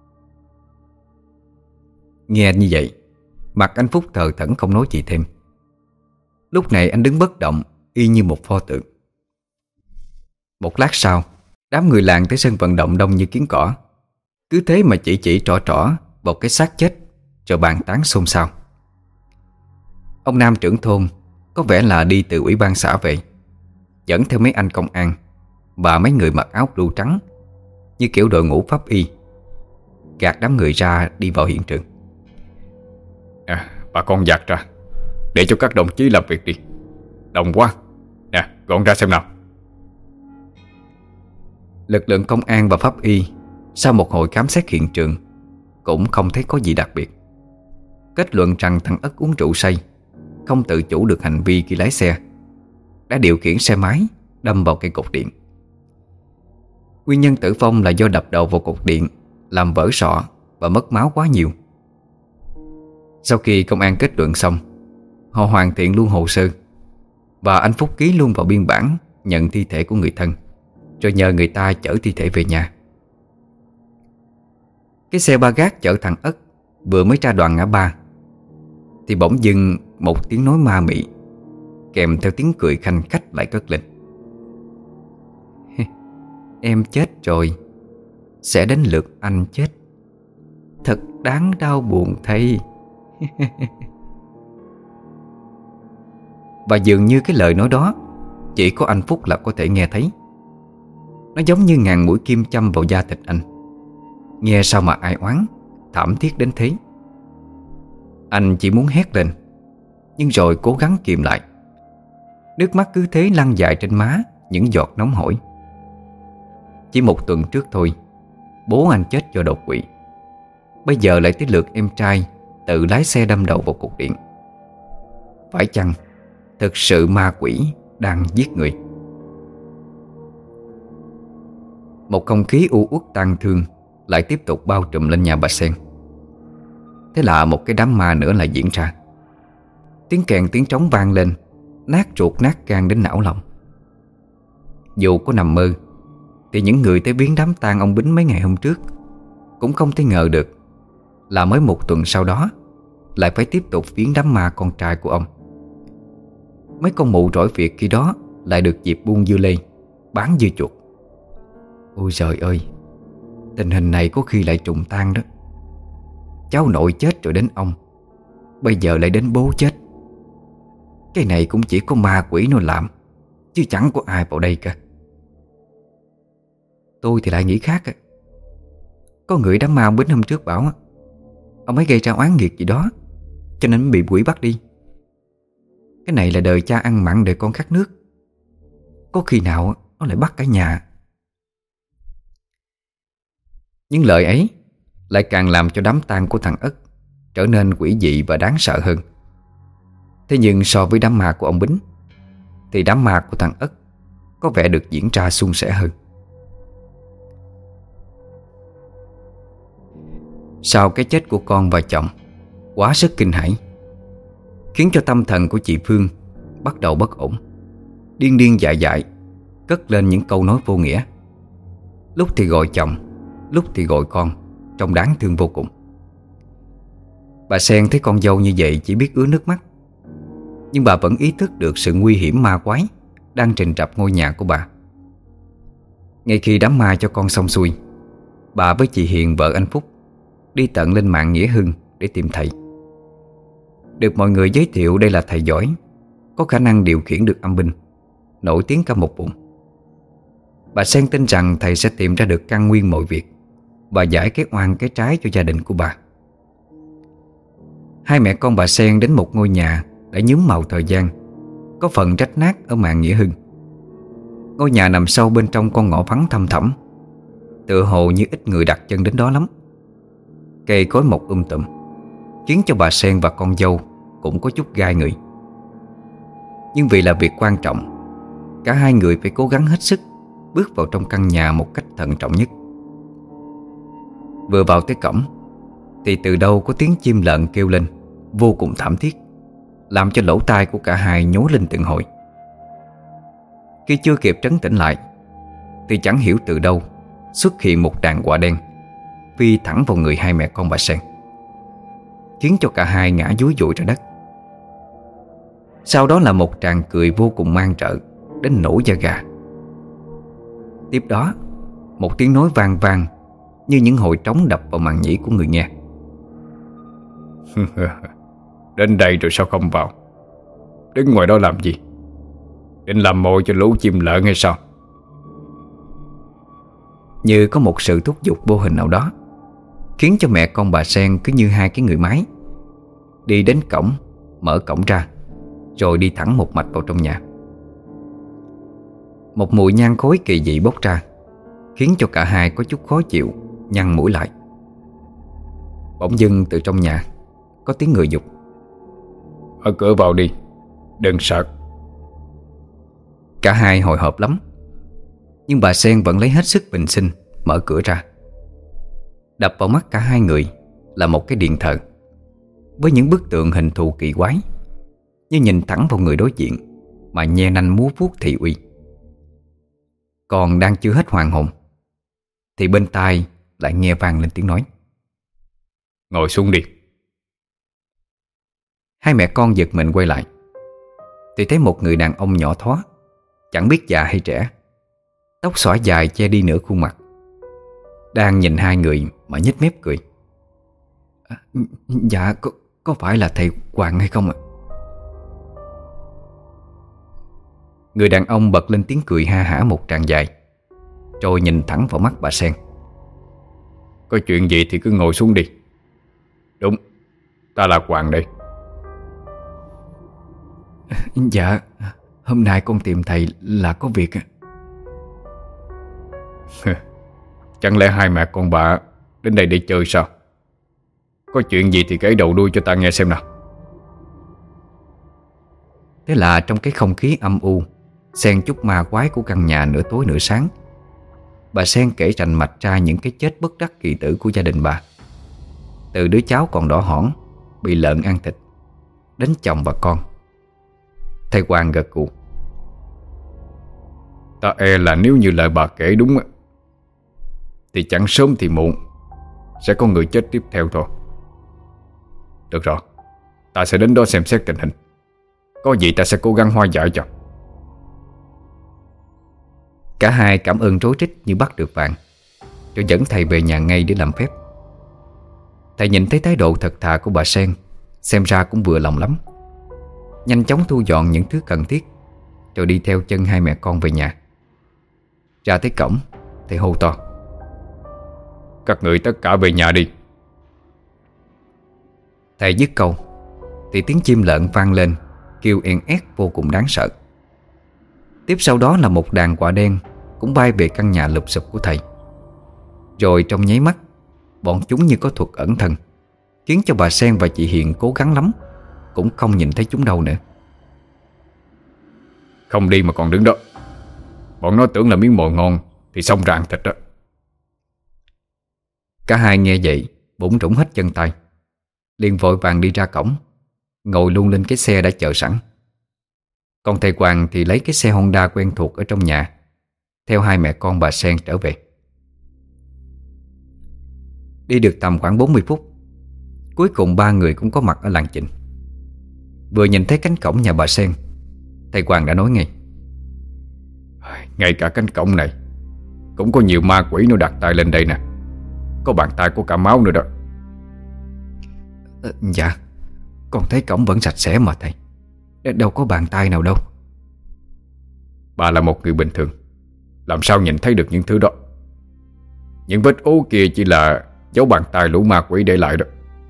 Nghe như vậy, mặt anh Phúc thờ thẫn không nói gì thêm. Lúc này anh đứng bất động, y như một pho tượng. Một lát sau, đám người làng tới sân vận động đông như kiến cỏ. Cứ thế mà chỉ chỉ trỏ trỏ vào cái xác chết, rồi bàn tán xôn xao. Ông Nam trưởng thôn có vẻ là đi từ ủy ban xã về, dẫn theo mấy anh công an và mấy người mặc áo blue trắng như kiểu đội ngũ pháp y, gạt đám người ra đi vào hiện trường. À, bà con dạt ra, để cho các đồng chí làm việc đi. Đông quá. Nè, gọn ra xem nào. Lực lượng công an và pháp y sau một hồi khám xét hiện trường cũng không thấy có gì đặc biệt. Kết luận rằng thằng Ất uống rượu say, không tự chủ được hành vi khi lái xe, đã điều khiển xe máy đâm vào cây cột điện. Nguyên nhân tử vong là do đập đầu vào cột điện, làm vỡ sọ và mất máu quá nhiều. Sau khi công an kết luận xong, họ hoàn thiện luôn hồ sơ và anh Phúc ký luôn vào biên bản nhận thi thể của người thân, rồi nhờ người ta chở thi thể về nhà. Cái xe ba gác chở thằng Ất vừa mới ra đoạn ngã ba thì bỗng dưng một tiếng nói ma mị kèm theo tiếng cười khanh khách lại cất lên. Em chết rồi, sẽ đến lượt anh chết. Thật đáng đau buồn thay. Và dường như cái lời nói đó chỉ có anh Phúc là có thể nghe thấy. Nó giống như ngàn mũi kim châm vào da thịt anh. Nghe sao mà ai oán, thảm thiết đến thế. Anh chỉ muốn hét lên, nhưng rồi cố gắng kìm lại. Nước mắt cứ thế lăn dài trên má, những giọt nóng hổi. Chỉ một tuần trước thôi, bố anh chết do đột quỵ. Bây giờ lại tới lượt em trai tự lái xe đâm đầu vào cột điện. Phải chăng thực sự ma quỷ đang giết người? Một không khí u uất tang thương lại tiếp tục bao trùm lên nhà bà Sen. Thế là một cái đám ma nữa lại diễn ra. Tiếng kèn tiếng trống vang lên, nát ruột nát gan đến não lòng. Dù có nằm mơ thì những người tới viếng đám tang ông Bính mấy ngày hôm trước cũng không thể ngờ được là mới một tuần sau đó lại phải tiếp tục viếng đám ma con trai của ông. Mấy con mụ rỗi việc khi đó lại được dịp buông dưa lê, bán dưa chuột. Ôi trời ơi, tình hình này có khi lại trùng tan đó. Cháu nội chết rồi đến ông, bây giờ lại đến bố chết. Cái này cũng chỉ có ma quỷ nó làm, chứ chẳng có ai vào đây cả. Tôi thì lại nghĩ khác. Có người đám ma ông Bính hôm trước bảo ông ấy gây ra oán nghiệt gì đó, cho nên mới bị quỷ bắt đi. Cái này là đời cha ăn mặn đời con khát nước, có khi nào nó lại bắt cả nhà. Những lời ấy lại càng làm cho đám tang của thằng Ất trở nên quỷ dị và đáng sợ hơn. Thế nhưng so với đám ma của ông Bính thì đám ma của thằng Ất có vẻ được diễn ra suôn sẻ hơn. Sau cái chết của con và chồng quá sức kinh hãi, khiến cho tâm thần của chị Phương bắt đầu bất ổn, điên điên dại dại, cất lên những câu nói vô nghĩa. Lúc thì gọi chồng, lúc thì gọi con, trông đáng thương vô cùng. Bà Sen thấy con dâu như vậy chỉ biết ứa nước mắt. Nhưng bà vẫn ý thức được sự nguy hiểm ma quái đang trình trập ngôi nhà của bà. Ngay khi đám ma cho con xong xuôi, bà với chị Hiền vợ anh Phúc đi tận lên mạng Nghĩa Hưng để tìm thầy. Được mọi người giới thiệu đây là thầy giỏi, có khả năng điều khiển được âm binh, nổi tiếng cả một vùng. Bà Sen tin rằng thầy sẽ tìm ra được căn nguyên mọi việc và giải cái oan cái trái cho gia đình của bà. Hai mẹ con bà Sen đến một ngôi nhà đã nhuốm màu thời gian, có phần rách nát ở mạng Nghĩa Hưng. Ngôi nhà nằm sâu bên trong con ngõ vắng thăm thẳm, tựa hồ như ít người đặt chân đến đó lắm. Cây cối mọc um tùm, khiến cho bà Sen và con dâu cũng có chút gai người. Nhưng vì là việc quan trọng, cả hai người phải cố gắng hết sức bước vào trong căn nhà một cách thận trọng nhất. Vừa vào tới cổng thì từ đâu có tiếng chim lợn kêu lên vô cùng thảm thiết, làm cho lỗ tai của cả hai nhói lên từng hồi. Khi chưa kịp trấn tĩnh lại thì chẳng hiểu từ đâu xuất hiện một đàn quạ đen phi thẳng vào người hai mẹ con bà Sen, khiến cho cả hai ngã dúi dụi ra đất. Sau đó là một tràng cười vô cùng man rợ đến nổi da gà. Tiếp đó một tiếng nói vang vang như những hồi trống đập vào màng nhĩ của người nghe. Đến đây rồi sao không vào? Đứng ngoài đó làm gì? Định làm mồi cho lũ chim lợn hay sao? Như có một sự thúc giục vô hình nào đó, khiến cho mẹ con bà Sen cứ như hai cái người máy, đi đến cổng, mở cổng ra, rồi đi thẳng một mạch vào trong nhà. Một mùi nhang khói kỳ dị bốc ra, khiến cho cả hai có chút khó chịu, nhăn mũi lại. Bỗng dưng từ trong nhà có tiếng người giục: "Mở cửa vào đi, đừng sợ." Cả hai hồi hộp lắm. Nhưng bà Sen vẫn lấy hết sức bình sinh mở cửa ra. Đập vào mắt cả hai người là một cái điện thờ với những bức tượng hình thù kỳ quái, như nhìn thẳng vào người đối diện mà nhe nanh múa vuốt thị uy. Còn đang chưa hết hoàn hồn thì bên tai lại nghe vang lên tiếng nói: Ngồi xuống đi. Hai mẹ con giật mình quay lại thì thấy một người đàn ông nhỏ thó, chẳng biết già hay trẻ, tóc xõa dài che đi nửa khuôn mặt, đang nhìn hai người mà nhếch mép cười. À, dạ có, có phải là thầy Hoàng hay không ạ? Người đàn ông bật lên tiếng cười ha hả một tràng dài, rồi nhìn thẳng vào mắt bà Sen. Có chuyện gì thì cứ ngồi xuống đi. Đúng, ta là Hoàng đây. Dạ, hôm nay con tìm thầy là có việc. Chẳng lẽ hai mẹ con bà đến đây để chơi sao? Có chuyện gì thì kể đầu đuôi cho ta nghe xem nào. Thế là trong cái không khí âm u xen chút ma quái của căn nhà nửa tối nửa sáng, bà Sen kể rành mạch ra những cái chết bất đắc kỳ tử của gia đình bà. Từ đứa cháu còn đỏ hỏn bị lợn ăn thịt đến chồng và con. Thầy Hoàng gật gù. Ta e là nếu như lời bà kể đúng thì chẳng sớm thì muộn sẽ có người chết tiếp theo thôi. Được rồi, ta sẽ đến đó xem xét tình hình. Có gì ta sẽ cố gắng hóa giải cho. Cả hai cảm ơn rối rít như bắt được vàng, rồi dẫn thầy về nhà ngay để làm phép. Thầy nhìn thấy thái độ thật thà của bà Sen, xem ra cũng vừa lòng lắm. Nhanh chóng thu dọn những thứ cần thiết, rồi đi theo chân hai mẹ con về nhà. Ra tới cổng thầy hô to: Các người tất cả về nhà đi. Thầy dứt câu thì tiếng chim lợn vang lên, kêu en ét vô cùng đáng sợ. Tiếp sau đó là một đàn quạ đen cũng bay về căn nhà lụp xụp của thầy. Rồi trong nháy mắt, bọn chúng như có thuật ẩn thân, khiến cho bà Sen và chị Hiền cố gắng lắm cũng không nhìn thấy chúng đâu nữa. Không đi mà còn đứng đó. Bọn nó tưởng là miếng mồi ngon thì xông ra ăn thịt đó. Cả hai nghe vậy bủn rủn hết chân tay, liền vội vàng đi ra cổng, ngồi luôn lên cái xe đã chờ sẵn. Còn thầy Hoàng thì lấy cái xe Honda quen thuộc ở trong nhà, theo hai mẹ con bà Sen trở về. Đi được tầm khoảng bốn mươi phút, cuối cùng ba người cũng có mặt ở làng Chình. Vừa nhìn thấy cánh cổng nhà bà Sen, thầy Hoàng đã nói ngay: Ngay cả cánh cổng này cũng có nhiều ma quỷ nó đặt tay lên đây nè. Có bàn tay của cả máu nữa đó. à, Dạ, con thấy cổng vẫn sạch sẽ mà thầy, đâu có bàn tay nào đâu. Bà là một người bình thường, làm sao nhìn thấy được những thứ đó. Những vết ố kia chỉ là dấu bàn tay lũ ma quỷ để lại đó.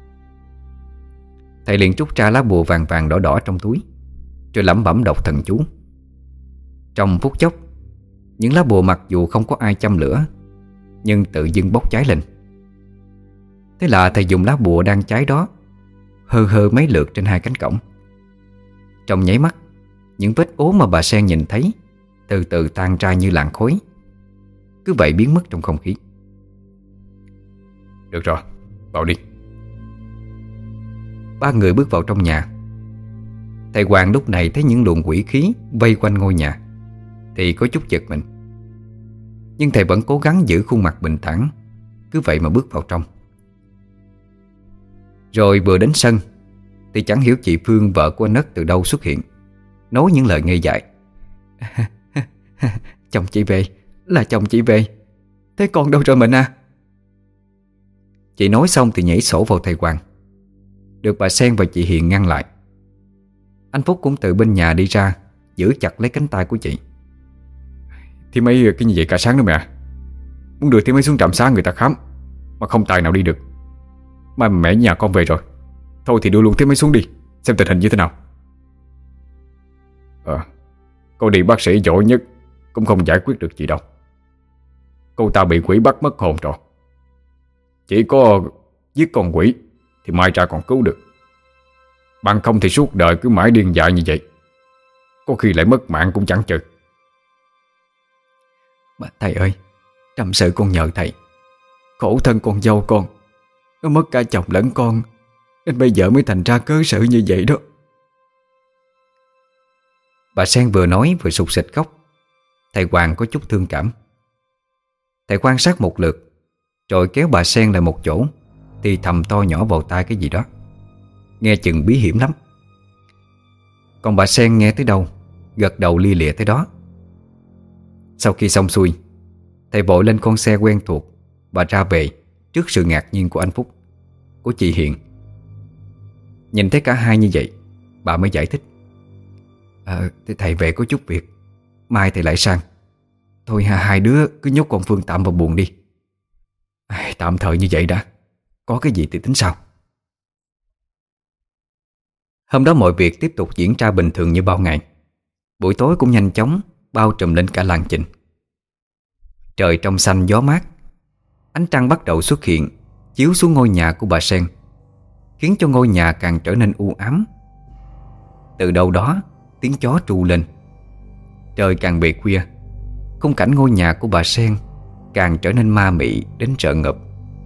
Thầy liền trút ra lá bùa vàng vàng đỏ đỏ trong túi, rồi lẩm bẩm đọc thần chú. Trong phút chốc, những lá bùa mặc dù không có ai châm lửa, nhưng tự dưng bốc cháy lên. Thế là thầy dùng lá bùa đang cháy đó hơ hơ mấy lượt trên hai cánh cổng. Trong nháy mắt, những vết ố mà bà Sen nhìn thấy từ từ tan ra như làn khói, cứ vậy biến mất trong không khí. Được rồi, vào đi. Ba người bước vào trong nhà. Thầy Hoàng lúc này thấy những luồng quỷ khí vây quanh ngôi nhà thì có chút giật mình, nhưng thầy vẫn cố gắng giữ khuôn mặt bình thản, cứ vậy mà bước vào trong. Rồi vừa đến sân thì chẳng hiểu chị Phương, vợ của anh Ất, từ đâu xuất hiện, nói những lời ngây dại: Chồng chị về, là chồng chị về. Thế con đâu rồi mình à? Chị nói xong thì nhảy sổ vào thầy Hoàng, được bà Sen và chị Hiền ngăn lại. Anh Phúc cũng từ bên nhà đi ra, giữ chặt lấy cánh tay của chị. Thì mấy cái như vậy cả sáng nữa mẹ. Muốn đưa thì mấy xuống trạm xá người ta khám, mà không tài nào đi được. Mai mẹ nhà con về rồi, thôi thì đưa luôn thế mấy xuống đi, xem tình hình như thế nào. Ờ à, cô đi bác sĩ giỏi nhất cũng không giải quyết được gì đâu. Cô ta bị quỷ bắt mất hồn rồi. Chỉ có giết con quỷ thì mai ra còn cứu được. Bằng không thì suốt đời cứ mãi điên dại như vậy, có khi lại mất mạng cũng chẳng chừng. Mà thầy ơi, trăm sự con nhờ thầy. Khổ thân con dâu con, nó mất cả chồng lẫn con, nên bây giờ mới thành ra cớ sự như vậy đó. Bà Sen vừa nói vừa sụt sịt khóc. Thầy Hoàng có chút thương cảm. Thầy quan sát một lượt, rồi kéo bà Sen lại một chỗ, thì thầm to nhỏ vào tai cái gì đó, nghe chừng bí hiểm lắm. Còn bà Sen nghe tới đâu, gật đầu lia lịa tới đó. Sau khi xong xuôi, thầy vội lên con xe quen thuộc và ra về trước sự ngạc nhiên của anh Phúc, của chị Hiền. Nhìn thấy cả hai như vậy, bà mới giải thích: à, thế thầy về có chút việc, mai thầy lại sang. Thôi hai, hai đứa cứ nhốt con Phương tạm vào buồng đi. à, Tạm thời như vậy đã, có cái gì thì tính sau. Hôm đó mọi việc tiếp tục diễn ra bình thường như bao ngày. Buổi tối cũng nhanh chóng bao trùm lên cả làng Trình. Trời trong xanh gió mát, ánh trăng bắt đầu xuất hiện, chiếu xuống ngôi nhà của bà Sen, khiến cho ngôi nhà càng trở nên u ám. Từ đâu đó tiếng chó tru lên. Trời càng về khuya, khung cảnh ngôi nhà của bà Sen càng trở nên ma mị đến rợn ngợp.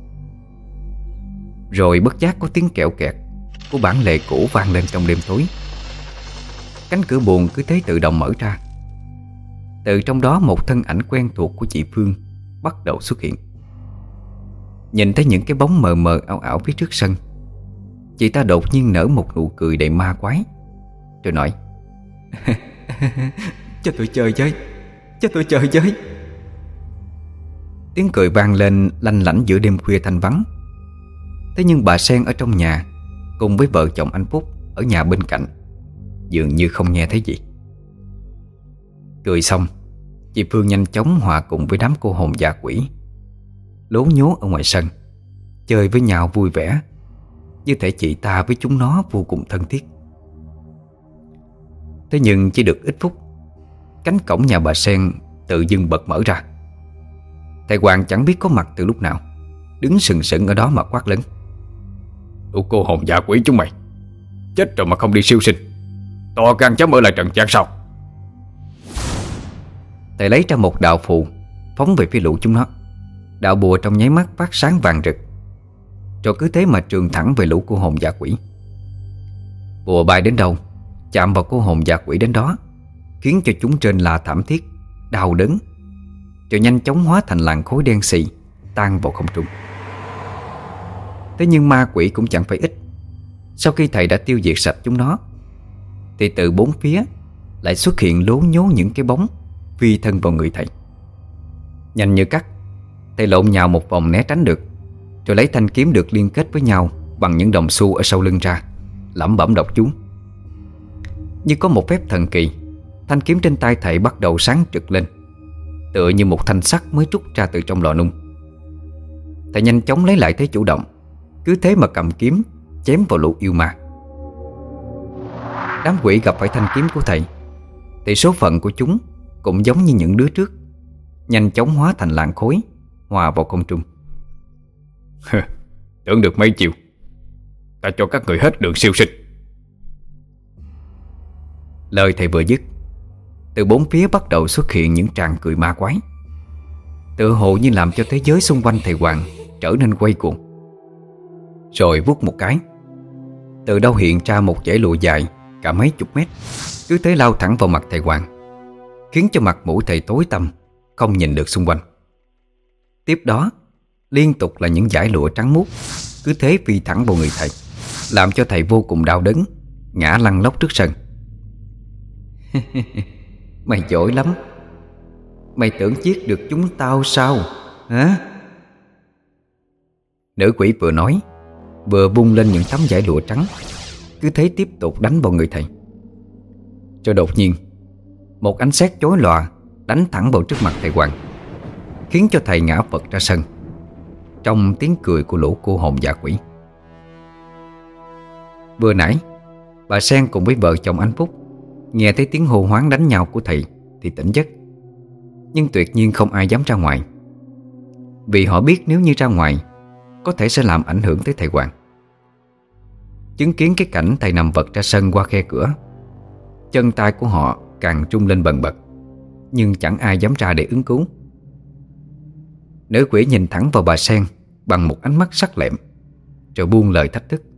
Rồi bất giác có tiếng kẹo kẹt của bản lề cũ vang lên trong đêm tối. Cánh cửa buồng cứ thế tự động mở ra. Từ trong đó một thân ảnh quen thuộc của chị Phương bắt đầu xuất hiện. Nhìn thấy những cái bóng mờ mờ ảo ảo phía trước sân, chị ta đột nhiên nở một nụ cười đầy ma quái, rồi nói: Cho tôi chơi với, cho tôi chơi với. Tiếng cười vang lên lanh lảnh giữa đêm khuya thanh vắng. Thế nhưng bà Sen ở trong nhà cùng với vợ chồng anh Phúc ở nhà bên cạnh dường như không nghe thấy gì. Cười xong, chị Phương nhanh chóng hòa cùng với đám cô hồn già quỷ lố nhố ở ngoài sân, chơi với nhau vui vẻ, như thể chị ta với chúng nó vô cùng thân thiết. Thế nhưng chỉ được ít phút, cánh cổng nhà bà Sen tự dưng bật mở ra. Thầy Hoàng chẳng biết có mặt từ lúc nào, đứng sừng sững ở đó mà quát lớn: Tụi cô hồn dạ quỷ chúng mày, chết rồi mà không đi siêu sinh, to gan dám ở lại trần gian sao? Thầy lấy ra một đạo phù, phóng về phía lũ chúng nó. Đạo bùa trong nháy mắt phát sáng vàng rực, rồi cứ thế mà trường thẳng về lũ cô hồn dạ quỷ. Bùa bay đến đâu, chạm vào cô hồn dạ quỷ đến đó, khiến cho chúng trên là thảm thiết, đau đớn, rồi nhanh chóng hóa thành làn khối đen xì tan vào không trung. Thế nhưng ma quỷ cũng chẳng phải ít. Sau khi thầy đã tiêu diệt sạch chúng nó, thì từ bốn phía lại xuất hiện lố nhố những cái bóng phi thân vào người thầy. Nhanh như cắt, thầy lộn nhào một vòng né tránh được, rồi lấy thanh kiếm được liên kết với nhau bằng những đồng xu ở sau lưng ra, lẩm bẩm đọc chú. Như có một phép thần kỳ, thanh kiếm trên tay thầy bắt đầu sáng trực lên, tựa như một thanh sắt mới trút ra từ trong lò nung. Thầy nhanh chóng lấy lại thế chủ động, cứ thế mà cầm kiếm chém vào lũ yêu ma. Đám quỷ gặp phải thanh kiếm của thầy thì số phận của chúng cũng giống như những đứa trước, nhanh chóng hóa thành làn khối, hòa vào không trung. Tưởng được mấy chiều, ta cho các người hết đường siêu sinh. Lời thầy vừa dứt, từ bốn phía bắt đầu xuất hiện những tràng cười ma quái, tựa hồ như làm cho thế giới xung quanh thầy Hoàng trở nên quay cuồng. Rồi vút một cái, từ đâu hiện ra một dải lụa dài cả mấy chục mét, cứ thế lao thẳng vào mặt thầy Hoàng, khiến cho mặt mũi thầy tối tăm, không nhìn được xung quanh. Tiếp đó liên tục là những dải lụa trắng muốt cứ thế phi thẳng vào người thầy, làm cho thầy vô cùng đau đớn, ngã lăn lóc trước sân. Mày giỏi lắm, mày tưởng giết được chúng tao sao hả? Nữ quỷ vừa nói, vừa vung lên những tấm vải lụa trắng, cứ thế tiếp tục đánh vào người thầy. Rồi đột nhiên, một ánh sét chói lòa đánh thẳng vào trước mặt thầy Hoàng, khiến cho thầy ngã vật ra sân, trong tiếng cười của lũ cô hồn dạ quỷ. Vừa nãy, bà Sen cùng với vợ chồng anh Phúc nghe thấy tiếng hô hoáng đánh nhau của thầy thì tỉnh giấc, nhưng tuyệt nhiên không ai dám ra ngoài, vì họ biết nếu như ra ngoài có thể sẽ làm ảnh hưởng tới thầy Hoàng. Chứng kiến cái cảnh thầy nằm vật ra sân qua khe cửa, chân tay của họ càng trung lên bần bật, nhưng chẳng ai dám ra để ứng cứu. Nữ quỷ nhìn thẳng vào bà Sen bằng một ánh mắt sắc lẹm, rồi buông lời thách thức.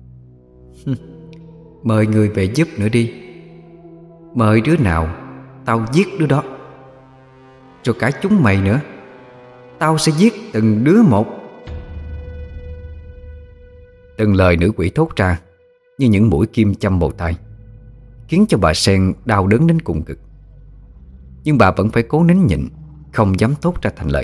Mời người về giúp nữa đi. Mời đứa nào tao giết đứa đó. Rồi cả chúng mày nữa, tao sẽ giết từng đứa một. Từng lời nữ quỷ thốt ra như những mũi kim châm vào tai, khiến cho bà Sen đau đớn đến cùng cực. Nhưng bà vẫn phải cố nín nhịn, không dám thốt ra thành lời.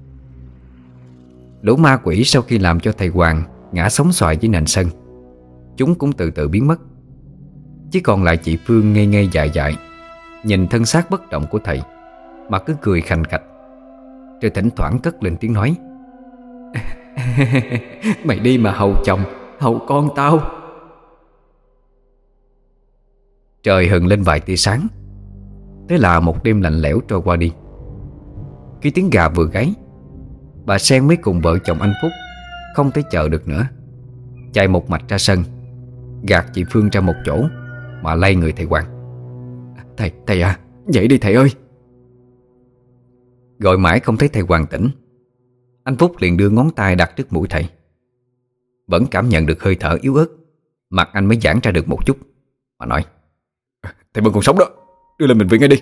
Lũ ma quỷ sau khi làm cho thầy Hoàng ngã sóng xoài dưới nền sân, chúng cũng từ từ biến mất. Chỉ còn lại chị Phương ngây ngây dại dại, nhìn thân xác bất động của thầy mà cứ cười khành khạch, rồi thỉnh thoảng cất lên tiếng nói. Mày đi mà hầu chồng, hầu con tao. Trời hừng lên vài tia sáng. Thế là một đêm lạnh lẽo trôi qua đi. Khi tiếng gà vừa gáy, bà Sen mới cùng vợ chồng anh Phúc không thể chờ được nữa, chạy một mạch ra sân, gạt chị Phương ra một chỗ mà lay người thầy Hoàng. Thầy, thầy à, dậy đi thầy ơi. Gọi mãi không thấy thầy Hoàng tỉnh, anh Phúc liền đưa ngón tay đặt trước mũi thầy. Vẫn cảm nhận được hơi thở yếu ớt, mặt anh mới giãn ra được một chút mà nói. Thầy vẫn còn sống đó, đưa lên bệnh viện ngay đi.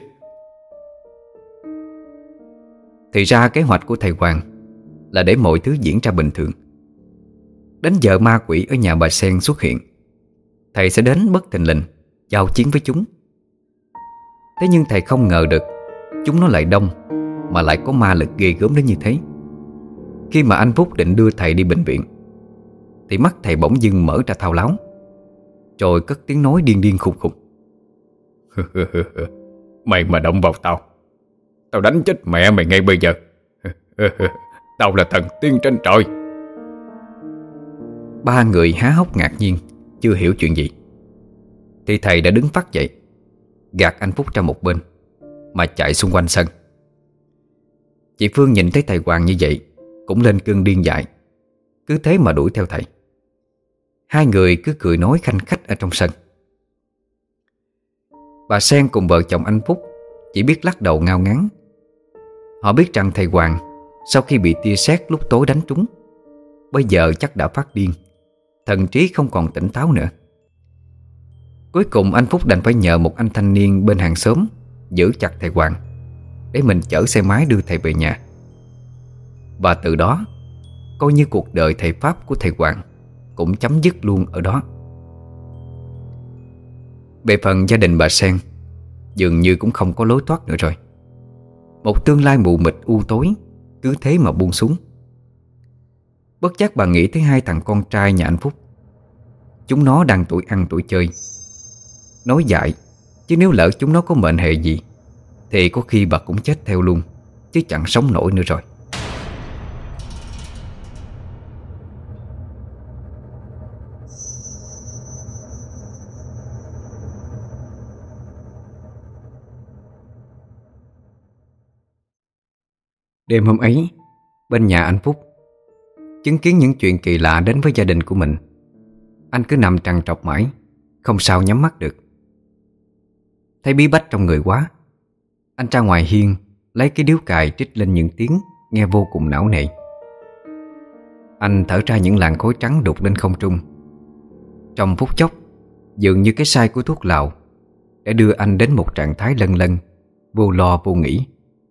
Thì ra kế hoạch của thầy Hoàng là để mọi thứ diễn ra bình thường. Đến giờ ma quỷ ở nhà bà Sen xuất hiện, thầy sẽ đến bất thình lình giao chiến với chúng. Thế nhưng thầy không ngờ được chúng nó lại đông, mà lại có ma lực ghê gớm đến như thế. Khi mà anh Phúc định đưa thầy đi bệnh viện, thì mắt thầy bỗng dưng mở ra thao láo, rồi cất tiếng nói điên điên khùng khùng. Mày mà động vào tao, tao đánh chết mẹ mày ngay bây giờ. Tao là thần tiên trên trời. Ba người há hốc ngạc nhiên, chưa hiểu chuyện gì. Thì thầy đã đứng phắt dậy, gạt anh Phúc ra một bên mà chạy xung quanh sân. Chị Phương nhìn thấy thầy Hoàng như vậy cũng lên cơn điên dại, cứ thế mà đuổi theo thầy. Hai người cứ cười nói khanh khách ở trong sân. Bà Sen cùng vợ chồng anh Phúc chỉ biết lắc đầu ngao ngán. Họ biết rằng thầy Hoàng sau khi bị tia sét lúc tối đánh trúng, bây giờ chắc đã phát điên, thần trí không còn tỉnh táo nữa. Cuối cùng anh Phúc đành phải nhờ một anh thanh niên bên hàng xóm giữ chặt thầy Hoàng, để mình chở xe máy đưa thầy về nhà. Và từ đó, coi như cuộc đời thầy Pháp của thầy Hoàng cũng chấm dứt luôn ở đó. Về phần gia đình bà Sen, dường như cũng không có lối thoát nữa rồi. Một tương lai mù mịt u tối cứ thế mà buông xuống. Bất giác bà nghĩ tới hai thằng con trai nhà anh Phúc. Chúng nó đang tuổi ăn tuổi chơi. Nói dại, chứ nếu lỡ chúng nó có mệnh hệ gì thì có khi bà cũng chết theo luôn, chứ chẳng sống nổi nữa rồi. Đêm hôm ấy, bên nhà anh Phúc, chứng kiến những chuyện kỳ lạ đến với gia đình của mình, anh cứ nằm trằn trọc mãi, không sao nhắm mắt được. Thấy bí bách trong người quá, anh ra ngoài hiên lấy cái điếu cày trích lên những tiếng nghe vô cùng não nề. Anh thở ra những làn khói trắng đục lên không trung. Trong phút chốc, dường như cái sai của thuốc lào đã đưa anh đến một trạng thái lân lân, vô lo vô nghĩ.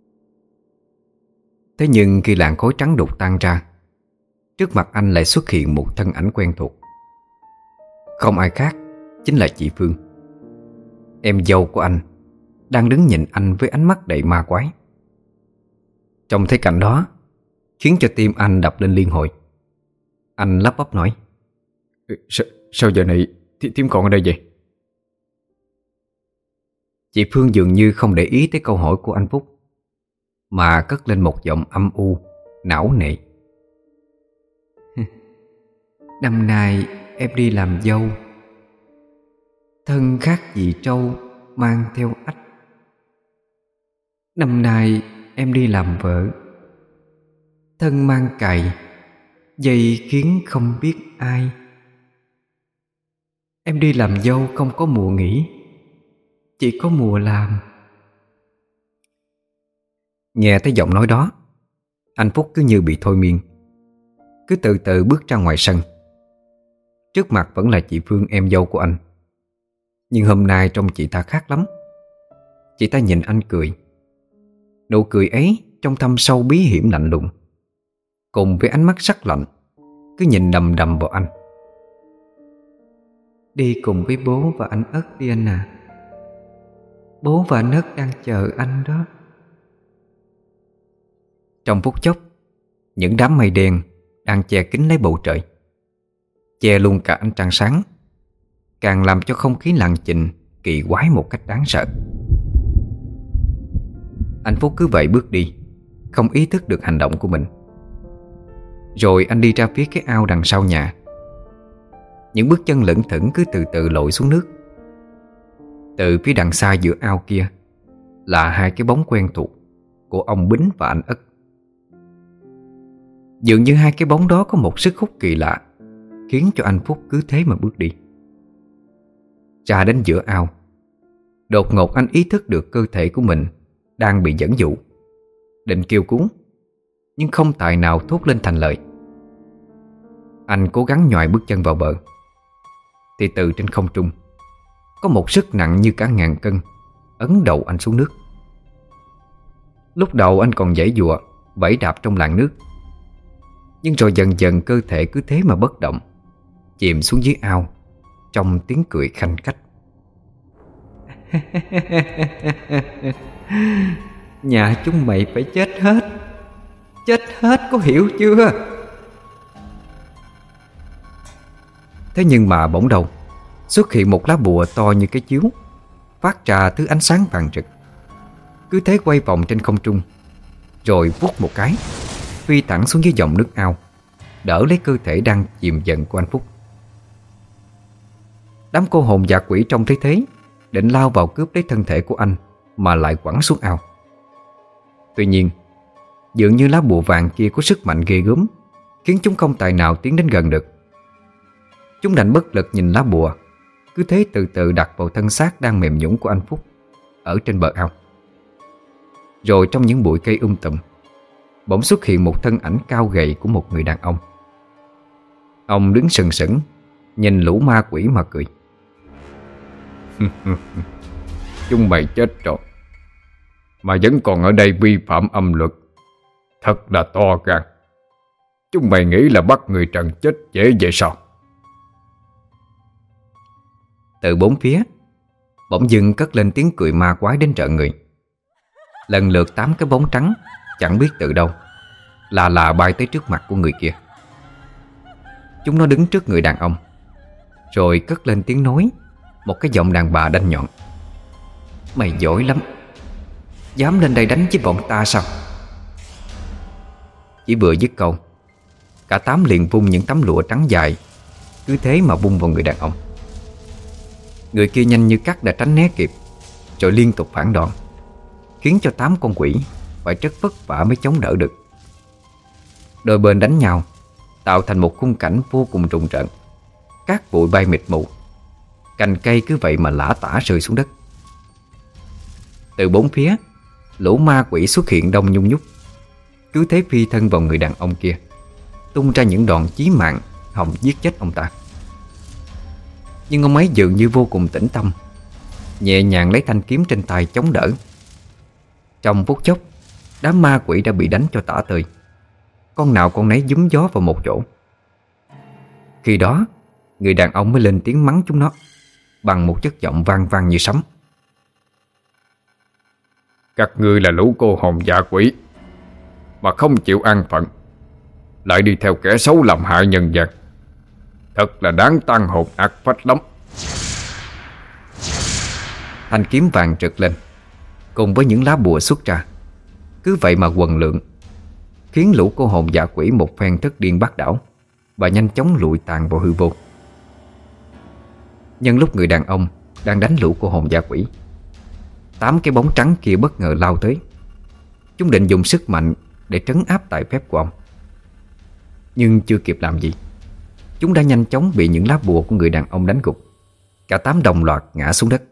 Thế nhưng khi làn khói trắng đục tan ra, trước mặt anh lại xuất hiện một thân ảnh quen thuộc. Không ai khác, chính là chị Phương, em dâu của anh, đang đứng nhìn anh với ánh mắt đầy ma quái. Trong thấy cảnh đó khiến cho tim anh đập lên liên hồi. Anh lắp bắp nói: Sao, sao giờ này Thiếm còn ở đây vậy? Chị Phương dường như không để ý tới câu hỏi của anh Phúc, mà cất lên một giọng âm u, não nề. Năm nay em đi làm dâu, thân khác gì trâu mang theo ách. Năm nay em đi làm vợ, thân mang cày, dây khiến không biết ai. Em đi làm dâu không có mùa nghỉ, chỉ có mùa làm. Nghe tới giọng nói đó, Anh Phúc cứ như bị thôi miên, cứ từ từ bước ra ngoài sân. Trước mặt vẫn là chị Phương, em dâu của anh. Nhưng hôm nay trông chị ta khác lắm. Chị ta nhìn anh cười. Nụ cười ấy trong thâm sâu bí hiểm lạnh lùng, cùng với ánh mắt sắc lạnh cứ nhìn đầm đầm vào anh. Đi cùng với bố và anh Ất đi anh à. Bố và anh Ất đang chờ anh đó. Trong phút chốc, những đám mây đen đang che kín lấy bầu trời, che luôn cả ánh trăng sáng, càng làm cho không khí làng chình kỳ quái một cách đáng sợ. Anh Phúc cứ vậy bước đi, không ý thức được hành động của mình. Rồi anh đi ra phía cái ao đằng sau nhà. Những bước chân lững thững cứ từ từ lội xuống nước. Từ phía đằng xa giữa ao kia là hai cái bóng quen thuộc của ông Bính và anh Ất. Dường như hai cái bóng đó có một sức hút kỳ lạ, khiến cho anh Phúc cứ thế mà bước đi. Ra đến giữa ao, đột ngột anh ý thức được cơ thể của mình đang bị dẫn dụ, định kêu cứu, nhưng không tài nào thốt lên thành lời. Anh cố gắng nhòi bước chân vào bờ, thì từ trên không trung có một sức nặng như cả ngàn cân ấn đầu anh xuống nước. Lúc đầu anh còn giãy giụa vẫy đạp trong làn nước, nhưng rồi dần dần cơ thể cứ thế mà bất động, chìm xuống dưới ao trong tiếng cười khanh khách. Nhà chúng mày phải chết hết. Chết hết, có hiểu chưa? Thế nhưng mà bỗng đầu xuất hiện một lá bùa to như cái chiếu, phát ra thứ ánh sáng vàng rực, cứ thế quay vòng trên không trung, rồi vút một cái phi thẳng xuống dưới dòng nước ao, đỡ lấy cơ thể đang chìm dần của anh Phúc. Đám cô hồn dã quỷ trông thấy thế, định lao vào cướp lấy thân thể của anh, mà lại quẳng xuống ao. Tuy nhiên, dường như lá bùa vàng kia có sức mạnh ghê gớm, khiến chúng không tài nào tiến đến gần được. Chúng đành bất lực nhìn lá bùa, cứ thế từ từ đặt vào thân xác đang mềm nhũn của anh Phúc ở trên bờ ao. Rồi trong những bụi cây um tùm, bỗng xuất hiện một thân ảnh cao gầy của một người đàn ông. Ông đứng sừng sững, nhìn lũ ma quỷ mà cười. Chúng mày chết rồi, mà vẫn còn ở đây vi phạm âm luật, thật là to gan. Chúng mày nghĩ là bắt người trần chết dễ vậy sao? Từ bốn phía bỗng dưng cất lên tiếng cười ma quái đến trợn người. Lần lượt tám cái bóng trắng chẳng biết từ đâu là là bay tới trước mặt của người kia. Chúng nó đứng trước người đàn ông, rồi cất lên tiếng nói, một cái giọng đàn bà đanh nhọn. Mày giỏi lắm, dám lên đây đánh với bọn ta sao? Chỉ vừa dứt câu, cả tám liền vung những tấm lụa trắng dài, cứ thế mà vung vào người đàn ông. Người kia nhanh như cắt đã tránh né kịp, rồi liên tục phản đòn, khiến cho tám con quỷ phải rất vất vả mới chống đỡ được. Đôi bên đánh nhau, tạo thành một khung cảnh vô cùng rùng rợn. Cát bụi bay mịt mù, cành cây cứ vậy mà lả tả rơi xuống đất. Từ bốn phía, lũ ma quỷ xuất hiện đông nhung nhúc, cứ thế phi thân vào người đàn ông kia, tung ra những đòn chí mạng hòng giết chết ông ta. Nhưng ông ấy dường như vô cùng tĩnh tâm, nhẹ nhàng lấy thanh kiếm trên tay chống đỡ. Trong phút chốc, đám ma quỷ đã bị đánh cho tả tơi, con nào con nấy giúm gió vào một chỗ. Khi đó, người đàn ông mới lên tiếng mắng chúng nó bằng một chất giọng vang vang như sấm. Các ngươi là lũ cô hồn dã quỷ, mà không chịu an phận, lại đi theo kẻ xấu làm hại nhân gian, thật là đáng tan hồn ác phách lắm. Thanh kiếm vàng rực lên, cùng với những lá bùa xuất ra, cứ vậy mà quần lượng, khiến lũ cô hồn dã quỷ một phen thất điên bát đảo, và nhanh chóng lụi tàn vào hư vô. Nhân lúc người đàn ông đang đánh lũ cô hồn dã quỷ, tám cái bóng trắng kia bất ngờ lao tới. Chúng định dùng sức mạnh để trấn áp tài phép của ông. Nhưng chưa kịp làm gì, chúng đã nhanh chóng bị những lá bùa của người đàn ông đánh gục. Cả tám đồng loạt ngã xuống đất.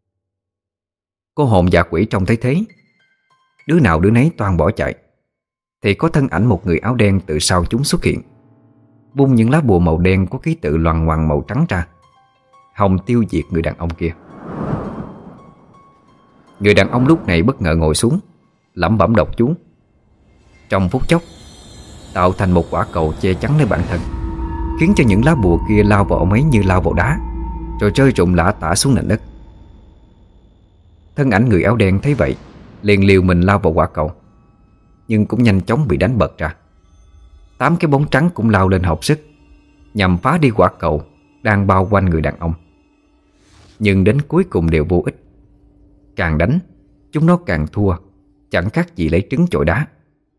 Cô hồn dã quỷ trông thấy thế, đứa nào đứa nấy toan bỏ chạy. thì có thân ảnh một người áo đen từ sau chúng xuất hiện, vung những lá bùa màu đen có ký tự loằng ngoằng màu trắng ra, hòng tiêu diệt người đàn ông kia. Người đàn ông lúc này bất ngờ ngồi xuống, lẩm bẩm đọc chú. Trong phút chốc tạo thành một quả cầu che chắn lấy bản thân, khiến cho những lá bùa kia lao vào ông ấy như lao vào đá, rồi rơi rụng lả tả xuống nền đất. Thân ảnh người áo đen thấy vậy liền liều mình lao vào quả cầu, nhưng cũng nhanh chóng bị đánh bật ra. Tám cái bóng trắng cũng lao lên hợp sức, nhằm phá đi quả cầu đang bao quanh người đàn ông. Nhưng đến cuối cùng đều vô ích. Càng đánh, chúng nó càng thua, chẳng khác gì lấy trứng chọi đá.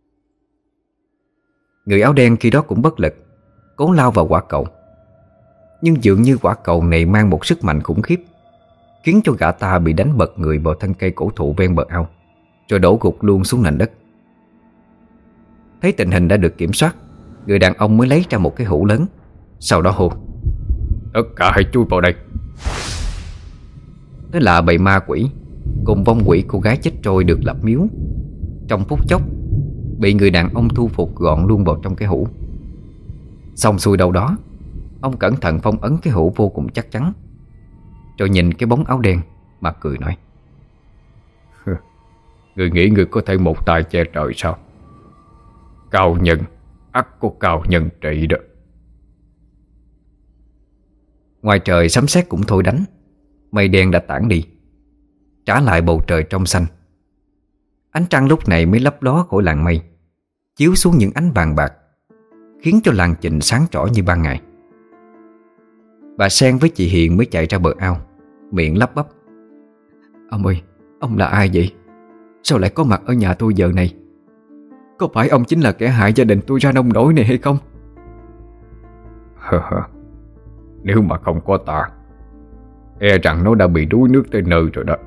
Người áo đen khi đó cũng bất lực, cố lao vào quả cầu. Nhưng dường như quả cầu này mang một sức mạnh khủng khiếp, khiến cho gã ta bị đánh bật người vào thân cây cổ thụ ven bờ ao, rồi đổ gục luôn xuống nền đất. Thấy tình hình đã được kiểm soát, người đàn ông mới lấy ra một cái hũ lớn, sau đó hô: Tất cả hãy chui vào đây. Thế là bầy ma quỷ cùng vong quỷ cô gái chết trôi được lập miếu, trong phút chốc bị người đàn ông thu phục gọn luôn vào trong cái hũ. Xong xuôi đâu đó, ông cẩn thận phong ấn cái hũ vô cùng chắc chắn, rồi nhìn cái bóng áo đen mà cười nói: Người nghĩ người có thể một tay che trời sao? Cao nhân ắt có cao nhân trị đó. Ngoài trời sấm sét cũng thôi đánh, mây đen đã tản đi, trả lại bầu trời trong xanh. Ánh trăng lúc này mới lấp ló khỏi làn mây, chiếu xuống những ánh vàng bạc, khiến cho làng Chình sáng trỏ như ban ngày. Bà Sen với chị Hiền mới chạy ra bờ ao, miệng lắp bắp: Ông ơi, ông là ai vậy? Sao lại có mặt ở nhà tôi giờ này? Có phải ông chính là kẻ hại gia đình tôi ra nông nỗi này hay không? Nếu mà không có ta, e rằng nó đã bị đuối nước tới nơi rồi đó.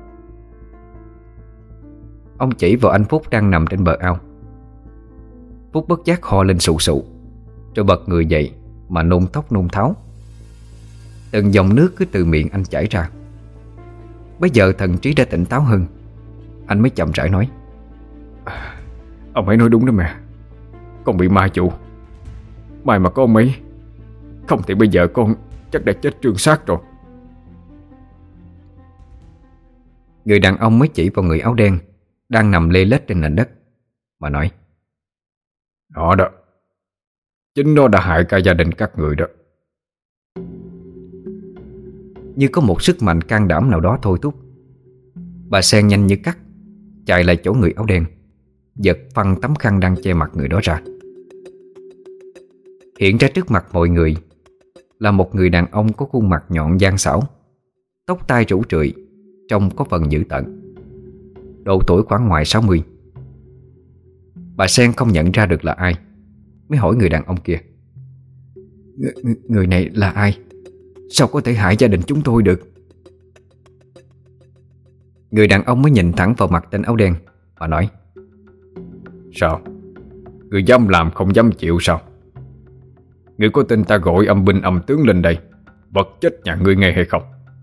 Ông chỉ vào anh Phúc đang nằm trên bờ ao. Phúc bất giác ho lên sụ sụ, rồi bật người dậy mà nôn thốc nôn tháo. Từng dòng nước cứ từ miệng anh chảy ra. Bây giờ thần trí đã tỉnh táo hơn, anh mới chậm rãi nói: Ông ấy nói đúng đó mẹ. Con bị ma dụ. May mà có ông ấy, không thì bây giờ con chắc đã chết trương xác rồi. Người đàn ông mới chỉ vào người áo đen đang nằm lê lết trên nền đất mà nói: Nó đó, chính nó đã hại cả gia đình các người đó. Như có một sức mạnh can đảm nào đó thôi thúc, bà Sen nhanh như cắt chạy lại chỗ người áo đen, giật phăng tấm khăn đang che mặt người đó ra. Hiện ra trước mặt mọi người là một người đàn ông có khuôn mặt nhọn gian xảo, tóc tai rủ rượi, trông có phần dữ tợn, độ tuổi khoảng ngoài sáu mươi. Bà Sen không nhận ra được là ai, mới hỏi người đàn ông kia: Ng Người này là ai? Sao có thể hại gia đình chúng tôi được? Người đàn ông mới nhìn thẳng vào mặt tên áo đen và nói: Sao? Người dám làm không dám chịu sao? Người có tin ta gọi âm binh âm tướng lên đây vật chết nhà ngươi nghe hay không?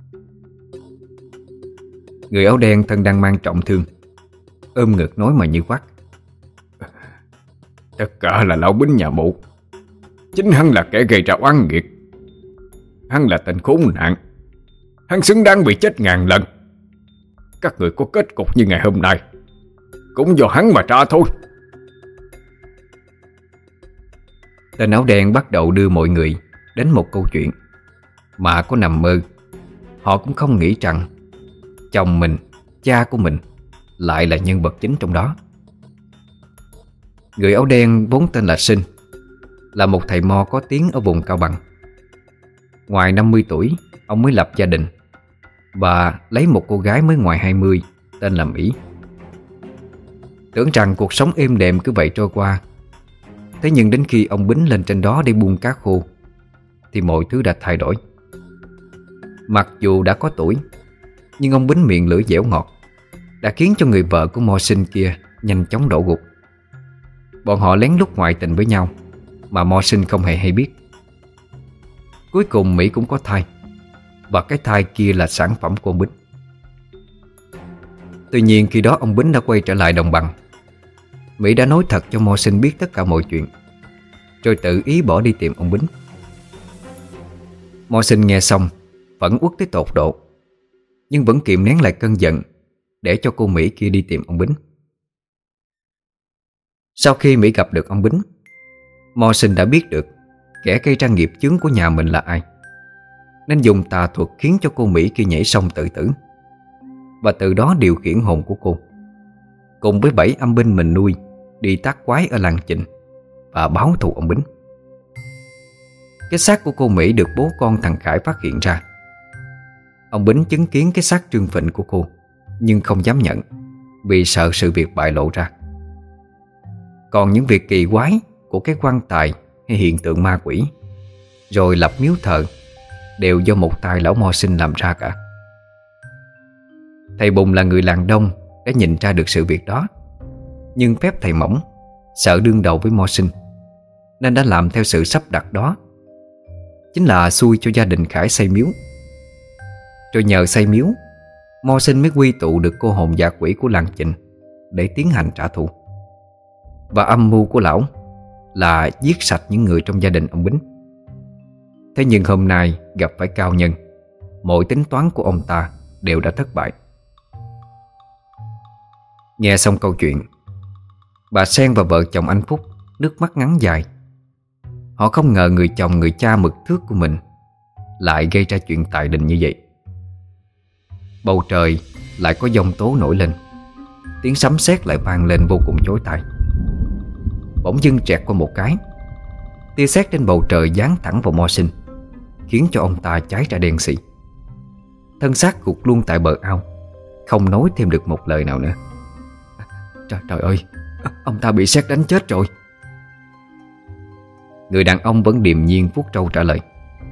Người áo đen thân đang mang trọng thương, ôm ngực nói mà như quát: Tất cả là lão bính nhà mụ. Chính hắn là kẻ gây ra oán nghiệt. Hắn là tên khốn nạn. Hắn xứng đáng bị chết ngàn lần. Các người có kết cục như ngày hôm nay cũng do hắn mà ra thôi. Tên áo đen bắt đầu đưa mọi người đến một câu chuyện mà có nằm mơ, họ cũng không nghĩ rằng chồng mình, cha của mình lại là nhân vật chính trong đó. Người áo đen vốn tên là Sinh, là một thầy mo có tiếng ở vùng Cao Bằng. Ngoài năm mươi tuổi, ông mới lập gia đình và lấy một cô gái mới ngoài hai mươi tên là Mỹ. Tưởng rằng cuộc sống êm đềm cứ vậy trôi qua. Thế nhưng đến khi ông Bính lên trên đó để buôn cá khô thì mọi thứ đã thay đổi. Mặc dù đã có tuổi, nhưng ông Bính miệng lưỡi dẻo ngọt đã khiến cho người vợ của Mo Sinh kia nhanh chóng đổ gục. Bọn họ lén lút ngoại tình với nhau mà Mo Sinh không hề hay biết. Cuối cùng Mỹ cũng có thai, và cái thai kia là sản phẩm của ông Bính. Tuy nhiên khi đó ông Bính đã quay trở lại đồng bằng, Mỹ đã nói thật cho Mo Sinh biết tất cả mọi chuyện, rồi tự ý bỏ đi tìm ông Bính. Mo Sinh nghe xong vẫn uất tới tột độ, nhưng vẫn kiềm nén lại cơn giận để cho cô Mỹ kia đi tìm ông Bính. Sau khi Mỹ gặp được ông Bính, Mo Sinh đã biết được kẻ gây ra nghiệp chướng của nhà mình là ai, nên dùng tà thuật khiến cho cô Mỹ kia nhảy sông tự tử, và từ đó điều khiển hồn của cô cùng với bảy âm binh mình nuôi đi tác quái ở làng Chình và báo thù ông Bính. Cái xác của cô Mỹ được bố con thằng Khải phát hiện ra. Ông Bính chứng kiến cái xác trương phình của cô, nhưng không dám nhận vì sợ sự việc bại lộ ra. Còn những việc kỳ quái của cái quan tài hay hiện tượng ma quỷ, rồi lập miếu thờ, đều do một tay lão Mo Sinh làm ra cả. Thầy Bùng là người làng Đông đã nhìn ra được sự việc đó, nhưng phép thầy mỏng, sợ đương đầu với Mo Sinh, nên đã làm theo sự sắp đặt đó. Chính là xui cho gia đình Khải xây miếu. Rồi nhờ xây miếu, Mo Sinh mới quy tụ được cô hồn dạ quỷ của làng Chình để tiến hành trả thù. Và âm mưu của lão là giết sạch những người trong gia đình ông Bính. Thế nhưng hôm nay gặp phải cao nhân, mọi tính toán của ông ta đều đã thất bại. Nghe xong câu chuyện, bà Sen và vợ chồng anh Phúc nước mắt ngắn dài. Họ không ngờ người chồng người cha mực thước của mình lại gây ra chuyện tài đình như vậy. Bầu trời lại có giông tố nổi lên, tiếng sấm sét lại vang lên vô cùng chói tai. Bỗng dưng trẹt qua một cái, tia sét trên bầu trời giáng thẳng vào Mo Sinh, khiến cho ông ta cháy ra đen xì. Thân xác gục luôn tại bờ ao, không nói thêm được một lời nào nữa. Trời, trời ơi, ông ta bị sét đánh chết rồi. Người đàn ông vẫn điềm nhiên vuốt râu trả lời: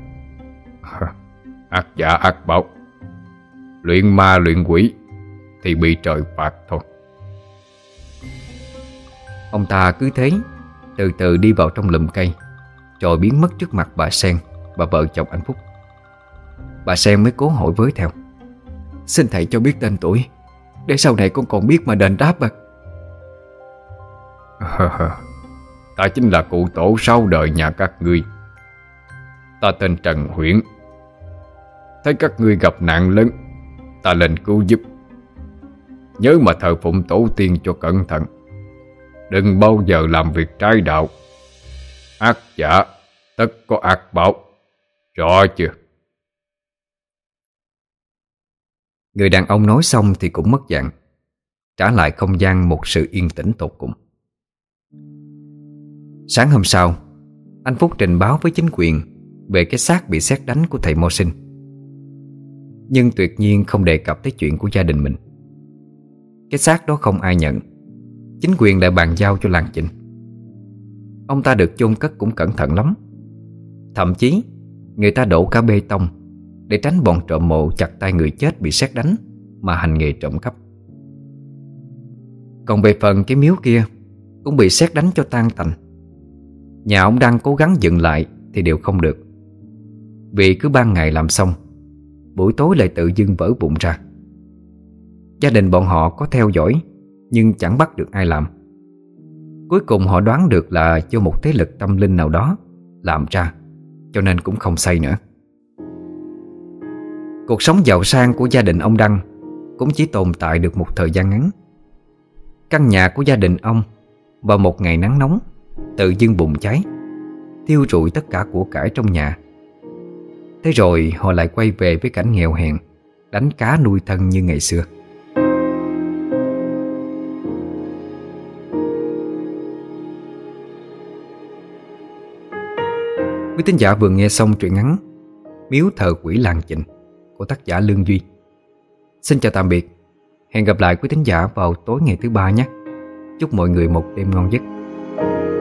Ác dạ ác báo, luyện ma luyện quỷ thì bị trời phạt thôi. Ông ta cứ thế từ từ đi vào trong lùm cây, rồi biến mất trước mặt bà Sen và vợ chồng anh Phúc. Bà Sen mới cố hỏi với theo: Xin thầy cho biết tên tuổi, để sau này con còn biết mà đền đáp à. Ta chính là cụ tổ sáu đời nhà các ngươi. Ta tên Trần Huyễn. Thấy các ngươi gặp nạn lớn, ta lên cứu giúp. Nhớ mà thờ phụng tổ tiên cho cẩn thận, đừng bao giờ làm việc trái đạo. Ác giả tất có ác báo, rõ chưa? Người đàn ông nói xong thì cũng mất dạng, trả lại không gian một sự yên tĩnh tột cùng. Sáng hôm sau, anh Phúc trình báo với chính quyền về cái xác bị sét đánh của thầy Mo Sinh, nhưng tuyệt nhiên không đề cập tới chuyện của gia đình mình. Cái xác đó không ai nhận, chính quyền lại bàn giao cho làng Chình. Ông ta được chôn cất cũng cẩn thận lắm. Thậm chí người ta đổ cả bê tông để tránh bọn trộm mộ chặt tay người chết bị sét đánh mà hành nghề trộm cắp. Còn về phần cái miếu kia cũng bị sét đánh cho tan tành. Nhà ông đang cố gắng dựng lại thì đều không được, vì cứ ban ngày làm xong, buổi tối lại tự dưng vỡ vụn ra. Gia đình bọn họ có theo dõi nhưng chẳng bắt được ai làm. Cuối cùng họ đoán được là do một thế lực tâm linh nào đó làm ra, cho nên cũng không xây nữa. Cuộc sống giàu sang của gia đình ông Đăng cũng chỉ tồn tại được một thời gian ngắn. Căn nhà của gia đình ông vào một ngày nắng nóng tự dưng bùng cháy, thiêu rụi tất cả của cải trong nhà. Thế rồi họ lại quay về với cảnh nghèo hèn, đánh cá nuôi thân như ngày xưa. Quý thính giả vừa nghe xong truyện ngắn Miếu thờ quỷ làng Chình của tác giả Lương Duy. Xin chào tạm biệt. Hẹn gặp lại quý thính giả vào tối ngày thứ ba nhé. Chúc mọi người một đêm ngon giấc.